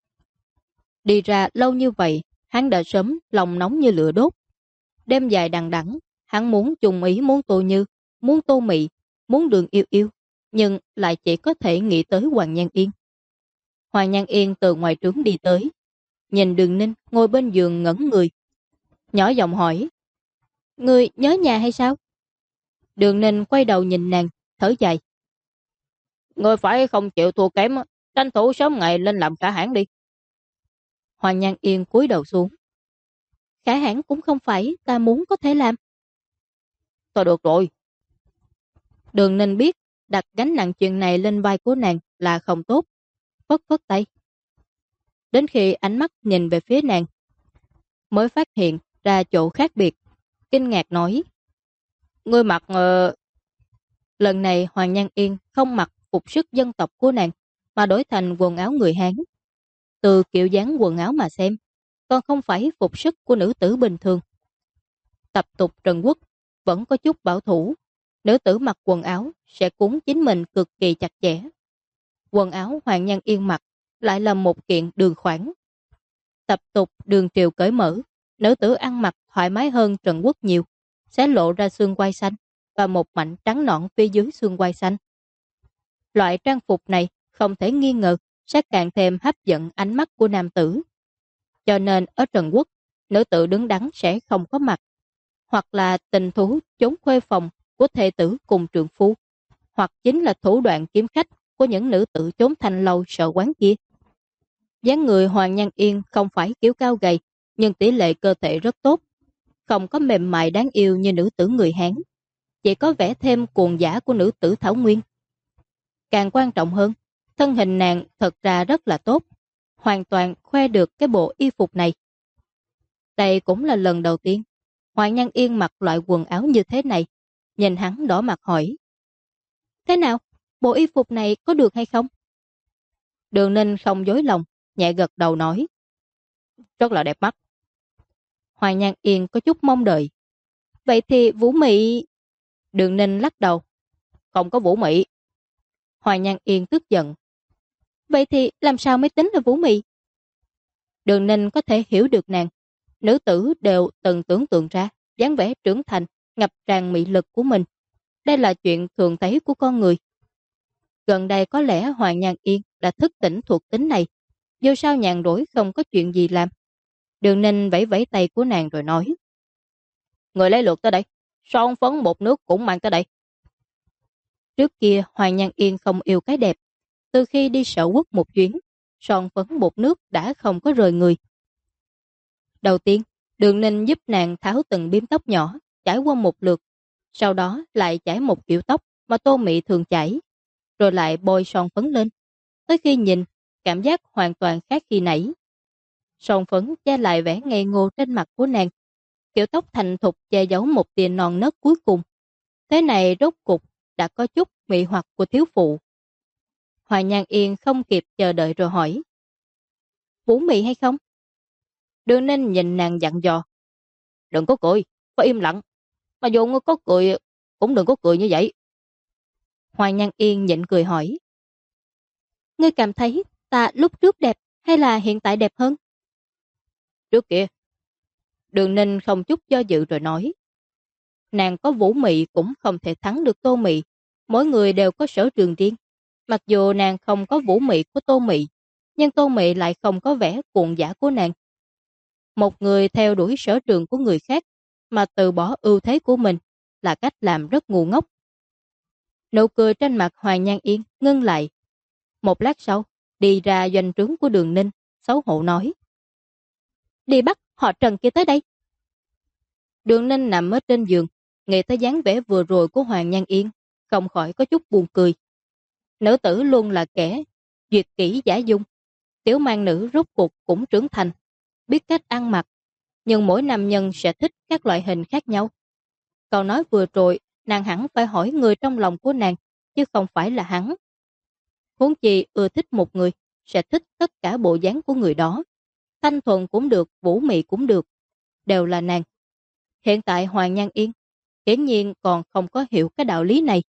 Đi ra lâu như vậy, hắn đã sớm lòng nóng như lửa đốt. Đêm dài đằng đẵng, hắn muốn chung ý muốn Tô Như, muốn Tô Mị, muốn Đường Yêu Yêu, nhưng lại chỉ có thể nghĩ tới Hoàng Nhan Yên. Hoàng Nhan Yên từ ngoài trướng đi tới, nhìn Đường Ninh ngồi bên giường ngẩn người. Nhỏ giọng hỏi, ngươi nhớ nhà hay sao? Đường Ninh quay đầu nhìn nàng, thở dài. Ngươi phải không chịu thua kém, tranh thủ sớm ngày lên làm cả hãng đi. Hoàng Nhan Yên cúi đầu xuống. Khả hãn cũng không phải ta muốn có thể làm. Thôi được rồi. Đường Ninh biết đặt gánh nặng chuyện này lên vai của nàng là không tốt. Phất phất tay. Đến khi ánh mắt nhìn về phía nàng, mới phát hiện ra chỗ khác biệt. kinh ngạc nói. Ngươi mặc... Lần này Hoàng Nhan Yên không mặc phục sức dân tộc của nàng, mà đổi thành quần áo người Hán. Từ kiểu dáng quần áo mà xem, còn không phải phục sức của nữ tử bình thường. Tập tục Trần Quốc vẫn có chút bảo thủ. Nữ tử mặc quần áo sẽ cuốn chính mình cực kỳ chặt chẽ. Quần áo Hoàng Nhan Yên mặc lại là một kiện đường khoản. Tập tục đường triều cởi mở, nữ tử ăn mặc thoải mái hơn Trần Quốc nhiều, sẽ lộ ra xương quai xanh và một mảnh trắng nõn phía dưới xương quai xanh. Loại trang phục này không thể nghi ngờ sẽ càng thêm hấp dẫn ánh mắt của nam tử. Cho nên ở Trần Quốc, nữ tử đứng đắn sẽ không có mặt, hoặc là tình thú trốn khuê phòng của thê tử cùng trượng phu, hoặc chính là thủ đoạn kiếm khách của những nữ tử trốn thanh lâu sợ quán kia. Dáng người Hoàng Nhan Yên không phải kiểu cao gầy, nhưng tỷ lệ cơ thể rất tốt, không có mềm mại đáng yêu như nữ tử người Hán, chỉ có vẻ thêm cuồng dã của nữ tử Thảo Nguyên. Càng quan trọng hơn, thân hình nàng thật ra rất là tốt, hoàn toàn khoe được cái bộ y phục này. Đây cũng là lần đầu tiên Hoàng Nhan Yên mặc loại quần áo như thế này. Nhìn hắn đỏ mặt hỏi: Thế nào? Bộ y phục này có được hay không? Đường Ninh không dối lòng, nhẹ gật đầu nói: Rất là đẹp mắt. Hoàng Nhan Yên có chút mong đợi: Vậy thì Vũ Mị... Đường Ninh lắc đầu: Không có Vũ Mị. Hoàng Nhan Yên tức giận: Vậy thì làm sao mới tính là Vũ Mị? Đường Ninh có thể hiểu được nàng. Nữ tử đều từng tưởng tượng ra dáng vẻ trưởng thành, ngập tràn mị lực của mình. Đây là chuyện thường thấy của con người. Gần đây có lẽ Hoàng Nhan Yên đã thức tỉnh thuộc tính này. Dù sao nhàn rỗi không có chuyện gì làm. Đường Ninh vẫy vẫy tay của nàng rồi nói: Người lấy lượt tới đây, son phấn bột nước cũng mang tới đây. Trước kia Hoàng Nhan Yên không yêu cái đẹp. Từ khi đi Sở Quốc một chuyến, son phấn bột nước đã không có rời người. Đầu tiên, Đường Ninh giúp nàng tháo từng bím tóc nhỏ, chải qua một lượt. Sau đó lại chải một kiểu tóc mà Tô Mị thường chải, rồi lại bôi son phấn lên. Tới khi nhìn, cảm giác hoàn toàn khác khi nãy. Son phấn che lại vẻ ngây ngô trên mặt của nàng. Kiểu tóc thành thục che giấu một tia non nớt cuối cùng. Thế này rốt cục đã có chút mị hoặc của thiếu phụ. Hoàng Nhan Yên không kịp chờ đợi rồi hỏi: Vũ Mị hay không? Đường Ninh nhìn nàng dặn dò: Đừng có cười, phải im lặng. Mà dù ngươi có cười, cũng đừng có cười như vậy. Hoàng Nhan Yên nhịn cười hỏi: Ngươi cảm thấy ta lúc trước đẹp hay là hiện tại đẹp hơn? Trước kia. Đường Ninh không chút do dự rồi nói: Nàng có Vũ Mị cũng không thể thắng được Tô Mị. Mỗi người đều có sở trường riêng. Mặc dù nàng không có Vũ Mị của Tô Mị, nhưng Tô Mị lại không có vẻ cuồng dã của nàng. Một người theo đuổi sở trường của người khác mà từ bỏ ưu thế của mình là cách làm rất ngu ngốc. Nụ cười trên mặt Hoàng Nhan Yên ngưng lại. Một lát sau, đi ra doanh trướng của Đường Ninh, xấu hổ nói: Đi bắt họ Trần kia tới đây. Đường Ninh nằm ở trên giường, nghĩ tới dáng vẻ vừa rồi của Hoàng Nhan Yên, không khỏi có chút buồn cười. Nữ tử luôn là kẻ duyệt kỹ giả dung. Tiểu mang nữ rốt cuộc cũng trưởng thành, biết cách ăn mặc, nhưng mỗi nam nhân sẽ thích các loại hình khác nhau. Câu nói vừa rồi, nàng hẳn phải hỏi người trong lòng của nàng, chứ không phải là hắn. Huống chi ưa thích một người, sẽ thích tất cả bộ dáng của người đó. Thanh thuần cũng được, Vũ Mị cũng được, đều là nàng. Hiện tại Hoàng Nhan Yên hiển nhiên còn không có hiểu cái đạo lý này.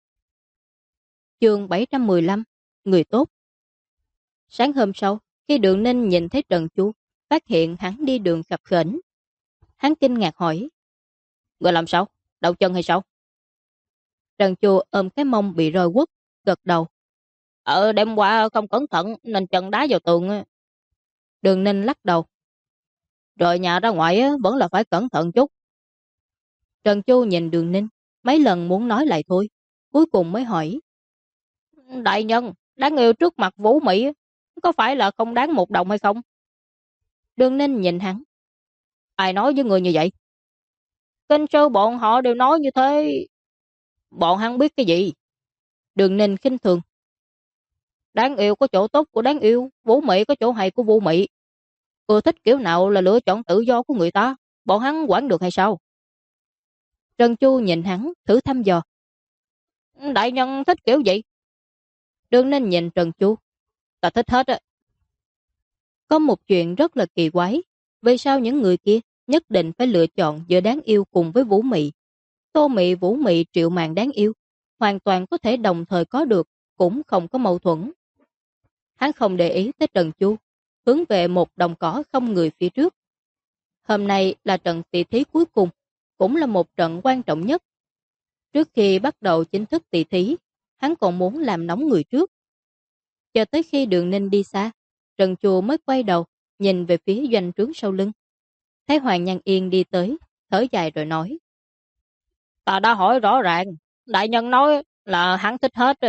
Chương 715, người tốt. Sáng hôm sau, khi Đường Ninh nhìn thấy Trần Chu, phát hiện hắn đi đường khập khểnh. Hắn kinh ngạc hỏi: Người làm sao? Đau chân hay sao? Trần Chu ôm cái mông bị roi quất, gật đầu: Đêm qua không cẩn thận nên chân đá vào tường. Đường Ninh lắc đầu: Rồi nhà ra ngoài vẫn là phải cẩn thận chút. Trần Chu nhìn Đường Ninh, mấy lần muốn nói lại thôi, cuối cùng mới hỏi: Đại nhân, đáng yêu trước mặt Vũ Mị có phải là không đáng một đồng hay không? Đường Ninh nhìn hắn: Ai nói với người như vậy? Kinh sư bọn họ đều nói như thế. Bọn hắn biết cái gì? Đường Ninh khinh thường: Đáng yêu có chỗ tốt của đáng yêu, Vũ Mị có chỗ hay của Vũ Mị. Ưa thích kiểu nào là lựa chọn tự do của người ta, bọn hắn quản được hay sao? Trần Chu nhìn hắn, thử thăm dò. Đại nhân thích kiểu gì? Đường Ninh nhìn Trần Chu. Ta thích hết á. Có một chuyện rất là kỳ quái. Vì sao những người kia nhất định phải lựa chọn giữa đáng yêu cùng với Vũ Mị? Tô Mị, Vũ Mị, Triệu Mạn đáng yêu, hoàn toàn có thể đồng thời có được, cũng không có mâu thuẫn. Hắn không để ý tới Trần Chu, hướng về một đồng cỏ không người phía trước. Hôm nay là trận tỷ thí cuối cùng, cũng là một trận quan trọng nhất. Trước khi bắt đầu chính thức tỷ thí, hắn còn muốn làm nóng người trước. Chờ tới khi Đường Ninh đi xa, Trần Chu mới quay đầu, nhìn về phía doanh trướng sau lưng. Thấy Hoàng Nhan Yên đi tới, thở dài rồi nói. Ta đã hỏi rõ ràng, đại nhân nói là hắn thích hết.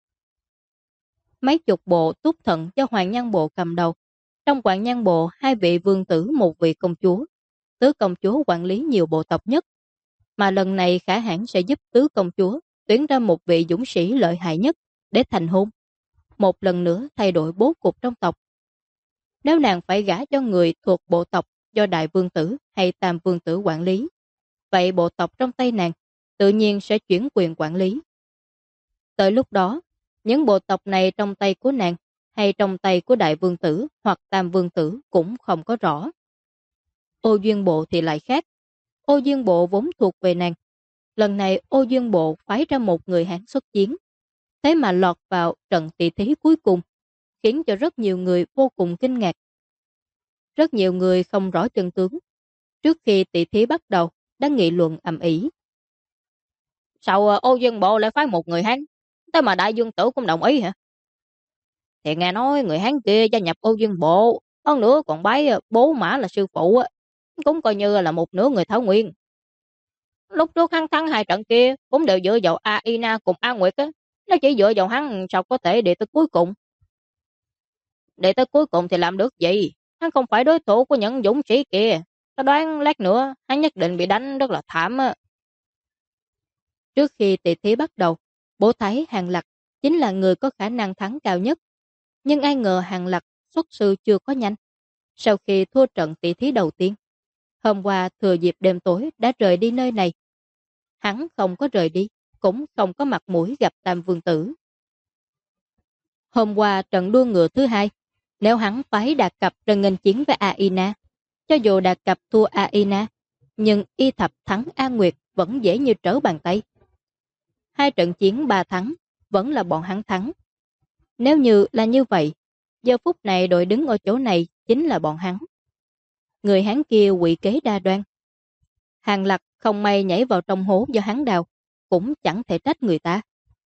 Mấy chục bộ túc thận cho Hoàng Nhan Bộ cầm đầu. Trong Hoàng Nhan Bộ, 2 vị vương tử, 1 vị công chúa. Tứ công chúa quản lý nhiều bộ tộc nhất. Mà lần này khả hãn sẽ giúp tứ công chúa tuyển ra một vị dũng sĩ lợi hại nhất để thành hôn. Một lần nữa thay đổi bố cục trong tộc. Nếu nàng phải gả cho người thuộc bộ tộc do đại vương tử hay tam vương tử quản lý, vậy bộ tộc trong tay nàng tự nhiên sẽ chuyển quyền quản lý. Tới lúc đó, những bộ tộc này trong tay của nàng hay trong tay của đại vương tử hoặc tam vương tử cũng không có rõ. Ô Duyên Bộ thì lại khác. Ô Duyên Bộ vốn thuộc về nàng. Lần này Ô Duyên Bộ phái ra một người Hán xuất chiến. Thế mà lọt vào trận tỷ thí cuối cùng, khiến cho rất nhiều người vô cùng kinh ngạc. Rất nhiều người không rõ chân tướng. Trước khi tỷ thí bắt đầu, đã nghị luận ầm ĩ. Sao Ô Dương Bộ lại phái một người Hán? Thế mà đại dương tử cũng đồng ý hả? Thì nghe nói người Hán kia gia nhập Ô Dương Bộ, hơn nữa còn bái bố Mã là sư phụ, cũng coi như là một nửa người Thảo Nguyên. Lúc trước hắn thắng 2 trận kia cũng đều dựa vào Aina cùng A Nguyệt á. Nó chỉ dựa vào hắn sao có thể để tới cuối cùng. Để tới cuối cùng thì làm được gì? Hắn không phải đối thủ của những dũng sĩ kia. Ta đoán lát nữa hắn nhất định bị đánh rất là thảm á. Trước khi tỷ thí bắt đầu, bố thấy Hàng Lập chính là người có khả năng thắng cao nhất. Nhưng ai ngờ Hàng Lập xuất sư chưa có nhanh. Sau khi thua trận tỷ thí đầu tiên, hôm qua thừa dịp đêm tối đã rời đi nơi này. Hắn không có rời đi, cũng không có mặt mũi gặp Tam Vương Tử. Hôm qua trận đua ngựa thứ 2, nếu hắn phái Đạt Cập ra nghênh chiến với Aina, cho dù Đạt Cập thua Aina, nhưng Y Thập thắng A Nguyệt vẫn dễ như trở bàn tay. 2 trận chiến 3 thắng, vẫn là bọn hắn thắng. Nếu như là như vậy, giờ phút này đội đứng ở chỗ này chính là bọn hắn. Người hắn kia quỷ kế đa đoan. Hàng Lập không may nhảy vào trong hố do hắn đào, cũng chẳng thể trách người ta.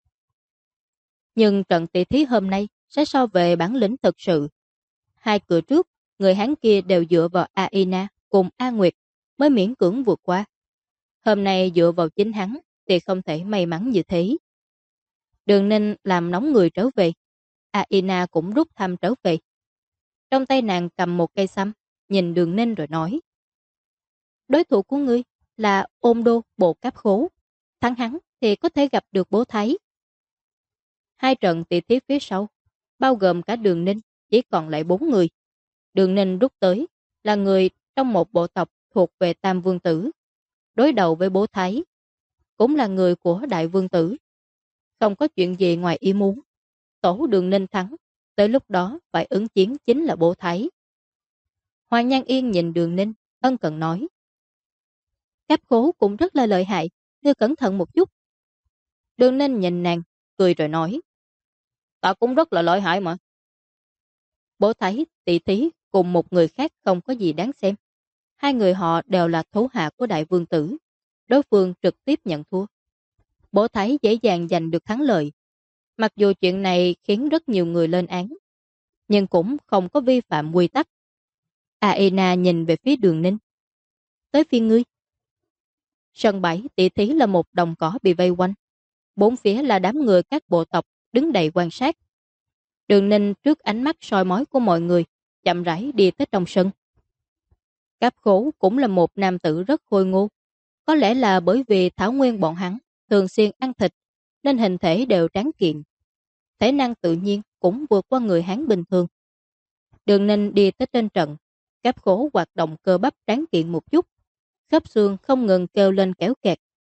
Nhưng trận tỷ thí hôm nay sẽ so về bản lĩnh thực sự. 2 cửa trước, người hắn kia đều dựa vào Aina cùng A Nguyệt mới miễn cưỡng vượt qua. Hôm nay dựa vào chính hắn thì không thể may mắn như thế. Đường Ninh làm nóng người trở về. Aina cũng rút thăm trở về. Trong tay nàng cầm một cây săm, nhìn Đường Ninh rồi nói. Đối thủ của ngươi là Ôn Đô Bộ Cáp Khố. Thắng hắn thì có thể gặp được bố Thái. 2 trận tỷ thí phía sau, bao gồm cả Đường Ninh, chỉ còn lại 4 người. Đường Ninh rút tới là người trong một bộ tộc thuộc về Tam Vương Tử. Đối đầu với bố Thái, cũng là người của Đại Vương Tử. Không có chuyện gì ngoài ý muốn. Tổ Đường Ninh thắng, tới lúc đó phải ứng chiến chính là bố Thái. Hoàng Nhan Yên nhìn Đường Ninh, ân cần nói. Cáp Khố cũng rất là lợi hại, ngươi cẩn thận một chút. Đường Ninh nhìn nàng, cười rồi nói. Ta cũng rất là lợi hại mà. Bố Thái, tỷ thí cùng một người khác không có gì đáng xem. 2 người họ đều là thủ hạ của Đại Vương Tử. Đối phương trực tiếp nhận thua. Bố Thái dễ dàng giành được thắng lợi. Mặc dù chuyện này khiến rất nhiều người lên án, nhưng cũng không có vi phạm quy tắc. Aina nhìn về phía Đường Ninh. Tới phiên ngươi. Sân bãi tỷ thí là một đồng cỏ bị vây quanh. 4 phía là đám người các bộ tộc đứng đầy quan sát. Đường Ninh trước ánh mắt soi mói của mọi người, chậm rãi đi tới trong sân. Cáp Khố cũng là một nam tử rất khôi ngô. Có lẽ là bởi vì Thảo Nguyên bọn hắn thường xuyên ăn thịt, nên hình thể đều tráng kiện. Thể năng tự nhiên cũng vượt qua người Hán bình thường. Đường Ninh đi tới trên trận, Cáp Khố hoạt động cơ bắp tráng kiện một chút. Khớp xương không ngừng kêu lên kéo kẹt,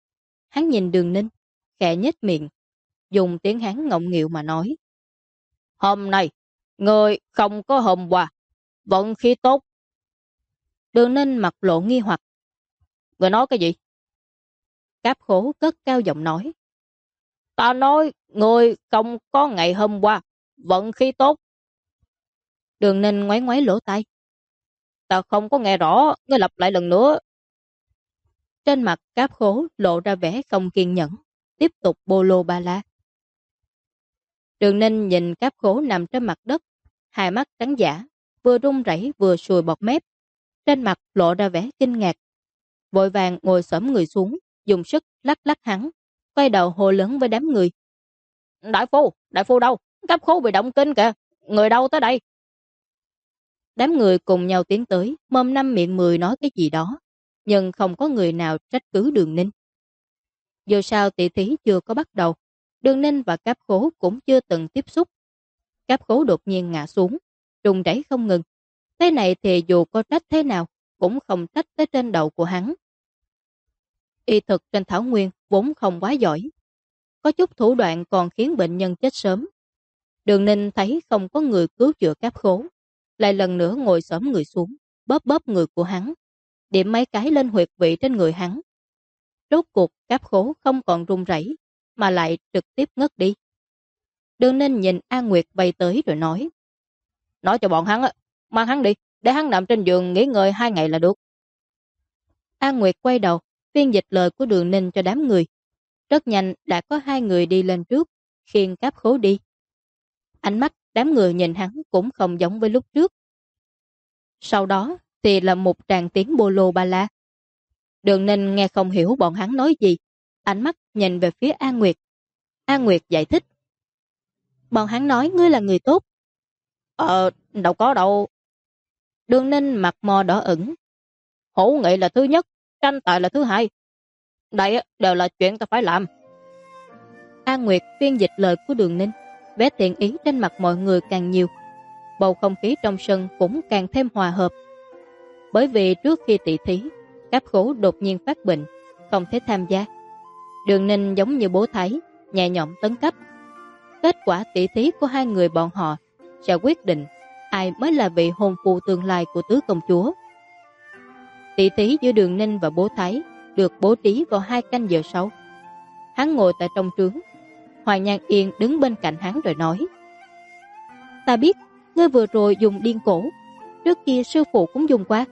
Hắn nhìn Đường Ninh, khẽ nhếch miệng, dùng tiếng Hán ngọng nghịu mà nói. Hôm nay, người không có hôm qua, vận khí tốt. Đường Ninh mặt lộ nghi hoặc. Người nói cái gì? Cáp Khố cất cao giọng nói. Ta nói, người không có ngày hôm qua, vận khí tốt. Đường Ninh ngoáy ngoáy lỗ tai. Ta không có nghe rõ, ngươi lặp lại lần nữa. Trên mặt Cáp Khố lộ ra vẻ không kiên nhẫn, tiếp tục bô lô ba la. Đường Ninh nhìn Cáp Khố nằm trên mặt đất, hai mắt trắng dã, vừa run rẩy vừa sùi bọt mép, trên mặt lộ ra vẻ kinh ngạc. Vội vàng ngồi xổm người xuống, dùng sức lắc lắc hắn, quay đầu hô lớn với đám người. Đại phu đâu? Cáp Khố bị động kinh kìa, người đâu tới đây? Đám người cùng nhau tiến tới, mồm năm miệng mười nói cái gì đó, nhưng không có người nào trách cứ Đường Ninh. Dù sao tỷ thí chưa có bắt đầu, Đường Ninh và Cáp Khố cũng chưa từng tiếp xúc. Cáp Khố đột nhiên ngã xuống, rung rẩy không ngừng. Thế này thì dù có trách thế nào, cũng không trách tới trên đầu của hắn. Y thực trên thảo nguyên vốn không quá giỏi. Có chút thủ đoạn còn khiến bệnh nhân chết sớm. Đường Ninh thấy không có người cứu chữa Cáp Khố, lại lần nữa ngồi xổm người xuống, bóp bóp người của hắn, điểm mấy cái lên huyệt vị trên người hắn. Rốt cuộc Cáp Khố không còn run rẩy, mà lại trực tiếp ngất đi. Đường Ninh nhìn An Nguyệt bay tới rồi nói. Nói cho bọn hắn, mang hắn đi, để hắn nằm trên giường nghỉ ngơi 2 ngày là được. An Nguyệt quay đầu, phiên dịch lời của Đường Ninh cho đám người. Rất nhanh đã có 2 người đi lên trước, khiêng Cáp Khố đi. Ánh mắt đám người nhìn hắn cũng không giống với lúc trước. Sau đó thì là một tràng tiếng bô lô ba la. Đường Ninh nghe không hiểu bọn hắn nói gì, ánh mắt nhìn về phía An Nguyệt. An Nguyệt giải thích. Bọn hắn nói ngươi là người tốt. Đâu có đâu. Đường Ninh mặt mò đỏ ửng. Hữu nghị là thứ nhất, tranh tài là thứ hai. Đây đều là chuyện ta phải làm. An Nguyệt phiên dịch lời của Đường Ninh, vẻ thiện ý trên mặt mọi người càng nhiều. Bầu không khí trong sân cũng càng thêm hòa hợp. Bởi vì trước khi tỷ thí, Cáp Khố đột nhiên phát bệnh, không thể tham gia. Đường Ninh giống như bố Thái, nhẹ nhõm tấn cấp. Kết quả tỷ thí của 2 người bọn họ sẽ quyết định ai mới là vị hôn phu tương lai của tứ công chúa. Tỷ thí giữa Đường Ninh và bố Thái được bố trí vào 2 canh giờ sau. Hắn ngồi tại trong trướng, Hoàng Nhan Yên đứng bên cạnh hắn rồi nói. Ta biết, ngươi vừa rồi dùng điên cổ, trước kia sư phụ cũng dùng qua.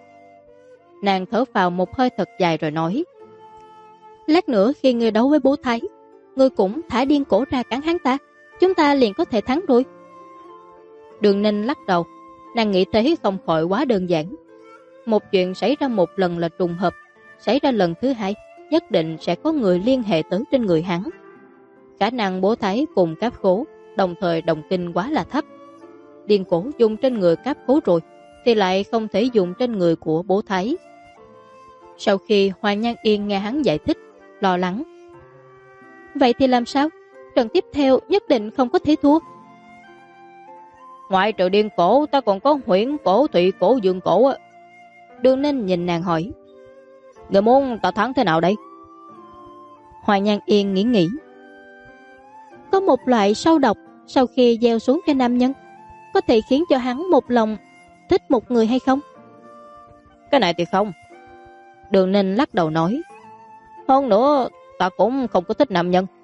Nàng thở phào một hơi thật dài rồi nói. Lát nữa khi ngươi đấu với bố Thái, ngươi cũng thả điên cổ ra cắn hắn ta, chúng ta liền có thể thắng rồi. Đường Ninh lắc đầu, nàng nghĩ thế không khỏi quá đơn giản. Một chuyện xảy ra một lần là trùng hợp, xảy ra lần thứ hai, nhất định sẽ có người liên hệ tới trên người hắn. Khả năng bố Thái cùng Cáp Khố đồng thời đồng kinh quá là thấp. Điên cổ dùng trên người Cáp Khố rồi, thì lại không thể dùng trên người của bố Thái. Sau khi Hoàng Nhan Yên nghe hắn giải thích, lo lắng. Vậy thì làm sao? Trận tiếp theo nhất định không có thể thua. Ngoại trừ điên cổ, ta còn có huyễn cổ, thụy cổ, dương cổ. Đường Ninh nhìn nàng hỏi. Người muốn ta thắng thế nào đây? Hoàng Nhan Yên nghĩ. Có một loại sâu độc, sau khi gieo xuống cho nam nhân, có thể khiến cho hắn một lòng thích một người hay không? Cái này thì không. Đường Ninh lắc đầu nói. Hơn nữa, ta cũng không có thích nam nhân.